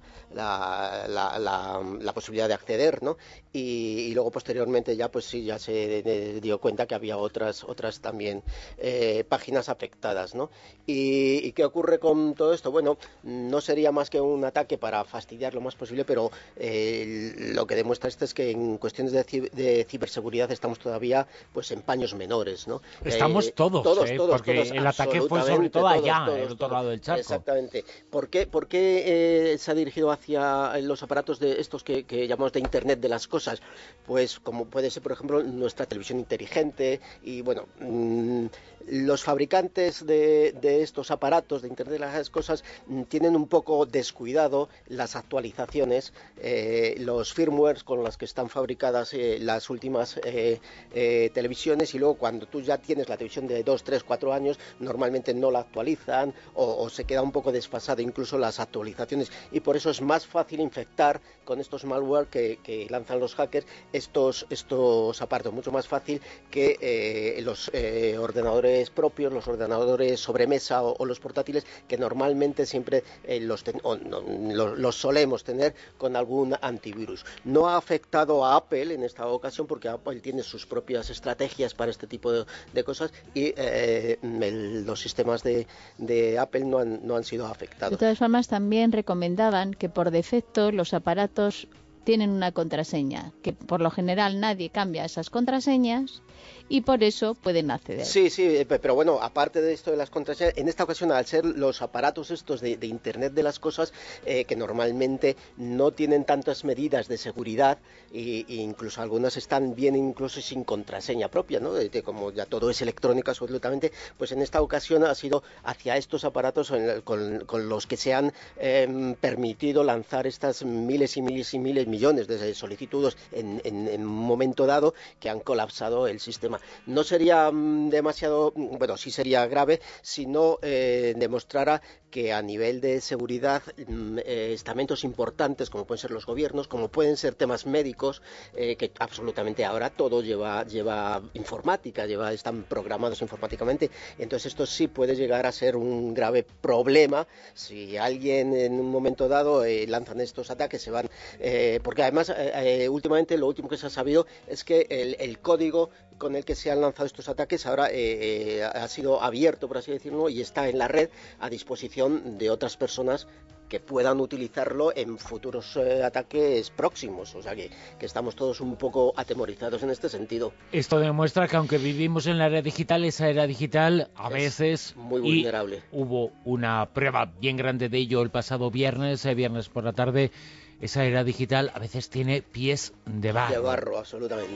S15: la, la, la, la posibilidad de acceder, ¿no? Y, y luego posteriormente ya pues sí, ya se eh, dio cuenta que había otras otras también eh, páginas afectadas, ¿no? Y, ¿Y qué ocurre con todo esto? Bueno, no sería más que un ataque para fastidiar lo más posible, pero eh, lo que demuestra esto es que en cuestiones de, ci de ciberseguridad estamos todavía pues en paños menores, ¿no?
S2: Estamos
S15: eh,
S2: todos,
S15: todos,
S2: eh,
S15: todos,
S2: porque
S15: todos,
S2: el ataque fue sobre todo allá,
S15: todos,
S2: el otro
S15: todos,
S2: lado del charco.
S15: Exactamente. ¿Por qué, por qué eh, se ha dirigido hacia los aparatos de estos que, que llamamos de Internet de las cosas? Pues como puede ser, por ejemplo, nuestra televisión inteligente y, bueno, mmm, los fabricantes de, de estos aparatos de Internet de las cosas mmm, tienen un poco descuidado las actualizaciones, eh, los firmwares con las que están fabricadas eh, las últimas eh, eh, televisiones, y luego cuando tú ya tienes la televisión de dos, tres, cuatro años, normalmente no la actualizan o, o se queda un poco desfasada incluso las actualizaciones, y por eso es más fácil infectar con estos malware que, que lanzan los hackers estos, estos aparatos, mucho más fácil que eh, los eh, ordenadores propios, los ordenadores sobremesa o, o los portátiles, que normalmente siempre eh, los, ten, o, no, los, los solemos tener con algún antivirus. No ha afectado a Apple en esta ocasión porque Apple tiene sus propias estrategias para este tipo de, de cosas y eh, el, los sistemas de, de Apple no han, no han sido afectados.
S6: De todas formas, también recomendaban que por defecto los aparatos tienen una contraseña, que por lo general nadie cambia esas contraseñas y por eso pueden acceder.
S15: Sí, sí, pero bueno, aparte de esto de las contraseñas, en esta ocasión, al ser los aparatos estos de, de Internet de las cosas, eh, que normalmente no tienen tantas medidas de seguridad e, e incluso algunas están bien incluso sin contraseña propia, ¿no? De, de, como ya todo es electrónico absolutamente, pues en esta ocasión ha sido hacia estos aparatos el, con, con los que se han eh, permitido lanzar estas miles y miles y miles, millones de solicitudes en, en, en un momento dado que han colapsado el sistema. No sería mmm, demasiado, bueno, sí sería grave si no eh, demostrara que a nivel de seguridad mmm, eh, estamentos importantes como pueden ser los gobiernos, como pueden ser temas médicos, eh, que absolutamente ahora todo lleva, lleva informática, lleva, están programados informáticamente, entonces esto sí puede llegar a ser un grave problema si alguien en un momento dado eh, lanzan estos ataques, se van, eh, porque además eh, eh, últimamente lo último que se ha sabido es que el, el código con el que se han lanzado estos ataques ahora eh, eh, ha sido abierto, por así decirlo, y está en la red a disposición de otras personas que puedan utilizarlo en futuros eh, ataques próximos, o sea que, que estamos todos un poco atemorizados en este sentido.
S2: Esto demuestra que aunque vivimos en la era digital, esa era digital a es veces
S15: muy vulnerable.
S2: Hubo una prueba bien grande de ello el pasado viernes, eh, viernes por la tarde. Esa era digital a veces tiene pies de barro.
S15: De barro, absolutamente.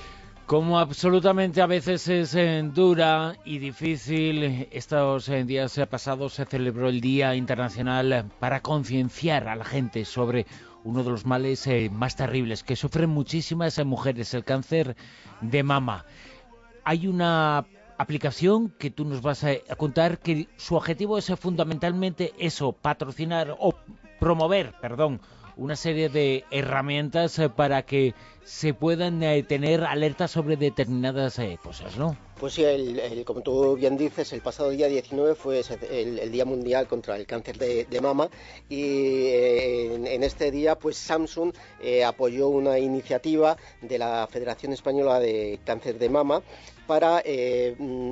S2: Como absolutamente a veces es eh, dura y difícil, estos eh, días pasados se celebró el Día Internacional para concienciar a la gente sobre uno de los males eh, más terribles que sufren muchísimas eh, mujeres, el cáncer de mama. Hay una aplicación que tú nos vas a, a contar que su objetivo es eh, fundamentalmente eso, patrocinar o promover, perdón, una serie de herramientas eh, para que se puedan eh, tener alertas sobre determinadas eh, cosas, ¿no?
S15: Pues sí, el, el, como tú bien dices, el pasado día diecinueve fue el, el Día Mundial contra el Cáncer de, de Mama y eh, en, en este día pues Samsung eh, apoyó una iniciativa de la Federación Española de Cáncer de Mama para eh,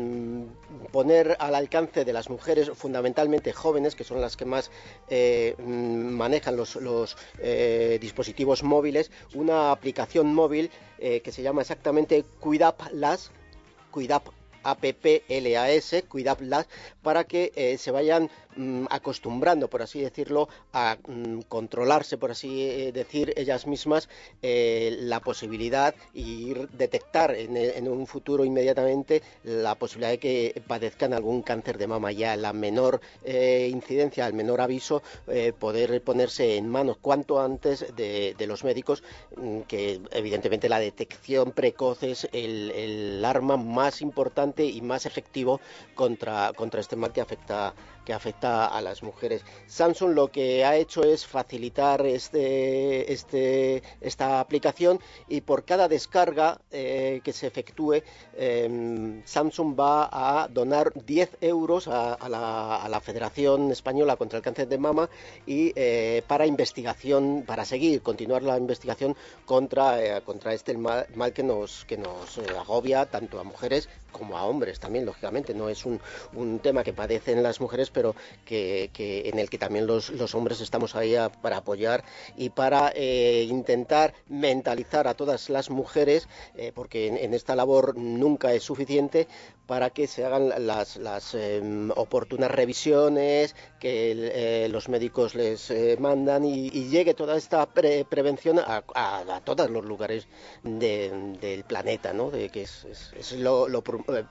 S15: poner al alcance de las mujeres, fundamentalmente jóvenes, que son las que más eh, manejan los, los eh, dispositivos móviles, una aplicación móvil eh, que se llama exactamente Cuidap Las, Cuidap A P P L A S, Cuidap Las, para que eh, se vayan mm, acostumbrando, por así decirlo, a mm, controlarse, por así eh, decir, ellas mismas eh, la posibilidad y detectar en, en un futuro inmediatamente la posibilidad de que padezcan algún cáncer de mama. Ya la menor eh, incidencia, el menor aviso, eh, poder ponerse en manos cuanto antes de, de los médicos, que evidentemente la detección precoz es el, el arma más importante y más efectivo contra, contra este mal que afecta que afecta a las mujeres. Samsung lo que ha hecho es facilitar este, este, esta aplicación, y por cada descarga eh, que se efectúe, eh, Samsung va a donar diez euros a, a, la, a la Federación Española contra el Cáncer de Mama, y eh, para investigación, para seguir, continuar la investigación contra, eh, contra este mal, mal que nos, que nos eh, agobia tanto a mujeres como a hombres también, lógicamente. No es un, un tema que padecen las mujeres, pero que, que en el que también los, los hombres estamos ahí a, para apoyar y para eh, intentar mentalizar a todas las mujeres, eh, porque en, en esta labor nunca es suficiente, para que se hagan las, las eh, oportunas revisiones que eh, los médicos les eh, mandan, y, y llegue toda esta pre prevención a, a, a todos los lugares de, del planeta, ¿no? De que es, es, es lo, lo,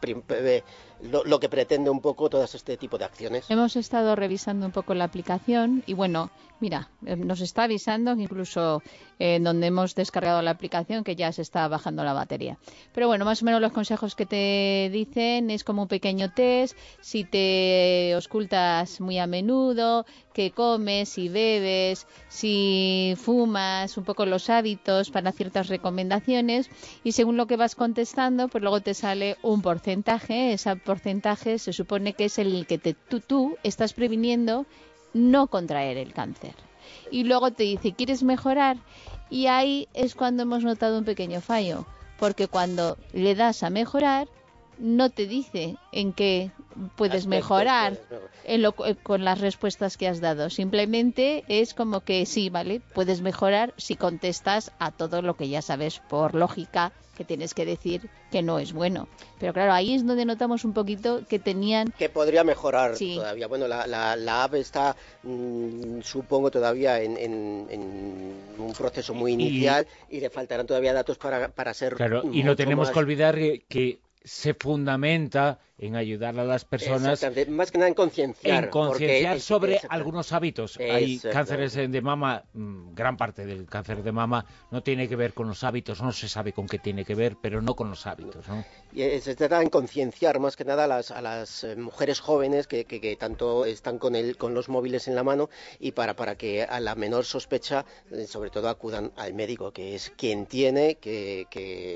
S15: lo, lo que pretende un poco todas este tipo de acciones.
S6: Hemos estado revisando un poco la aplicación y bueno, mira, nos está avisando que incluso en eh, donde hemos descargado la aplicación que ya se está bajando la batería. Pero bueno, más o menos los consejos que te dicen es como un pequeño test: si te auscultas muy a menudo, qué comes, si bebes, si fumas, un poco los hábitos para ciertas recomendaciones, y según lo que vas contestando, pues luego te sale un porcentaje. Ese porcentaje se supone que es el que te, tú, tú estás previniendo no contraer el cáncer. Y luego te dice, ¿quieres mejorar? Y ahí es cuando hemos notado un pequeño fallo, porque cuando le das a mejorar, no te dice en qué puedes mejorar en lo, con las respuestas que has dado. Simplemente es como que sí, vale, puedes mejorar si contestas a todo lo que ya sabes por lógica que tienes que decir que no es bueno. Pero claro, ahí es donde notamos un poquito que tenían...
S15: Que podría mejorar
S6: sí.
S15: todavía. Bueno, la, la, la app está, mmm, supongo, todavía en, en, en un proceso muy inicial, y, y le faltarán todavía datos para, para ser...
S2: Claro, y no tenemos
S15: más...
S2: que olvidar que se fundamenta en ayudar a las personas,
S15: más que nada en concienciar,
S2: en concienciar
S15: es,
S2: sobre
S15: es,
S2: algunos hábitos. Hay cánceres de mama, gran parte del cáncer de mama no tiene que ver con los hábitos, no se sabe con qué tiene que ver, pero no con los hábitos, ¿no?
S15: Y se trata en concienciar más que nada a las, a las mujeres jóvenes que, que, que tanto están con el, con los móviles en la mano, y para, para que a la menor sospecha, sobre todo, acudan al médico, que es quien tiene que, que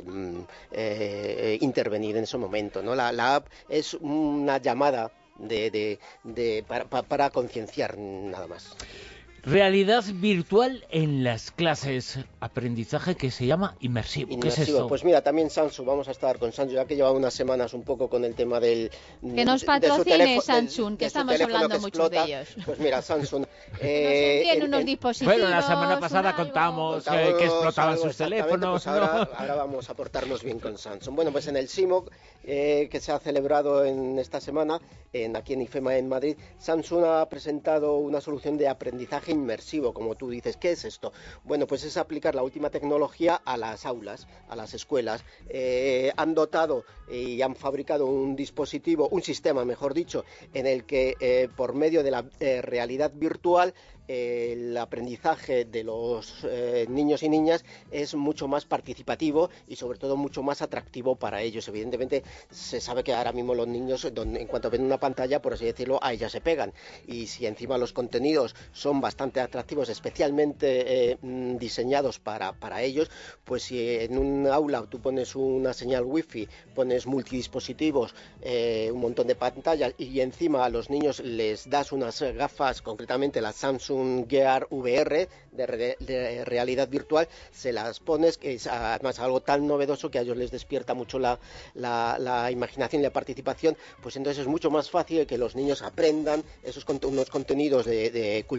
S15: eh, intervenir en ese momento, ¿no? La, la app es una llamada de, de, de, para, para concienciar, nada más.
S2: Realidad virtual en las clases, aprendizaje que se llama inmersivo.
S15: inmersivo.
S2: ¿Qué es eso?
S15: Pues mira, también Samsung, vamos a estar con Samsung, ya que lleva unas semanas un poco con el tema del...
S6: Que nos patrocine Samsung, de, que de estamos hablando que mucho de ellos.
S15: Pues mira, Samsung...
S6: eh, nos unos dispositivos...
S2: Bueno, la semana pasada contamos que, que explotaban
S15: algo,
S2: sus teléfonos.
S15: Pues ahora, ahora vamos a portarnos bien con Samsung. Bueno, pues en el SIMOC, eh, que se ha celebrado en esta semana, en, aquí en IFEMA en Madrid, Samsung ha presentado una solución de aprendizaje inmersivo, como tú dices. ¿Qué es esto? Bueno, pues es aplicar la última tecnología a las aulas, a las escuelas. Eh, han dotado y han fabricado un dispositivo, un sistema, mejor dicho, en el que eh, por medio de la eh, realidad virtual eh, el aprendizaje de los eh, niños y niñas es mucho más participativo y sobre todo mucho más atractivo para ellos. Evidentemente se sabe que ahora mismo los niños, donde, en cuanto ven una pantalla, por así decirlo, a ella se pegan, y si encima los contenidos son bastante atractivos, especialmente eh, diseñados para, para ellos, pues si en un aula tú pones una señal wifi, pones multidispositivos, eh, un montón de pantallas, y encima a los niños les das unas gafas, concretamente las Samsung Gear V R de, re, de realidad virtual, se las pones, que es además algo tan novedoso que a ellos les despierta mucho la, la, la imaginación y la participación, pues entonces es mucho más fácil que los niños aprendan esos unos contenidos de, de culturales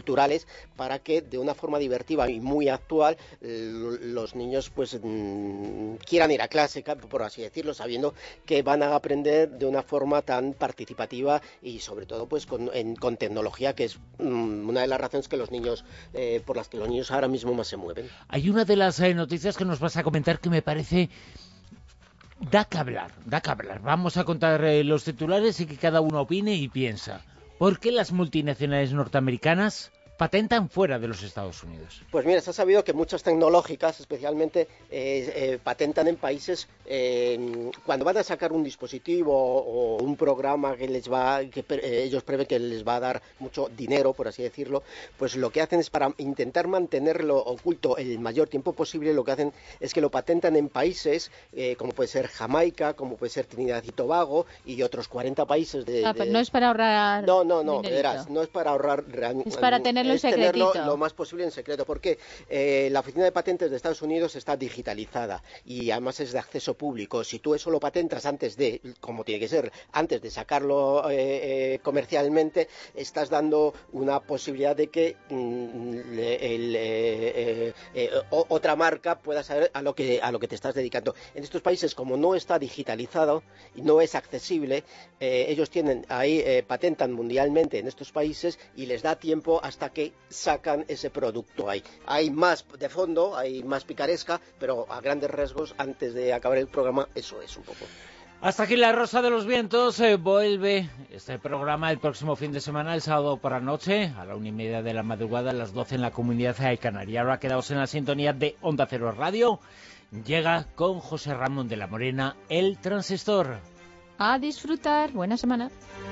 S15: para que de una forma divertida y muy actual los niños pues mmm, quieran ir a clase, por así decirlo, sabiendo que van a aprender de una forma tan participativa y sobre todo pues con, en, con tecnología, que es mmm, una de las razones que los niños eh, por las que los niños ahora mismo más se mueven.
S2: Hay una de las eh, noticias que nos vas a comentar que me parece da que hablar, da que hablar. Vamos a contar eh, los titulares y que cada uno opine y piensa. ¿Por qué las multinacionales norteamericanas patentan fuera de los Estados Unidos?
S15: Pues mira, se ha sabido que muchas tecnológicas, especialmente, eh, eh, patentan en países eh, cuando van a sacar un dispositivo o, o un programa que les va, que eh, ellos prevén que les va a dar mucho dinero, por así decirlo, pues lo que hacen es para intentar mantenerlo oculto el mayor tiempo posible, lo que hacen es que lo patentan en países eh, como puede ser Jamaica, como puede ser Trinidad y Tobago y otros cuarenta países de...
S6: Ah, pero no es para ahorrar.
S15: No, no, no,
S6: dinerito.
S15: verás, no es para ahorrar.
S6: Es para tenerlo
S15: es tenerlo
S6: secretito.
S15: lo más posible en secreto, porque eh, la Oficina de Patentes de Estados Unidos está digitalizada y además es de acceso público. Si tú eso lo patentas antes de, como tiene que ser, antes de sacarlo eh, eh, comercialmente, estás dando una posibilidad de que mm, el, eh, eh, eh, otra marca pueda saber a lo que a lo que te estás dedicando. En estos países, como no está digitalizado y no es accesible, eh, ellos tienen ahí eh, patentan mundialmente en estos países y les da tiempo hasta que sacan ese producto ahí. Hay más de fondo, hay más picaresca, pero a grandes rasgos, antes de acabar el programa, eso es un poco.
S2: Hasta aquí La Rosa de los Vientos. Eh, vuelve este programa el próximo fin de semana, el sábado por la noche, a la una y media de la madrugada, a las doce en la Comunidad Canaria. Ahora quedaos en la sintonía de Onda Cero Radio. Llega con José Ramón de la Morena, El Transistor.
S6: A disfrutar. Buena semana.